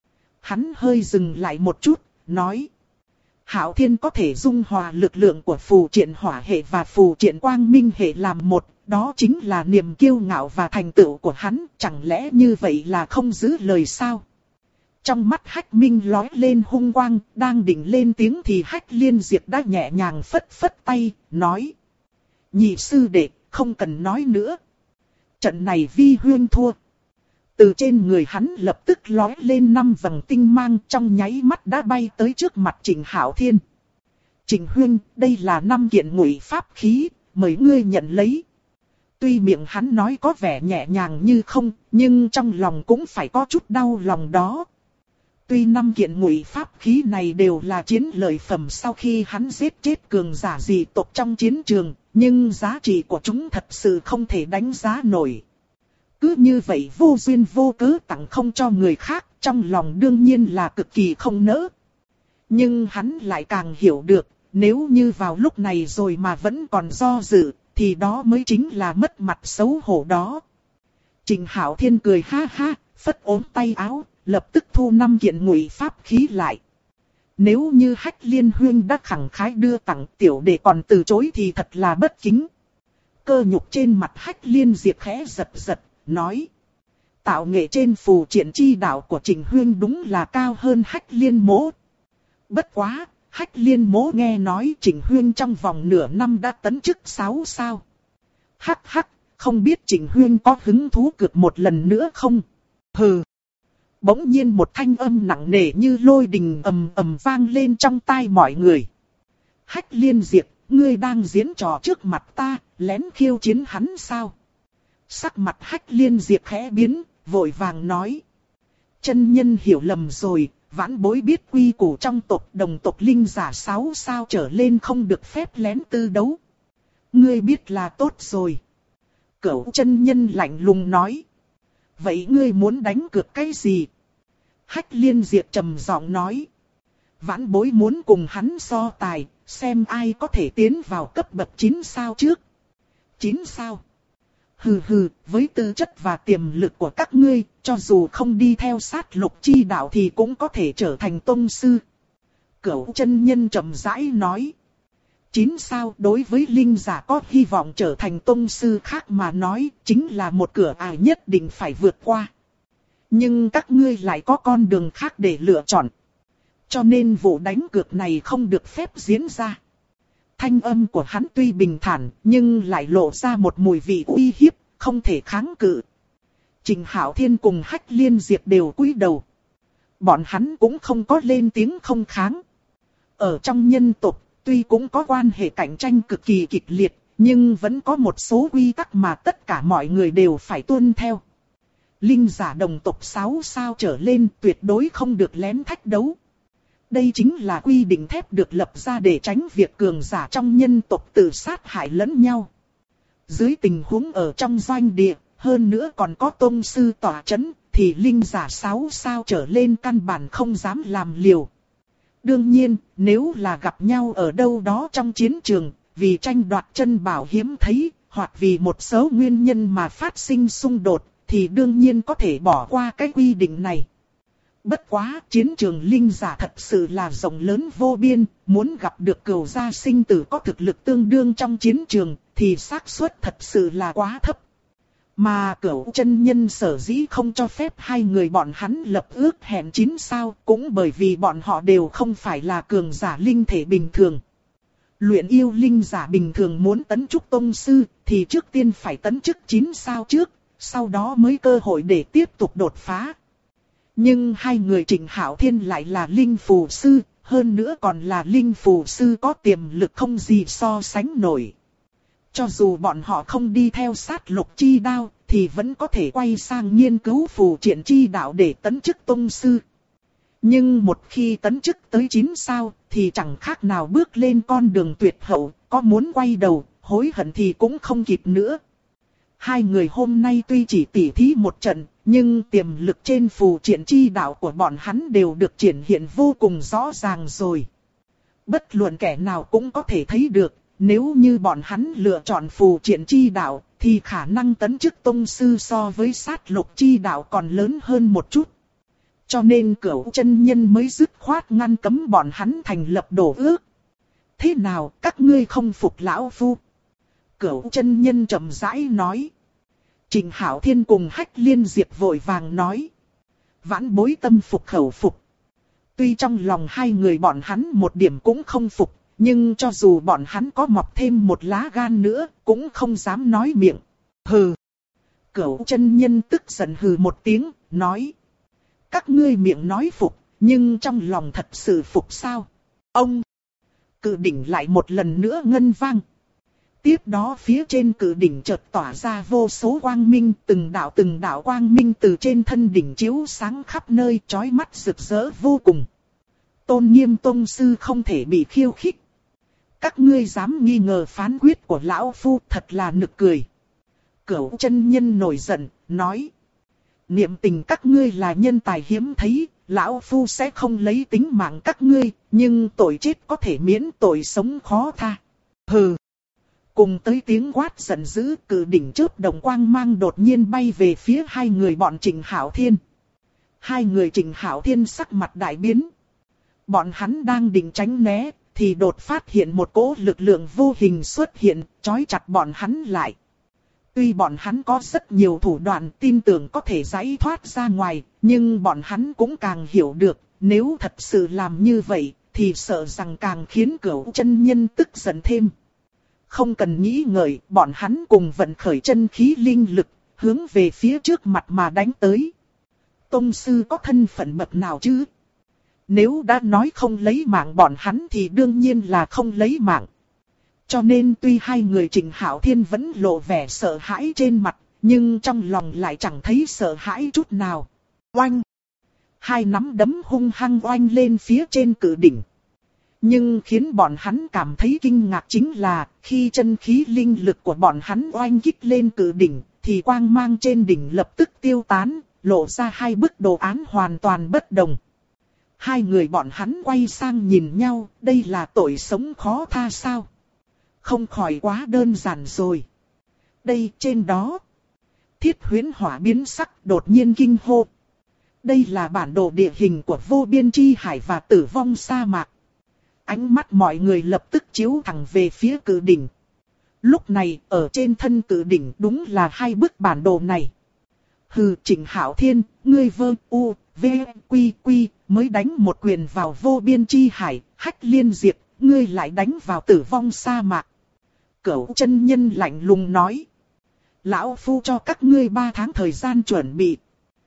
Hắn hơi dừng lại một chút, nói. Hạo Thiên có thể dung hòa lực lượng của phù triện hỏa hệ và phù triện quang minh hệ làm một, đó chính là niềm kiêu ngạo và thành tựu của hắn, chẳng lẽ như vậy là không giữ lời sao? Trong mắt Hách Minh lóe lên hung quang, đang định lên tiếng thì Hách Liên Diệt đã nhẹ nhàng phất phất tay, nói. Nhị sư đệ, không cần nói nữa. Trận này vi huyên thua. Từ trên người hắn lập tức lóe lên 5 vầng tinh mang, trong nháy mắt đã bay tới trước mặt Trình Hạo Thiên. Trình huyên, đây là 5 kiện ngụy pháp khí, mời ngươi nhận lấy. Tuy miệng hắn nói có vẻ nhẹ nhàng như không, nhưng trong lòng cũng phải có chút đau lòng đó. Tuy 5 kiện ngụy pháp khí này đều là chiến lợi phẩm sau khi hắn giết chết cường giả dị tộc trong chiến trường, nhưng giá trị của chúng thật sự không thể đánh giá nổi. Cứ như vậy vô duyên vô cớ tặng không cho người khác, trong lòng đương nhiên là cực kỳ không nỡ. Nhưng hắn lại càng hiểu được, nếu như vào lúc này rồi mà vẫn còn do dự, thì đó mới chính là mất mặt xấu hổ đó. Trình Hạo Thiên cười ha ha, phất ốm tay áo, lập tức thu 5 kiện ngụy pháp khí lại. Nếu như Hách Liên huynh đã khẳng khái đưa tặng, tiểu đệ còn từ chối thì thật là bất kính. Cơ nhục trên mặt Hách Liên Diệt khẽ giật giật, nói. Tạo nghệ trên phù triện chi đạo của Trình huynh đúng là cao hơn Hách Liên mỗ. Bất quá, Hách Liên mỗ nghe nói Trình huynh trong vòng nửa năm đã tấn chức 6 sao. Hắc hắc, không biết Trình huynh có hứng thú cược một lần nữa không? Hừ. Bỗng nhiên một thanh âm nặng nề như lôi đình ầm ầm vang lên trong tai mọi người. Hách Liên Diệt, ngươi đang diễn trò trước mặt ta, lén khiêu chiến hắn sao? Sắc mặt Hách Liên Diệt khẽ biến, vội vàng nói. Chân nhân hiểu lầm rồi, vãn bối biết quy củ trong tộc đồng tộc linh giả 6 sao trở lên không được phép lén tư đấu. Ngươi biết là tốt rồi. Cửu chân nhân lạnh lùng nói. Vậy ngươi muốn đánh cược cái gì? Hách Liên Diệt trầm giọng nói. Vãn bối muốn cùng hắn so tài, xem ai có thể tiến vào cấp bậc 9 sao trước. 9 sao? Hừ hừ, với tư chất và tiềm lực của các ngươi, cho dù không đi theo sát lục chi đạo thì cũng có thể trở thành tông sư. Cửu chân nhân trầm rãi nói. 9 sao đối với linh giả có hy vọng trở thành tông sư khác mà nói, chính là một cửa ải nhất định phải vượt qua. Nhưng các ngươi lại có con đường khác để lựa chọn. Cho nên vụ đánh cược này không được phép diễn ra. Thanh âm của hắn tuy bình thản, nhưng lại lộ ra một mùi vị uy hiếp, không thể kháng cự. Trình Hạo Thiên cùng Hách Liên Diệt đều cúi đầu. Bọn hắn cũng không có lên tiếng không kháng. Ở trong nhân tộc, tuy cũng có quan hệ cạnh tranh cực kỳ kịch liệt, nhưng vẫn có một số quy tắc mà tất cả mọi người đều phải tuân theo. Linh giả đồng tộc 6 sao trở lên tuyệt đối không được lén thách đấu. Đây chính là quy định thép được lập ra để tránh việc cường giả trong nhân tộc tự sát hại lẫn nhau. Dưới tình huống ở trong doanh địa, hơn nữa còn có tông sư tỏa chấn, thì linh giả 6 sao trở lên căn bản không dám làm liều. Đương nhiên, nếu là gặp nhau ở đâu đó trong chiến trường, vì tranh đoạt chân bảo hiếm thấy, hoặc vì một số nguyên nhân mà phát sinh xung đột, thì đương nhiên có thể bỏ qua cái quy định này. Bất quá, chiến trường linh giả thật sự là rộng lớn vô biên, muốn gặp được cửu gia sinh tử có thực lực tương đương trong chiến trường, thì xác suất thật sự là quá thấp. Mà Cửu chân nhân sở dĩ không cho phép hai người bọn hắn lập ước hẹn 9 sao, cũng bởi vì bọn họ đều không phải là cường giả linh thể bình thường. Luyện yêu linh giả bình thường muốn tấn chức tông sư, thì trước tiên phải tấn chức 9 sao trước, sau đó mới cơ hội để tiếp tục đột phá. Nhưng hai người Trịnh Hạo Thiên lại là linh phù sư, hơn nữa còn là linh phù sư có tiềm lực không gì so sánh nổi. Cho dù bọn họ không đi theo sát lục chi đao, thì vẫn có thể quay sang nghiên cứu phù triện chi đạo để tấn chức tông sư. Nhưng một khi tấn chức tới 9 sao, thì chẳng khác nào bước lên con đường tuyệt hậu, có muốn quay đầu, hối hận thì cũng không kịp nữa. Hai người hôm nay tuy chỉ tỉ thí một trận, nhưng tiềm lực trên phù triện chi đạo của bọn hắn đều được triển hiện vô cùng rõ ràng rồi. Bất luận kẻ nào cũng có thể thấy được, nếu như bọn hắn lựa chọn phù triện chi đạo, thì khả năng tấn chức tông sư so với sát lục chi đạo còn lớn hơn một chút. Cho nên Cửu chân nhân mới dứt khoát ngăn cấm bọn hắn thành lập đổ ước. Thế nào, các ngươi không phục lão phu? Cửu chân nhân chậm rãi nói. Trịnh Hạo Thiên cùng Hách Liên Diệp vội vàng nói. Vãn bối tâm phục khẩu phục. Tuy trong lòng hai người bọn hắn một điểm cũng không phục, nhưng cho dù bọn hắn có mọc thêm một lá gan nữa, cũng không dám nói miệng. Hừ. Cửu chân nhân tức giận hừ một tiếng, nói. Các ngươi miệng nói phục, nhưng trong lòng thật sự phục sao? Ông. Cự đỉnh lại một lần nữa ngân vang. Tiếp đó phía trên cự đỉnh chợt tỏa ra vô số quang minh, từng đạo quang minh từ trên thân đỉnh chiếu sáng khắp nơi, chói mắt rực rỡ vô cùng. Tôn Nghiêm tông sư không thể bị khiêu khích. Các ngươi dám nghi ngờ phán quyết của lão phu, thật là nực cười. Cửu chân nhân nổi giận, nói. Niệm tình các ngươi là nhân tài hiếm thấy, lão phu sẽ không lấy tính mạng các ngươi, nhưng tội chết có thể miễn, tội sống khó tha. Hừ. Cùng tới tiếng quát giận dữ, cự đỉnh chớp đồng quang mang đột nhiên bay về phía hai người bọn Trịnh Hạo Thiên. Hai người Trịnh Hạo Thiên sắc mặt đại biến. Bọn hắn đang định tránh né, thì đột phát hiện một cỗ lực lượng vô hình xuất hiện, trói chặt bọn hắn lại. Tuy bọn hắn có rất nhiều thủ đoạn tin tưởng có thể giải thoát ra ngoài, nhưng bọn hắn cũng càng hiểu được, nếu thật sự làm như vậy, thì sợ rằng càng khiến Cửu chân nhân tức giận thêm. Không cần nghĩ ngợi, bọn hắn cùng vận khởi chân khí linh lực, hướng về phía trước mặt mà đánh tới. Tông sư có thân phận bậc nào chứ? Nếu đã nói không lấy mạng bọn hắn thì đương nhiên là không lấy mạng. Cho nên tuy hai người Trịnh Hạo Thiên vẫn lộ vẻ sợ hãi trên mặt, nhưng trong lòng lại chẳng thấy sợ hãi chút nào. Oanh! Hai nắm đấm hung hăng oanh lên phía trên cự đỉnh. Nhưng khiến bọn hắn cảm thấy kinh ngạc chính là, khi chân khí linh lực của bọn hắn oanh kích lên cự đỉnh, thì quang mang trên đỉnh lập tức tiêu tán, lộ ra hai bức đồ án hoàn toàn bất đồng. Hai người bọn hắn quay sang nhìn nhau, đây là tội sống khó tha sao? Không khỏi quá đơn giản rồi. Đây trên đó. Thiết Huyễn Hỏa biến sắc đột nhiên kinh hô. Đây là bản đồ địa hình của vô biên chi hải và tử vong sa mạc. Ánh mắt mọi người lập tức chiếu thẳng về phía cự đỉnh. Lúc này ở trên thân cự đỉnh đúng là hai bức bản đồ này. Hừ, Trịnh Hạo Thiên, ngươi vơ u, v, quy quy, mới đánh một quyền vào vô biên chi hải, Hách Liên Diệp, ngươi lại đánh vào tử vong sa mạc. Cửu chân nhân lạnh lùng nói. Lão phu cho các ngươi 3 tháng thời gian chuẩn bị.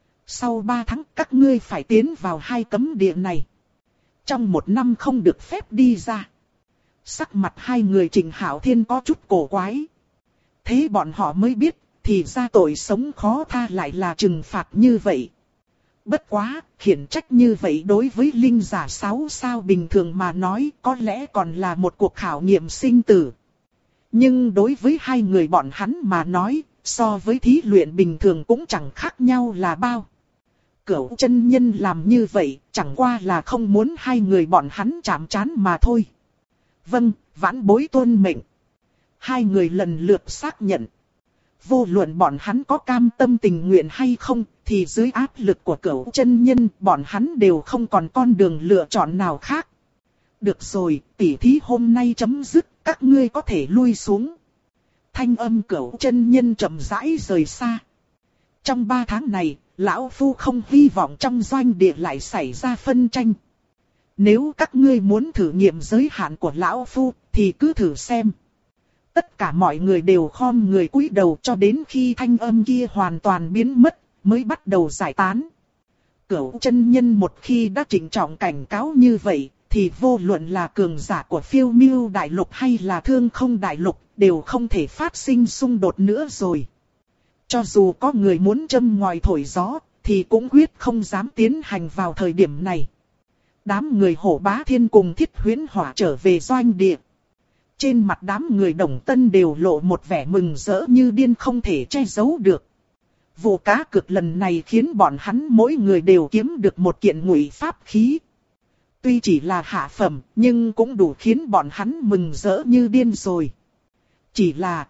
Sau 3 tháng các ngươi phải tiến vào hai cấm địa này. Trong 1 năm không được phép đi ra. Sắc mặt hai người Trịnh Hạo Thiên có chút cổ quái. Thế bọn họ mới biết, thì ra tội sống khó tha lại là trừng phạt như vậy. Bất quá, khiển trách như vậy đối với linh giả 6 sao bình thường mà nói có lẽ còn là một cuộc khảo nghiệm sinh tử. Nhưng đối với hai người bọn hắn mà nói, so với thí luyện bình thường cũng chẳng khác nhau là bao. Cửu chân nhân làm như vậy, chẳng qua là không muốn hai người bọn hắn chạm trán mà thôi. Vâng, vãn bối tuân mệnh. Hai người lần lượt xác nhận. Vô luận bọn hắn có cam tâm tình nguyện hay không, thì dưới áp lực của Cửu chân nhân, bọn hắn đều không còn con đường lựa chọn nào khác. Được rồi, tỉ thí hôm nay chấm dứt, các ngươi có thể lui xuống. Thanh âm Cửu chân nhân chậm rãi rời xa. Trong 3 tháng này, lão phu không hy vọng trong doanh địa lại xảy ra phân tranh. Nếu các ngươi muốn thử nghiệm giới hạn của lão phu, thì cứ thử xem. Tất cả mọi người đều khom người cúi đầu cho đến khi thanh âm kia hoàn toàn biến mất, mới bắt đầu giải tán. Cửu chân nhân một khi đã trịnh trọng cảnh cáo như vậy, thì vô luận là cường giả của Phiêu Miêu Đại Lục hay là Thương Không Đại Lục, đều không thể phát sinh xung đột nữa rồi. Cho dù có người muốn châm ngòi thổi gió, thì cũng quyết không dám tiến hành vào thời điểm này. Đám người Hổ Bá Thiên cùng Thiết Huyễn Hỏa trở về doanh địa. Trên mặt đám người Đồng Tân đều lộ một vẻ mừng rỡ như điên không thể che giấu được. Vụ cá cược lần này khiến bọn hắn mỗi người đều kiếm được một kiện ngụy pháp khí. Tuy chỉ là hạ phẩm, nhưng cũng đủ khiến bọn hắn mừng rỡ như điên rồi. Chỉ là,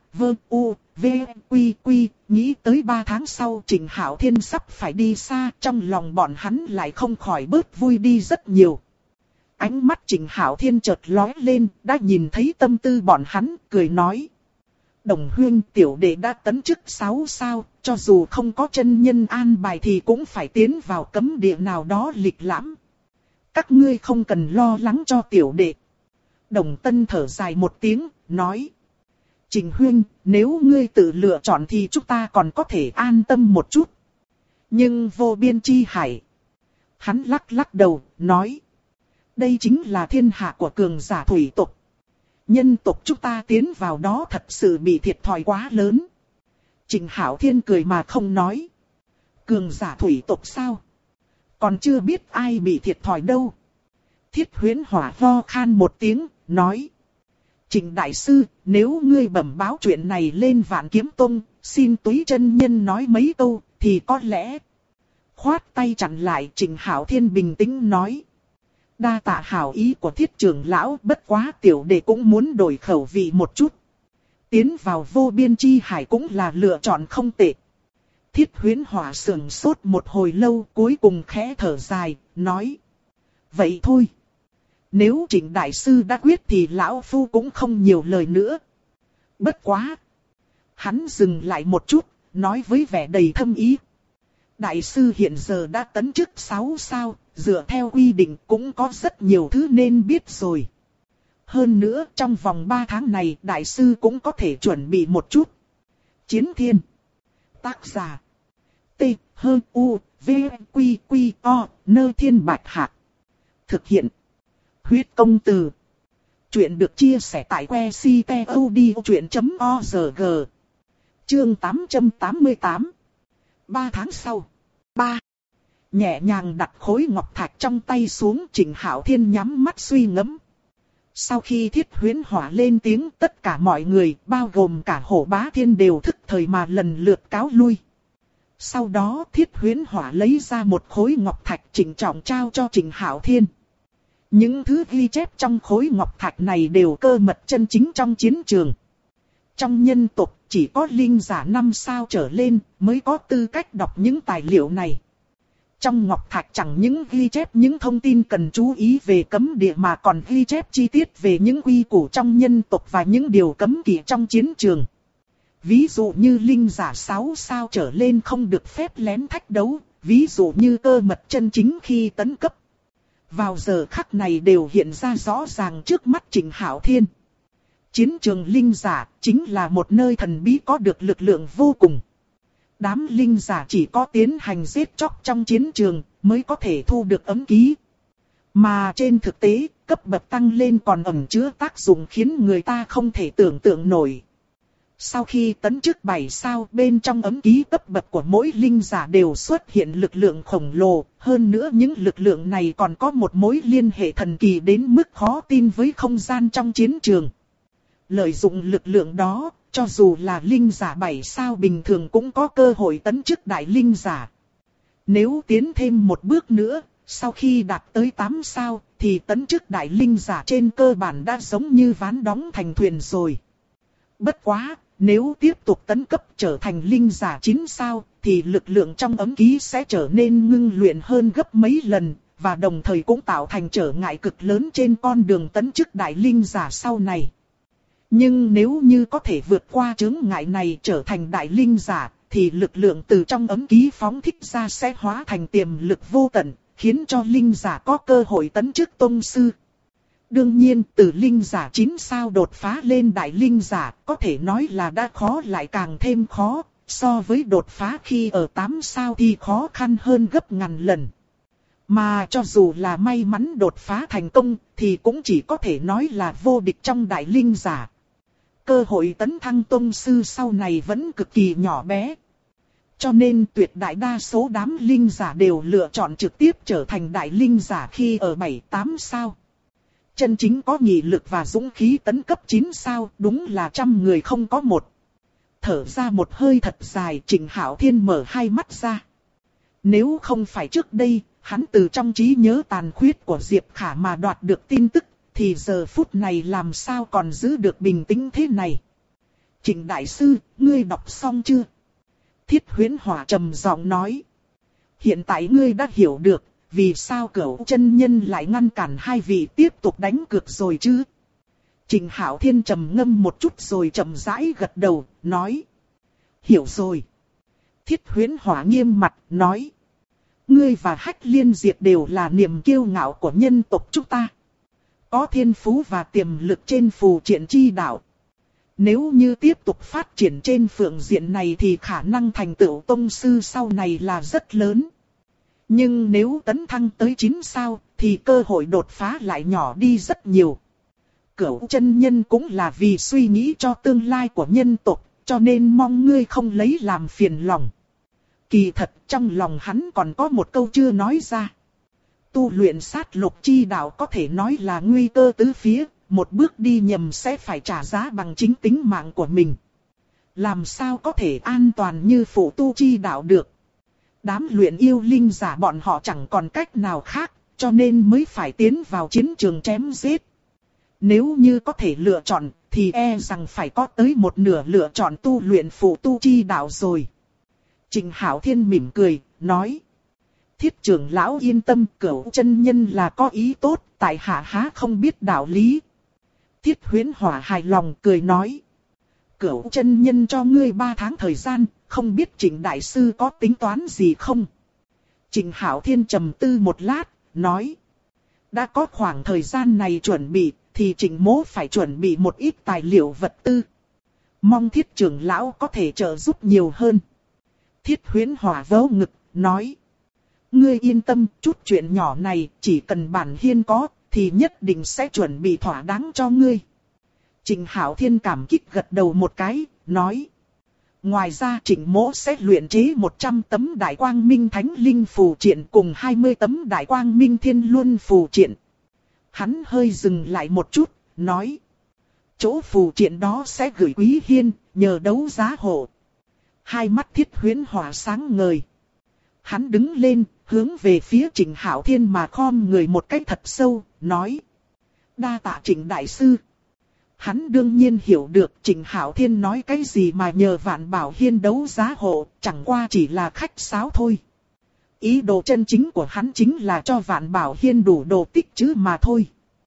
nghĩ tới 3 tháng sau Trịnh Hạo Thiên sắp phải đi xa, trong lòng bọn hắn lại không khỏi bớt vui đi rất nhiều. Ánh mắt Trịnh Hạo Thiên chợt lóe lên, đã nhìn thấy tâm tư bọn hắn, cười nói. Đồng huynh, tiểu đệ đã tấn chức 6 sao, cho dù không có chân nhân an bài thì cũng phải tiến vào cấm địa nào đó lịch lãm. Các ngươi không cần lo lắng cho tiểu đệ. Đồng Tân thở dài một tiếng, nói. Trịnh huynh, nếu ngươi tự lựa chọn thì chúng ta còn có thể an tâm một chút. Nhưng vô biên chi hải. Hắn lắc lắc đầu, nói. Đây chính là thiên hạ của cường giả thủy tộc. Nhân tộc chúng ta tiến vào đó thật sự bị thiệt thòi quá lớn. Trịnh Hạo Thiên cười mà không nói. Cường giả thủy tộc sao? Còn chưa biết ai bị thiệt thòi đâu. Thiết Huyễn Hỏa ho khan một tiếng, nói. Trịnh đại sư, nếu ngươi bẩm báo chuyện này lên Vạn Kiếm Tông, xin Túy chân nhân nói mấy câu, thì có lẽ. Khoát tay chặn lại, Trịnh Hạo Thiên bình tĩnh nói. Đa tạ hảo ý của Thiết trưởng lão, bất quá tiểu đệ cũng muốn đổi khẩu vị một chút. Tiến vào vô biên chi hải cũng là lựa chọn không tệ. Thiết Huyễn Hỏa sững sốt một hồi lâu, cuối cùng khẽ thở dài, nói. Vậy thôi. Nếu Trịnh đại sư đã quyết thì lão phu cũng không nhiều lời nữa. Bất quá. Hắn dừng lại một chút, nói với vẻ đầy thâm ý. Đại sư hiện giờ đã tấn chức 6 sao, dựa theo quy định cũng có rất nhiều thứ nên biết rồi. Hơn nữa, trong vòng 3 tháng này, đại sư cũng có thể chuẩn bị một chút. Chiến Thiên. Tác giả. T-H-U-V-Q-Q-O, Nơ Thiên Bạch Hạc. Thực hiện. Huyết Công Từ. Chuyện được chia sẻ tại que ctod.org. Chương 888. 3 tháng sau. 3. Nhẹ nhàng đặt khối ngọc thạch trong tay xuống, Trịnh Hạo Thiên nhắm mắt suy ngẫm. Sau khi Thiết Huyễn Hỏa lên tiếng, tất cả mọi người, bao gồm cả Hổ Bá Thiên đều thức thời mà lần lượt cáo lui. Sau đó Thiết Huyễn Hỏa lấy ra một khối ngọc thạch trịnh trọng trao cho Trịnh Hạo Thiên. Những thứ ghi chép trong khối ngọc thạch này đều cơ mật chân chính trong chiến trường. Trong nhân tộc chỉ có linh giả 5 sao trở lên mới có tư cách đọc những tài liệu này. Trong ngọc thạch chẳng những ghi chép những thông tin cần chú ý về cấm địa mà còn ghi chép chi tiết về những quy củ trong nhân tộc và những điều cấm kỵ trong chiến trường. Ví dụ như linh giả 6 sao trở lên không được phép lén thách đấu, ví dụ như cơ mật chân chính khi tấn cấp. Vào giờ khắc này đều hiện ra rõ ràng trước mắt Trịnh Hạo Thiên. Chiến trường linh giả chính là một nơi thần bí có được lực lượng vô cùng. Đám linh giả chỉ có tiến hành giết chóc trong chiến trường mới có thể thu được ấm ký. Mà trên thực tế, cấp bậc tăng lên còn ẩn chứa tác dụng khiến người ta không thể tưởng tượng nổi. Sau khi tấn chức 7 sao, bên trong ấm ký cấp bậc của mỗi linh giả đều xuất hiện lực lượng khổng lồ. Hơn nữa những lực lượng này còn có một mối liên hệ thần kỳ đến mức khó tin với không gian trong chiến trường. Lợi dụng lực lượng đó, cho dù là linh giả 7 sao bình thường cũng có cơ hội tấn chức đại linh giả. Nếu tiến thêm một bước nữa, sau khi đạt tới 8 sao, thì tấn chức đại linh giả trên cơ bản đã giống như ván đóng thành thuyền rồi. Bất quá, nếu tiếp tục tấn cấp trở thành linh giả 9 sao, thì lực lượng trong ấm ký sẽ trở nên ngưng luyện hơn gấp mấy lần, và đồng thời cũng tạo thành trở ngại cực lớn trên con đường tấn chức đại linh giả sau này. Nhưng nếu như có thể vượt qua chướng ngại này trở thành đại linh giả, thì lực lượng từ trong ấm ký phóng thích ra sẽ hóa thành tiềm lực vô tận, khiến cho linh giả có cơ hội tấn chức tông sư. Đương nhiên, từ linh giả 9 sao đột phá lên đại linh giả, có thể nói là đã khó lại càng thêm khó, so với đột phá khi ở 8 sao thì khó khăn hơn gấp ngàn lần. Mà cho dù là may mắn đột phá thành công, thì cũng chỉ có thể nói là vô địch trong đại linh giả. Cơ hội tấn thăng tông sư sau này vẫn cực kỳ nhỏ bé. Cho nên tuyệt đại đa số đám linh giả đều lựa chọn trực tiếp trở thành đại linh giả khi ở 7-8 sao. Chân chính có nghị lực và dũng khí tấn cấp 9 sao đúng là trăm người không có một. Thở ra một hơi thật dài, Trịnh Hạo Thiên mở hai mắt ra. Nếu không phải trước đây, hắn từ trong trí nhớ tàn khuyết của Diệp Khả mà đoạt được tin tức, thì giờ phút này làm sao còn giữ được bình tĩnh thế này. Trịnh Đại Sư, ngươi đọc xong chưa? Thiết Huyễn Hỏa trầm giọng nói. Hiện tại ngươi đã hiểu được, vì sao Cửu chân nhân lại ngăn cản hai vị tiếp tục đánh cược rồi chứ? Trịnh Hạo Thiên trầm ngâm một chút rồi chậm rãi gật đầu, nói. Hiểu rồi. Thiết Huyễn Hỏa nghiêm mặt, nói. Ngươi và Hách Liên Diệt đều là niềm kiêu ngạo của nhân tộc chúng ta. Có thiên phú và tiềm lực trên phù triện chi đạo. Nếu như tiếp tục phát triển trên phương diện này thì khả năng thành tựu tông sư sau này là rất lớn. Nhưng nếu tấn thăng tới 9 sao thì cơ hội đột phá lại nhỏ đi rất nhiều. Cửu chân nhân cũng là vì suy nghĩ cho tương lai của nhân tộc, cho nên mong ngươi không lấy làm phiền lòng. Kỳ thật trong lòng hắn còn có một câu chưa nói ra. Tu luyện sát lục chi đạo có thể nói là nguy cơ tứ phía, một bước đi nhầm sẽ phải trả giá bằng chính tính mạng của mình. Làm sao có thể an toàn như phụ tu chi đạo được? Đám luyện yêu linh giả bọn họ chẳng còn cách nào khác, cho nên mới phải tiến vào chiến trường chém giết. Nếu như có thể lựa chọn, thì e rằng phải có tới một nửa lựa chọn tu luyện phụ tu chi đạo rồi. Trịnh Hạo Thiên mỉm cười, nói. Thiết trưởng lão yên tâm, Cửu chân nhân là có ý tốt, tại hạ há không biết đạo lý. Thiết Huyễn Hỏa hài lòng cười nói. Cửu chân nhân cho ngươi 3 tháng thời gian, không biết Trịnh Đại Sư có tính toán gì không? Trịnh Hạo Thiên trầm tư một lát, nói. Đã có khoảng thời gian này chuẩn bị, thì Trịnh mỗ phải chuẩn bị một ít tài liệu vật tư. Mong Thiết trưởng lão có thể trợ giúp nhiều hơn. Thiết Huyễn Hỏa vớ ngực, nói. Ngươi yên tâm, chút chuyện nhỏ này, chỉ cần bản hiên có, thì nhất định sẽ chuẩn bị thỏa đáng cho ngươi. Trịnh Hạo Thiên cảm kích gật đầu một cái, nói. Ngoài ra Trịnh mỗ sẽ luyện chế 100 tấm Đại Quang Minh Thánh Linh phù triện cùng 20 tấm Đại Quang Minh Thiên Luân phù triện. Hắn hơi dừng lại một chút, nói. Chỗ phù triện đó sẽ gửi Quý Hiên, nhờ đấu giá hộ. Hai mắt Thiết Huyễn Hỏa sáng ngời. Hắn đứng lên, hướng về phía Trịnh Hạo Thiên mà khom người một cách thật sâu, nói. Đa tạ Trịnh Đại Sư. Hắn đương nhiên hiểu được Trịnh Hạo Thiên nói cái gì mà nhờ Vạn Bảo Hiên đấu giá hộ, chẳng qua chỉ là khách sáo thôi. Ý đồ chân chính của hắn chính là cho Vạn Bảo Hiên đủ đồ tích trữ mà thôi.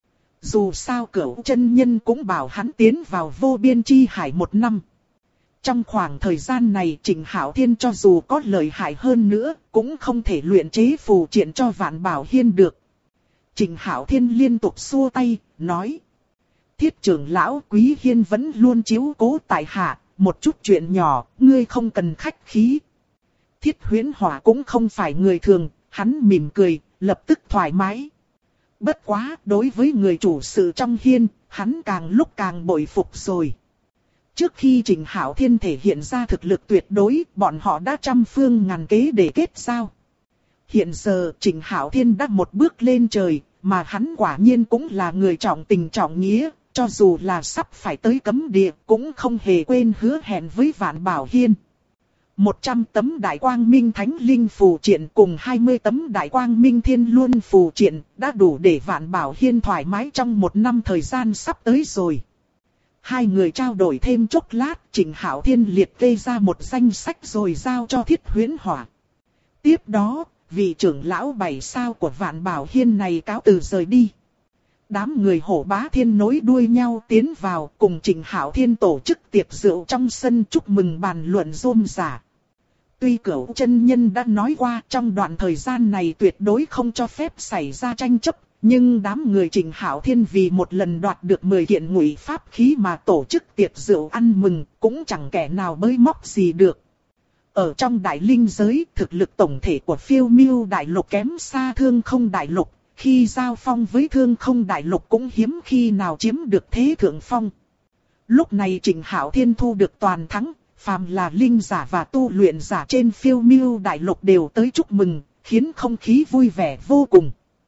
Dù sao Cửu chân nhân cũng bảo hắn tiến vào vô biên chi hải 1 năm. Trong khoảng thời gian này Trịnh Hạo Thiên cho dù có lợi hại hơn nữa, cũng không thể luyện chế phù triện cho Vạn Bảo Hiên được. Trịnh Hạo Thiên liên tục xua tay, nói. Thiết trưởng lão Quý Hiên vẫn luôn chiếu cố tại hạ, một chút chuyện nhỏ, ngươi không cần khách khí. Thiết Huyễn Hỏa cũng không phải người thường, hắn mỉm cười, lập tức thoải mái. Bất quá, đối với người chủ sự trong hiên, hắn càng lúc càng bội phục rồi. Trước khi Trịnh Hạo Thiên thể hiện ra thực lực tuyệt đối, bọn họ đã trăm phương ngàn kế để kết giao. Hiện giờ Trịnh Hạo Thiên đã một bước lên trời, mà hắn quả nhiên cũng là người trọng tình trọng nghĩa, cho dù là sắp phải tới cấm địa cũng không hề quên hứa hẹn với Vạn Bảo Hiên. 100 tấm đại quang minh thánh linh phù triện cùng 20 tấm đại quang minh thiên luân phù triện đã đủ để Vạn Bảo Hiên thoải mái trong một năm thời gian sắp tới rồi. Hai người trao đổi thêm chốc lát, Trịnh Hạo Thiên liệt kê ra một danh sách rồi giao cho Thiết Huyễn Hỏa. Tiếp đó, vị trưởng lão 7 sao của Vạn Bảo Hiên này cáo từ rời đi. Đám người Hổ Bá Thiên nối đuôi nhau tiến vào cùng Trịnh Hạo Thiên tổ chức tiệc rượu trong sân chúc mừng bàn luận rôm rả. Tuy Cửu chân nhân đã nói qua trong đoạn thời gian này tuyệt đối không cho phép xảy ra tranh chấp, nhưng đám người Trịnh Hạo Thiên vì một lần đoạt được 10 kiện ngụy pháp khí mà tổ chức tiệc rượu ăn mừng cũng chẳng kẻ nào bới móc gì được. Ở trong đại linh giới, thực lực tổng thể của Phiêu Miêu đại lục kém xa Thương Không đại lục, khi giao phong với Thương Không đại lục cũng hiếm khi nào chiếm được thế thượng phong. Lúc này Trịnh Hạo Thiên thu được toàn thắng, phàm là linh giả và tu luyện giả trên Phiêu Miêu đại lục đều tới chúc mừng, khiến không khí vui vẻ vô cùng.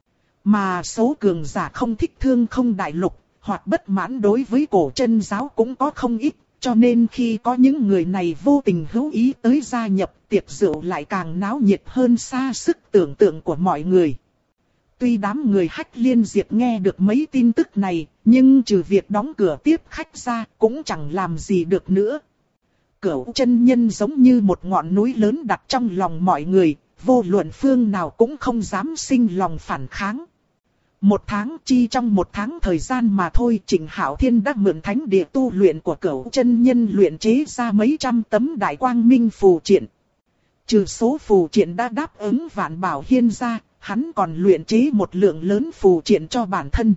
Mà số cường giả không thích Thương Không đại lục, hoặc bất mãn đối với cổ chân giáo cũng có không ít. Cho nên khi có những người này vô tình hữu ý tới gia nhập, tiệc rượu lại càng náo nhiệt hơn xa sức tưởng tượng của mọi người. Tuy đám người Hách Liên Diệp nghe được mấy tin tức này, nhưng trừ việc đóng cửa tiếp khách ra cũng chẳng làm gì được nữa. Cửu chân nhân giống như một ngọn núi lớn đặt trong lòng mọi người, vô luận phương nào cũng không dám sinh lòng phản kháng. Một tháng chi trong một tháng thời gian mà thôi, Trịnh Hạo Thiên đã mượn thánh địa tu luyện của Cửu chân nhân luyện chế ra mấy trăm tấm đại quang minh phù triện. Trừ số phù triện đã đáp ứng Vạn Bảo Hiên ra, hắn còn luyện chế một lượng lớn phù triện cho bản thân.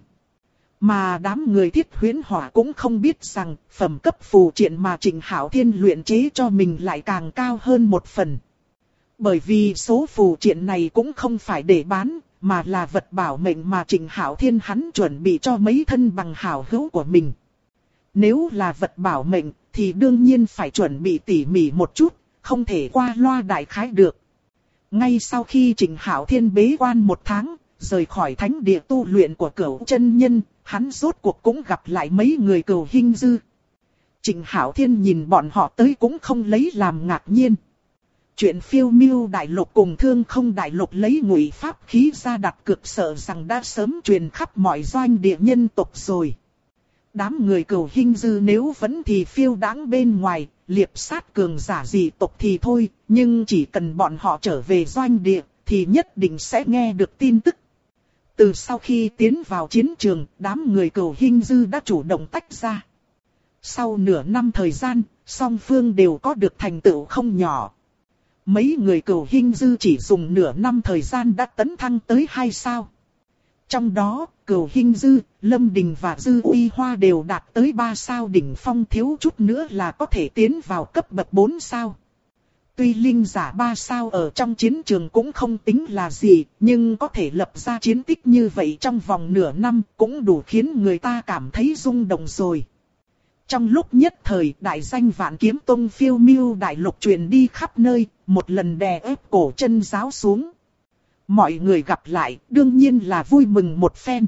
Mà đám người Thiết Huyễn Hỏa cũng không biết rằng phẩm cấp phù triện mà Trịnh Hạo Thiên luyện chế cho mình lại càng cao hơn một phần. Bởi vì số phù triện này cũng không phải để bán, mà là vật bảo mệnh mà Trịnh Hạo Thiên hắn chuẩn bị cho mấy thân bằng hảo hữu của mình. Nếu là vật bảo mệnh thì đương nhiên phải chuẩn bị tỉ mỉ một chút, không thể qua loa đại khái được. Ngay sau khi Trịnh Hạo Thiên bế quan một tháng, rời khỏi thánh địa tu luyện của Cửu chân nhân, hắn rốt cuộc cũng gặp lại mấy người Cửu Hinh Dư. Trịnh Hạo Thiên nhìn bọn họ tới cũng không lấy làm ngạc nhiên. Chuyện Phiêu Miêu đại lục cùng Thương Không đại lục lấy ngụy pháp khí ra đặt cược sợ rằng đã sớm truyền khắp mọi doanh địa nhân tộc rồi. Đám người Cửu Hinh Dư nếu vẫn thì phiêu đãng bên ngoài, liệp sát cường giả dị tộc thì thôi, nhưng chỉ cần bọn họ trở về doanh địa thì nhất định sẽ nghe được tin tức. Từ sau khi tiến vào chiến trường, đám người Cửu Hinh Dư đã chủ động tách ra. Sau nửa năm thời gian, song phương đều có được thành tựu không nhỏ. Mấy người Cửu Hinh Dư chỉ dùng nửa năm thời gian đã tấn thăng tới 2 sao. Trong đó, Cửu Hinh Dư, Lâm Đình và Dư Uy Hoa đều đạt tới 3 sao đỉnh phong, thiếu chút nữa là có thể tiến vào cấp bậc 4 sao. Tuy linh giả 3 sao ở trong chiến trường cũng không tính là gì, nhưng có thể lập ra chiến tích như vậy trong vòng nửa năm cũng đủ khiến người ta cảm thấy rung động rồi. Trong lúc nhất thời, đại danh Vạn Kiếm Tông Phiêu Miêu đại lục truyền đi khắp nơi, một lần đè ép cổ chân giáo xuống. Mọi người gặp lại, đương nhiên là vui mừng một phen.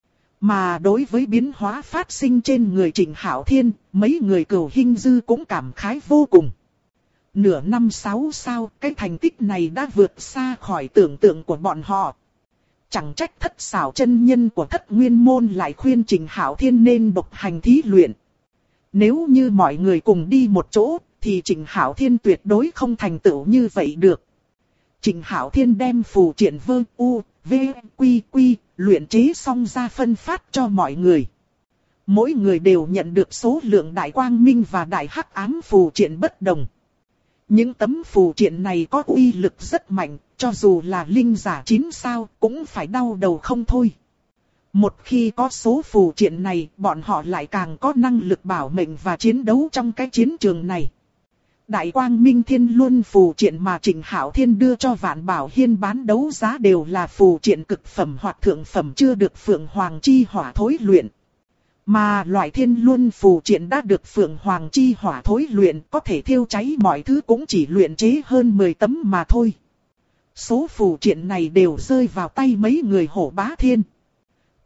Mà đối với biến hóa phát sinh trên người Trịnh Hạo Thiên, mấy người Cửu Hinh Dư cũng cảm khái vô cùng. Nửa năm 6 sao, cái thành tích này đã vượt xa khỏi tưởng tượng của bọn họ. Chẳng trách Thất Xảo chân nhân của Thất Nguyên môn lại khuyên Trịnh Hạo Thiên nên độc hành thí luyện. Nếu như mọi người cùng đi một chỗ, thì Trịnh Hạo Thiên tuyệt đối không thành tựu như vậy được. Trịnh Hạo Thiên đem phù triện Vơ U, V, Quy, Quy, luyện chế xong ra phân phát cho mọi người. Mỗi người đều nhận được số lượng đại quang minh và đại hắc ám phù triện bất đồng. Những tấm phù triện này có uy lực rất mạnh, cho dù là linh giả 9 sao cũng phải đau đầu không thôi. Một khi có số phù triện này, bọn họ lại càng có năng lực bảo mệnh và chiến đấu trong cái chiến trường này. Đại Quang Minh Thiên Luân phù triện mà Trịnh Hạo Thiên đưa cho Vạn Bảo Hiên bán đấu giá đều là phù triện cực phẩm hoặc thượng phẩm chưa được Phượng Hoàng Chi Hỏa thối luyện. Mà loại Thiên Luân phù triện đã được Phượng Hoàng Chi Hỏa thối luyện, có thể thiêu cháy mọi thứ, cũng chỉ luyện chế hơn 10 tấm mà thôi. Số phù triện này đều rơi vào tay mấy người Hổ Bá Thiên.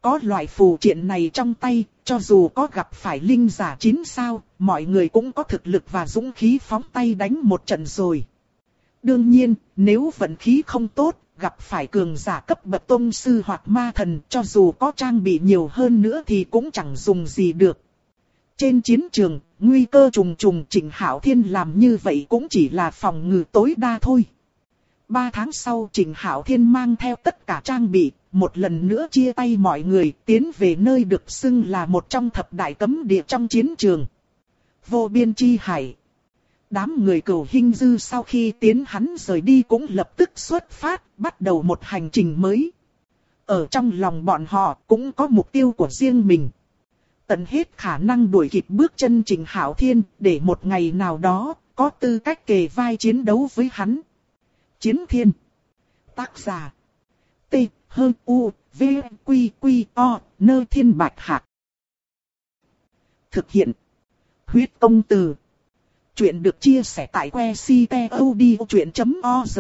Có loại phù triện này trong tay, cho dù có gặp phải linh giả 9 sao, mọi người cũng có thực lực và dũng khí phóng tay đánh một trận rồi. Đương nhiên, nếu vận khí không tốt, gặp phải cường giả cấp bậc tông sư hoặc ma thần, cho dù có trang bị nhiều hơn nữa thì cũng chẳng dùng gì được. Trên chiến trường, nguy cơ trùng trùng, Trịnh Hạo Thiên làm như vậy cũng chỉ là phòng ngự tối đa thôi. 3 tháng sau, Trịnh Hạo Thiên mang theo tất cả trang bị, một lần nữa chia tay mọi người, tiến về nơi được xưng là một trong thập đại cấm địa trong chiến trường. Vô biên chi hải. Đám người Cửu Hinh Dư sau khi tiến hắn rời đi cũng lập tức xuất phát, bắt đầu một hành trình mới. Ở trong lòng bọn họ cũng có mục tiêu của riêng mình. Tận hết khả năng đuổi kịp bước chân Trịnh Hạo Thiên, để một ngày nào đó, có tư cách kề vai chiến đấu với hắn. Chiến Thiên. Tác giả. T. U. V. Quy. Quy. O. Nơ Thiên Bạch Hạc. Thực hiện. Huyết Công Từ. Chuyện được chia sẻ tại que ctod.org.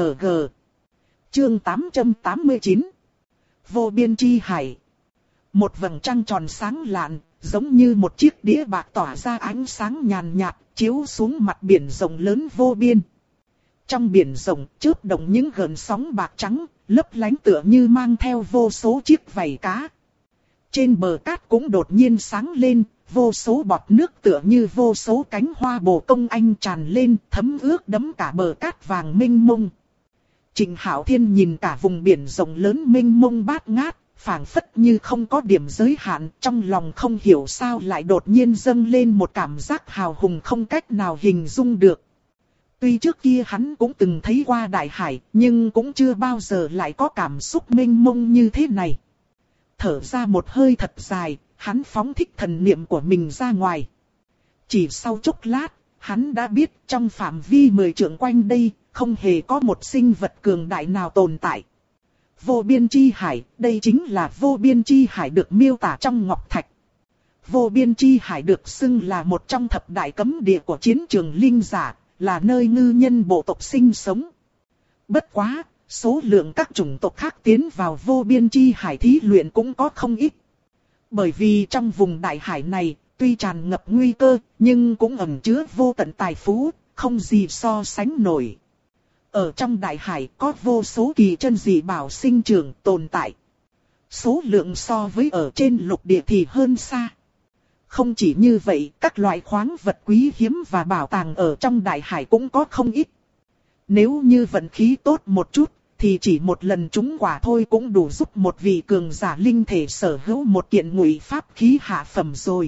Chương 889. Vô biên chi hải. Một vầng trăng tròn sáng lạn, giống như một chiếc đĩa bạc tỏa ra ánh sáng nhàn nhạt, chiếu xuống mặt biển rộng lớn vô biên. Trong biển rộng chớp động những gợn sóng bạc trắng, lấp lánh tựa như mang theo vô số chiếc vảy cá. Trên bờ cát cũng đột nhiên sáng lên, vô số bọt nước tựa như vô số cánh hoa bồ công anh tràn lên, thấm ướt đẫm cả bờ cát vàng mênh mông. Trịnh Hạo Thiên nhìn cả vùng biển rộng lớn mênh mông bát ngát, phảng phất như không có điểm giới hạn, trong lòng không hiểu sao lại đột nhiên dâng lên một cảm giác hào hùng không cách nào hình dung được. Tuy trước kia hắn cũng từng thấy qua đại hải, nhưng cũng chưa bao giờ lại có cảm xúc mênh mông như thế này. Thở ra một hơi thật dài, hắn phóng thích thần niệm của mình ra ngoài. Chỉ sau chốc lát, hắn đã biết trong phạm vi 10 trượng quanh đây, không hề có một sinh vật cường đại nào tồn tại. Vô biên chi hải, đây chính là vô biên chi hải được miêu tả trong Ngọc Thạch. Vô biên chi hải được xưng là một trong thập đại cấm địa của chiến trường linh giả, là nơi ngư nhân bộ tộc sinh sống. Bất quá, số lượng các chủng tộc khác tiến vào vô biên chi hải thí luyện cũng có không ít. Bởi vì trong vùng đại hải này, tuy tràn ngập nguy cơ, nhưng cũng ẩn chứa vô tận tài phú, không gì so sánh nổi. Ở trong đại hải có vô số kỳ chân dị bảo sinh trưởng tồn tại. Số lượng so với ở trên lục địa thì hơn xa. Không chỉ như vậy, các loại khoáng vật quý hiếm và bảo tàng ở trong đại hải cũng có không ít. Nếu như vận khí tốt một chút, thì chỉ một lần trúng quả thôi cũng đủ giúp một vị cường giả linh thể sở hữu một kiện ngụy pháp khí hạ phẩm rồi.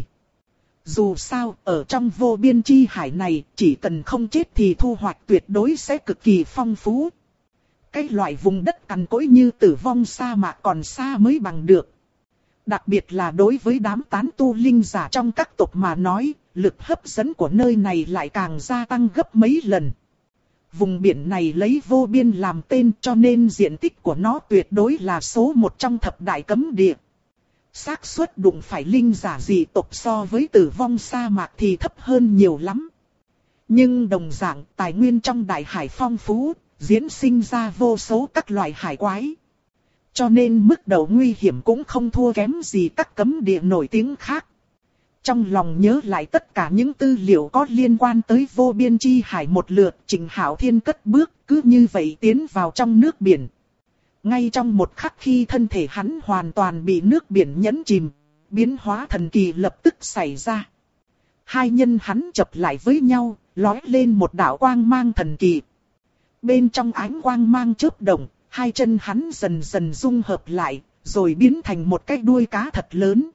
Dù sao, ở trong vô biên chi hải này, chỉ cần không chết thì thu hoạch tuyệt đối sẽ cực kỳ phong phú. Cái loại vùng đất cằn cỗi như Tử Vong sa mạc còn xa mới bằng được. Đặc biệt là đối với đám tán tu linh giả trong các tộc mà nói, lực hấp dẫn của nơi này lại càng gia tăng gấp mấy lần. Vùng biển này lấy vô biên làm tên cho nên diện tích của nó tuyệt đối là số một trong thập đại cấm địa. Xác suất đụng phải linh giả dị tộc so với Tử Vong sa mạc thì thấp hơn nhiều lắm. Nhưng đồng dạng tài nguyên trong đại hải phong phú, diễn sinh ra vô số các loại hải quái. Cho nên mức độ nguy hiểm cũng không thua kém gì các cấm địa nổi tiếng khác. Trong lòng nhớ lại tất cả những tư liệu có liên quan tới vô biên chi hải một lượt, Trịnh Hạo Thiên cất bước cứ như vậy tiến vào trong nước biển. Ngay trong một khắc khi thân thể hắn hoàn toàn bị nước biển nhấn chìm, biến hóa thần kỳ lập tức xảy ra. Hai nhân hắn chập lại với nhau, lói lên một đạo quang mang thần kỳ. Bên trong ánh quang mang chớp động, hai chân hắn dần dần dung hợp lại, rồi biến thành một cái đuôi cá thật lớn.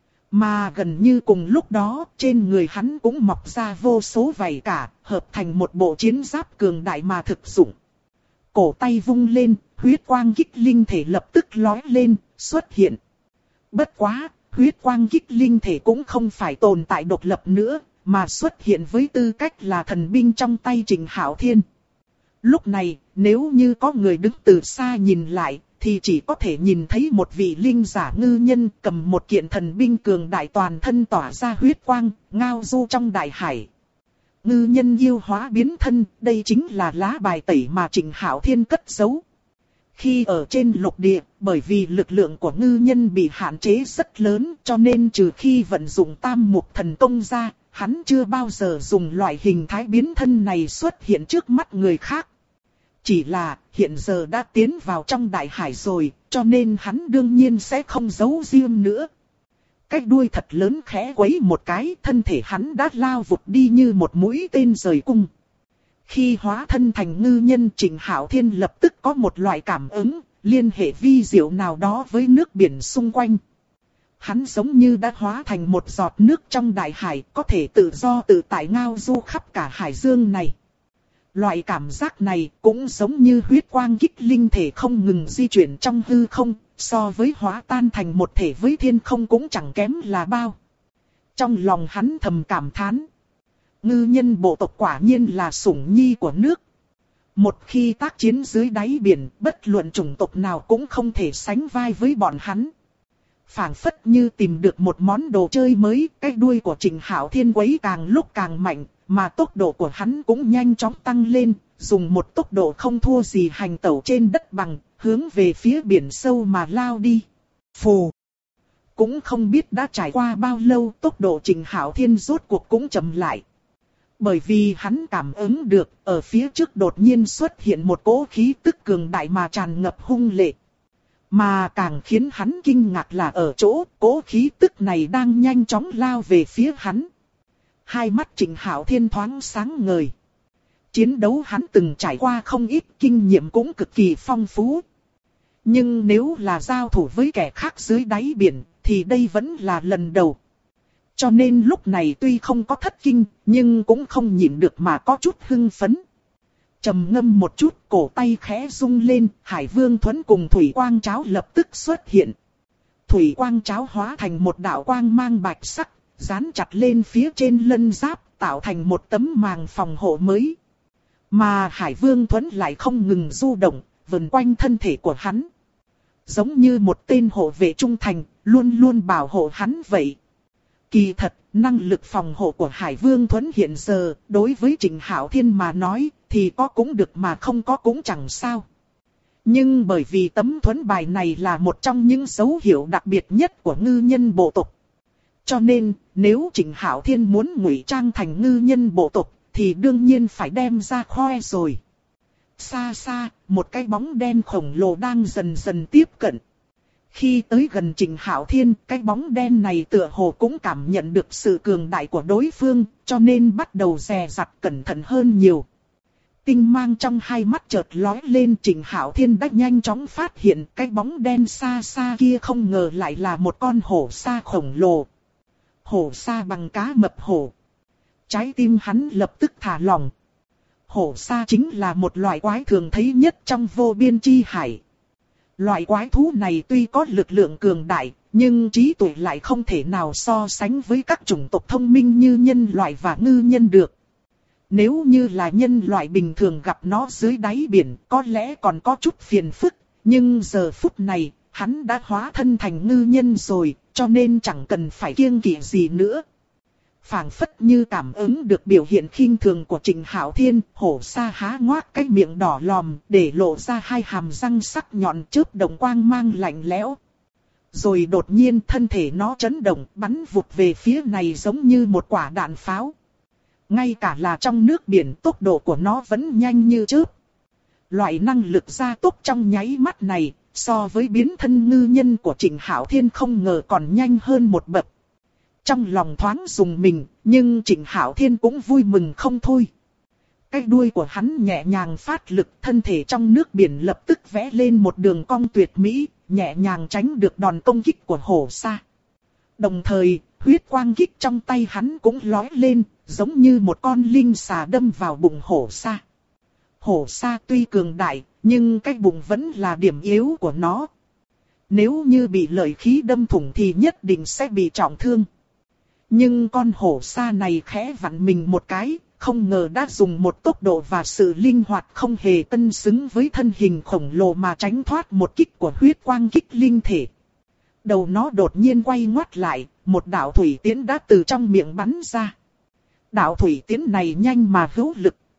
Mà gần như cùng lúc đó, trên người hắn cũng mọc ra vô số vảy cả, hợp thành một bộ chiến giáp cường đại mà thực dụng. Cổ tay vung lên, huyết quang kích linh thể lập tức lói lên, xuất hiện. Bất quá, huyết quang kích linh thể cũng không phải tồn tại độc lập nữa, mà xuất hiện với tư cách là thần binh trong tay Trịnh Hạo Thiên. Lúc này, nếu như có người đứng từ xa nhìn lại, thì chỉ có thể nhìn thấy một vị linh giả ngư nhân cầm một kiện thần binh cường đại toàn thân tỏa ra huyết quang, ngao du trong đại hải. Ngư nhân yêu hóa biến thân, đây chính là lá bài tẩy mà Trịnh Hạo Thiên cất giấu. Khi ở trên lục địa, bởi vì lực lượng của ngư nhân bị hạn chế rất lớn, cho nên trừ khi vận dụng tam mục thần công ra, hắn chưa bao giờ dùng loại hình thái biến thân này xuất hiện trước mắt người khác. Chỉ là hiện giờ đã tiến vào trong đại hải rồi, cho nên hắn đương nhiên sẽ không giấu riêng nữa. Cái đuôi thật lớn khẽ quấy một cái, thân thể hắn đã lao vụt đi như một mũi tên rời cung. Khi hóa thân thành ngư nhân, Trịnh Hạo Thiên lập tức có một loại cảm ứng, liên hệ vi diệu nào đó với nước biển xung quanh. Hắn giống như đã hóa thành một giọt nước trong đại hải, có thể tự do tự tại ngao du khắp cả hải dương này. Loại cảm giác này cũng giống như huyết quang kích linh thể không ngừng di chuyển trong hư không, so với hóa tan thành một thể với thiên không cũng chẳng kém là bao. Trong lòng hắn thầm cảm thán. Ngư nhân bộ tộc quả nhiên là sủng nhi của nước. Một khi tác chiến dưới đáy biển, bất luận chủng tộc nào cũng không thể sánh vai với bọn hắn. Phảng phất như tìm được một món đồ chơi mới, cái đuôi của Trịnh Hạo Thiên quấy càng lúc càng mạnh, mà tốc độ của hắn cũng nhanh chóng tăng lên, dùng một tốc độ không thua gì hành tẩu trên đất bằng, hướng về phía biển sâu mà lao đi. Phù! Cũng không biết đã trải qua bao lâu, tốc độ Trịnh Hạo Thiên rốt cuộc cũng chậm lại. Bởi vì hắn cảm ứng được, ở phía trước đột nhiên xuất hiện một cỗ khí tức cường đại mà tràn ngập hung lệ. Mà càng khiến hắn kinh ngạc là ở chỗ, cỗ khí tức này đang nhanh chóng lao về phía hắn. Hai mắt Trịnh Hạo Thiên thoáng sáng ngời. Chiến đấu hắn từng trải qua không ít, kinh nghiệm cũng cực kỳ phong phú. Nhưng nếu là giao thủ với kẻ khác dưới đáy biển, thì đây vẫn là lần đầu. Cho nên lúc này tuy không có thất kinh, nhưng cũng không nhịn được mà có chút hưng phấn. Trầm ngâm một chút, cổ tay khẽ rung lên, Hải Vương Thuẫn cùng Thủy Quang Cháo lập tức xuất hiện. Thủy Quang Cháo hóa thành một đạo quang mang bạch sắc, dán chặt lên phía trên lân giáp, tạo thành một tấm màng phòng hộ mới. Mà Hải Vương Thuẫn lại không ngừng du động, vần quanh thân thể của hắn. Giống như một tên hộ vệ trung thành, luôn luôn bảo hộ hắn vậy. Kỳ thật, năng lực phòng hộ của Hải Vương Thuẫn hiện giờ, đối với Trịnh Hạo Thiên mà nói, thì có cũng được mà không có cũng chẳng sao. Nhưng bởi vì tấm thuẫn bài này là một trong những dấu hiệu đặc biệt nhất của ngư nhân bộ tộc. Cho nên, nếu Trịnh Hạo Thiên muốn ngụy trang thành ngư nhân bộ tộc, thì đương nhiên phải đem ra khoe rồi. Xa xa, một cái bóng đen khổng lồ đang dần dần tiếp cận. Khi tới gần Trịnh Hạo Thiên, cái bóng đen này tựa hồ cũng cảm nhận được sự cường đại của đối phương, cho nên bắt đầu dè dặt cẩn thận hơn nhiều. Tinh mang trong hai mắt chợt lóe lên, Trịnh Hạo Thiên đã nhanh chóng phát hiện cái bóng đen xa xa kia không ngờ lại là một con hổ sa khổng lồ. Hổ sa bằng cá mập hổ. Trái tim hắn lập tức thả lỏng. Hổ sa chính là một loại quái thường thấy nhất trong vô biên chi hải. Loại quái thú này tuy có lực lượng cường đại, nhưng trí tuệ lại không thể nào so sánh với các chủng tộc thông minh như nhân loại và ngư nhân được. Nếu như là nhân loại bình thường gặp nó dưới đáy biển, có lẽ còn có chút phiền phức, nhưng giờ phút này, hắn đã hóa thân thành ngư nhân rồi, cho nên chẳng cần phải kiêng kỵ gì nữa. Phảng phất như cảm ứng được biểu hiện khinh thường của Trịnh Hạo Thiên, hổ sa há ngoác cái miệng đỏ lòm, để lộ ra hai hàm răng sắc nhọn chớp đồng quang mang lạnh lẽo. Rồi đột nhiên thân thể nó chấn động, bắn vụt về phía này giống như một quả đạn pháo. Ngay cả là trong nước biển, tốc độ của nó vẫn nhanh như chớp. Loại năng lực gia tốc trong nháy mắt này, so với biến thân ngư nhân của Trịnh Hạo Thiên không ngờ còn nhanh hơn một bậc. Trong lòng thoáng rùng mình, nhưng Trịnh Hạo Thiên cũng vui mừng không thôi. Cái đuôi của hắn nhẹ nhàng phát lực, thân thể trong nước biển lập tức vẽ lên một đường cong tuyệt mỹ, nhẹ nhàng tránh được đòn công kích của hổ sa. Đồng thời, huyết quang kích trong tay hắn cũng lói lên, giống như một con linh xà đâm vào bụng hổ sa. Hổ sa tuy cường đại, nhưng cái bụng vẫn là điểm yếu của nó. Nếu như bị lợi khí đâm thủng thì nhất định sẽ bị trọng thương. Nhưng con hổ sa này khẽ vặn mình một cái, không ngờ đã dùng một tốc độ và sự linh hoạt không hề cân xứng với thân hình khổng lồ mà tránh thoát một kích của huyết quang kích linh thể. Đầu nó đột nhiên quay ngoắt lại, một đạo thủy tiễn đã từ trong miệng bắn ra. Đạo thủy tiễn này nhanh mà hữu lực.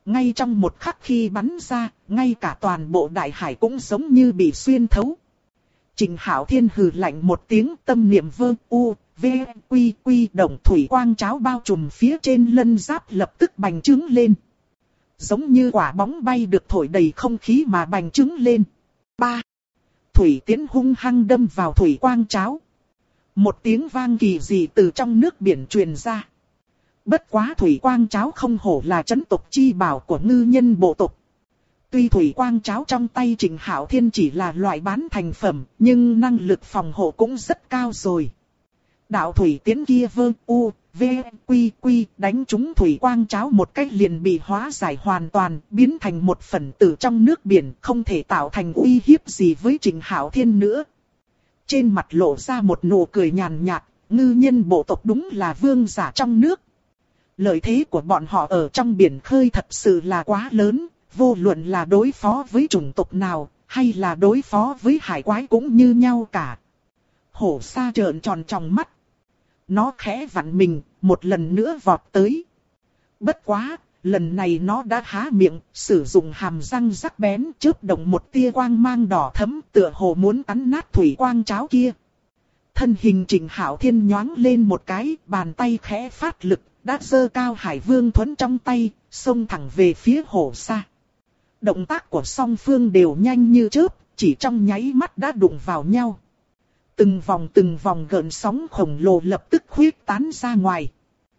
Ngay trong một khắc khi bắn ra, ngay cả toàn bộ đại hải cũng giống như bị xuyên thấu. Trình Hạo Thiên hừ lạnh một tiếng, tâm niệm vơ u, v, quy quy động thủy quang cháo bao trùm phía trên lân giáp lập tức bành trướng lên. Giống như quả bóng bay được thổi đầy không khí mà bành trướng lên. 3. Thủy tiến hung hăng đâm vào thủy quang cháo. Một tiếng vang kỳ dị từ trong nước biển truyền ra. Bất quá thủy quang cháo không hổ là chấn tộc chi bảo của ngư nhân bộ tộc. Tuy thủy quang cháo trong tay Trình Hạo Thiên chỉ là loại bán thành phẩm, nhưng năng lực phòng hộ cũng rất cao rồi. Đạo thủy tiến kia vơ u, v, quy quy đánh trúng thủy quang cháo một cách liền bị hóa giải hoàn toàn, biến thành một phần tử trong nước biển, không thể tạo thành uy hiếp gì với Trình Hạo Thiên nữa. Trên mặt lộ ra một nụ cười nhàn nhạt, ngư nhân bộ tộc đúng là vương giả trong nước. Lợi thế của bọn họ ở trong biển khơi thật sự là quá lớn, vô luận là đối phó với chủng tộc nào, hay là đối phó với hải quái cũng như nhau cả. Hổ sa trợn tròn tròng mắt. Nó khẽ vặn mình, một lần nữa vọt tới. Bất quá, lần này nó đã há miệng, sử dụng hàm răng sắc bén chớp động một tia quang mang đỏ thẫm tựa hồ muốn cắn nát thủy quang cháo kia. Thân hình Trình Hạo Thiên nhoáng lên một cái, bàn tay khẽ phát lực, đã giơ cao Hải Vương Thuẫn trong tay, xông thẳng về phía hổ sa. Động tác của song phương đều nhanh như chớp, chỉ trong nháy mắt đã đụng vào nhau. Từng vòng gợn sóng khổng lồ lập tức khuếch tán ra ngoài.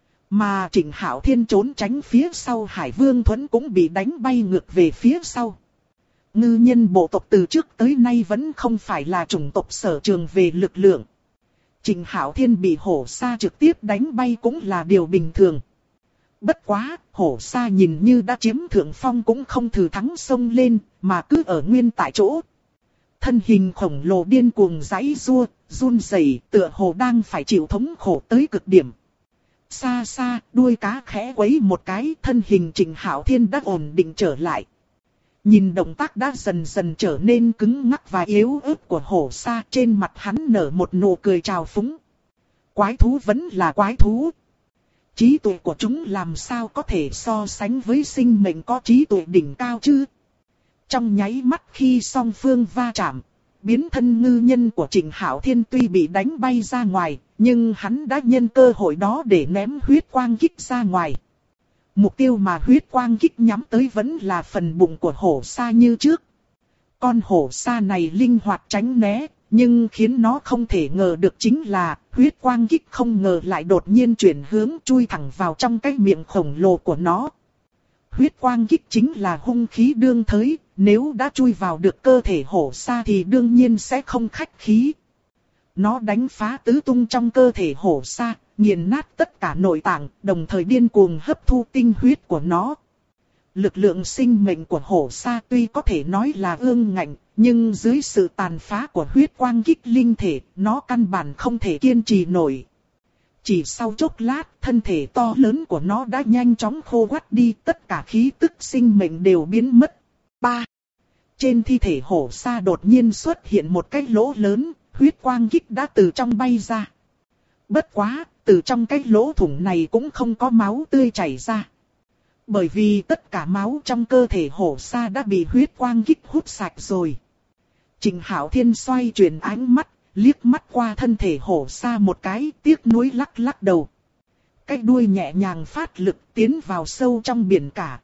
Mà Trình Hạo Thiên trốn tránh phía sau Hải Vương Thuẫn cũng bị đánh bay ngược về phía sau. Ngư nhân bộ tộc từ trước tới nay vẫn không phải là chủng tộc sở trường về lực lượng. Trình Hạo Thiên bị hổ sa trực tiếp đánh bay cũng là điều bình thường. Bất quá, hổ sa nhìn như đã chiếm thượng phong cũng không thử thắng xông lên, mà cứ ở nguyên tại chỗ. Thân hình khổng lồ điên cuồng giãy giụa, run rẩy, tựa hồ đang phải chịu thống khổ tới cực điểm. Xa xa, đuôi cá khẽ quấy một cái, thân hình Trình Hạo Thiên đã ổn định trở lại. Nhìn động tác đã dần dần trở nên cứng ngắc và yếu ớt của hổ sa, trên mặt hắn nở một nụ cười trào phúng. Quái thú vẫn là quái thú. Trí tuệ của chúng làm sao có thể so sánh với sinh mệnh có trí tuệ đỉnh cao chứ? Trong nháy mắt khi song phương va chạm, biến thân ngư nhân của Trình Hạo Thiên tuy bị đánh bay ra ngoài, nhưng hắn đã nhân cơ hội đó để ném huyết quang kích ra ngoài. Mục tiêu mà huyết quang kích nhắm tới vẫn là phần bụng của hổ sa như trước. Con hổ sa này linh hoạt tránh né, nhưng khiến nó không thể ngờ được chính là huyết quang kích không ngờ lại đột nhiên chuyển hướng chui thẳng vào trong cái miệng khổng lồ của nó. Huyết quang kích chính là hung khí đương thời, nếu đã chui vào được cơ thể hổ sa thì đương nhiên sẽ không khách khí. Nó đánh phá tứ tung trong cơ thể hổ sa, nghiền nát tất cả nội tạng, đồng thời điên cuồng hấp thu tinh huyết của nó. Lực lượng sinh mệnh của hổ sa tuy có thể nói là ương ngạnh, nhưng dưới sự tàn phá của huyết quang kích linh thể, nó căn bản không thể kiên trì nổi. Chỉ sau chốc lát, thân thể to lớn của nó đã nhanh chóng khô quắt đi, tất cả khí tức sinh mệnh đều biến mất. 3. Trên thi thể hổ sa đột nhiên xuất hiện một cái lỗ lớn, huyết quang kích đã từ trong bay ra. Bất quá, từ trong cái lỗ thủng này cũng không có máu tươi chảy ra. Bởi vì tất cả máu trong cơ thể hổ sa đã bị huyết quang kích hút sạch rồi. Trình Hạo Thiên xoay chuyển ánh mắt, liếc mắt qua thân thể hổ sa một cái, tiếc nuối lắc lắc đầu. Cái đuôi nhẹ nhàng phát lực tiến vào sâu trong biển cả.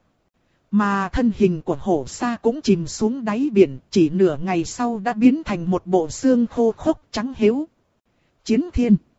Mà thân hình của hổ sa cũng chìm xuống đáy biển, chỉ nửa ngày sau đã biến thành một bộ xương khô khốc trắng hiếu. Chiến thiên.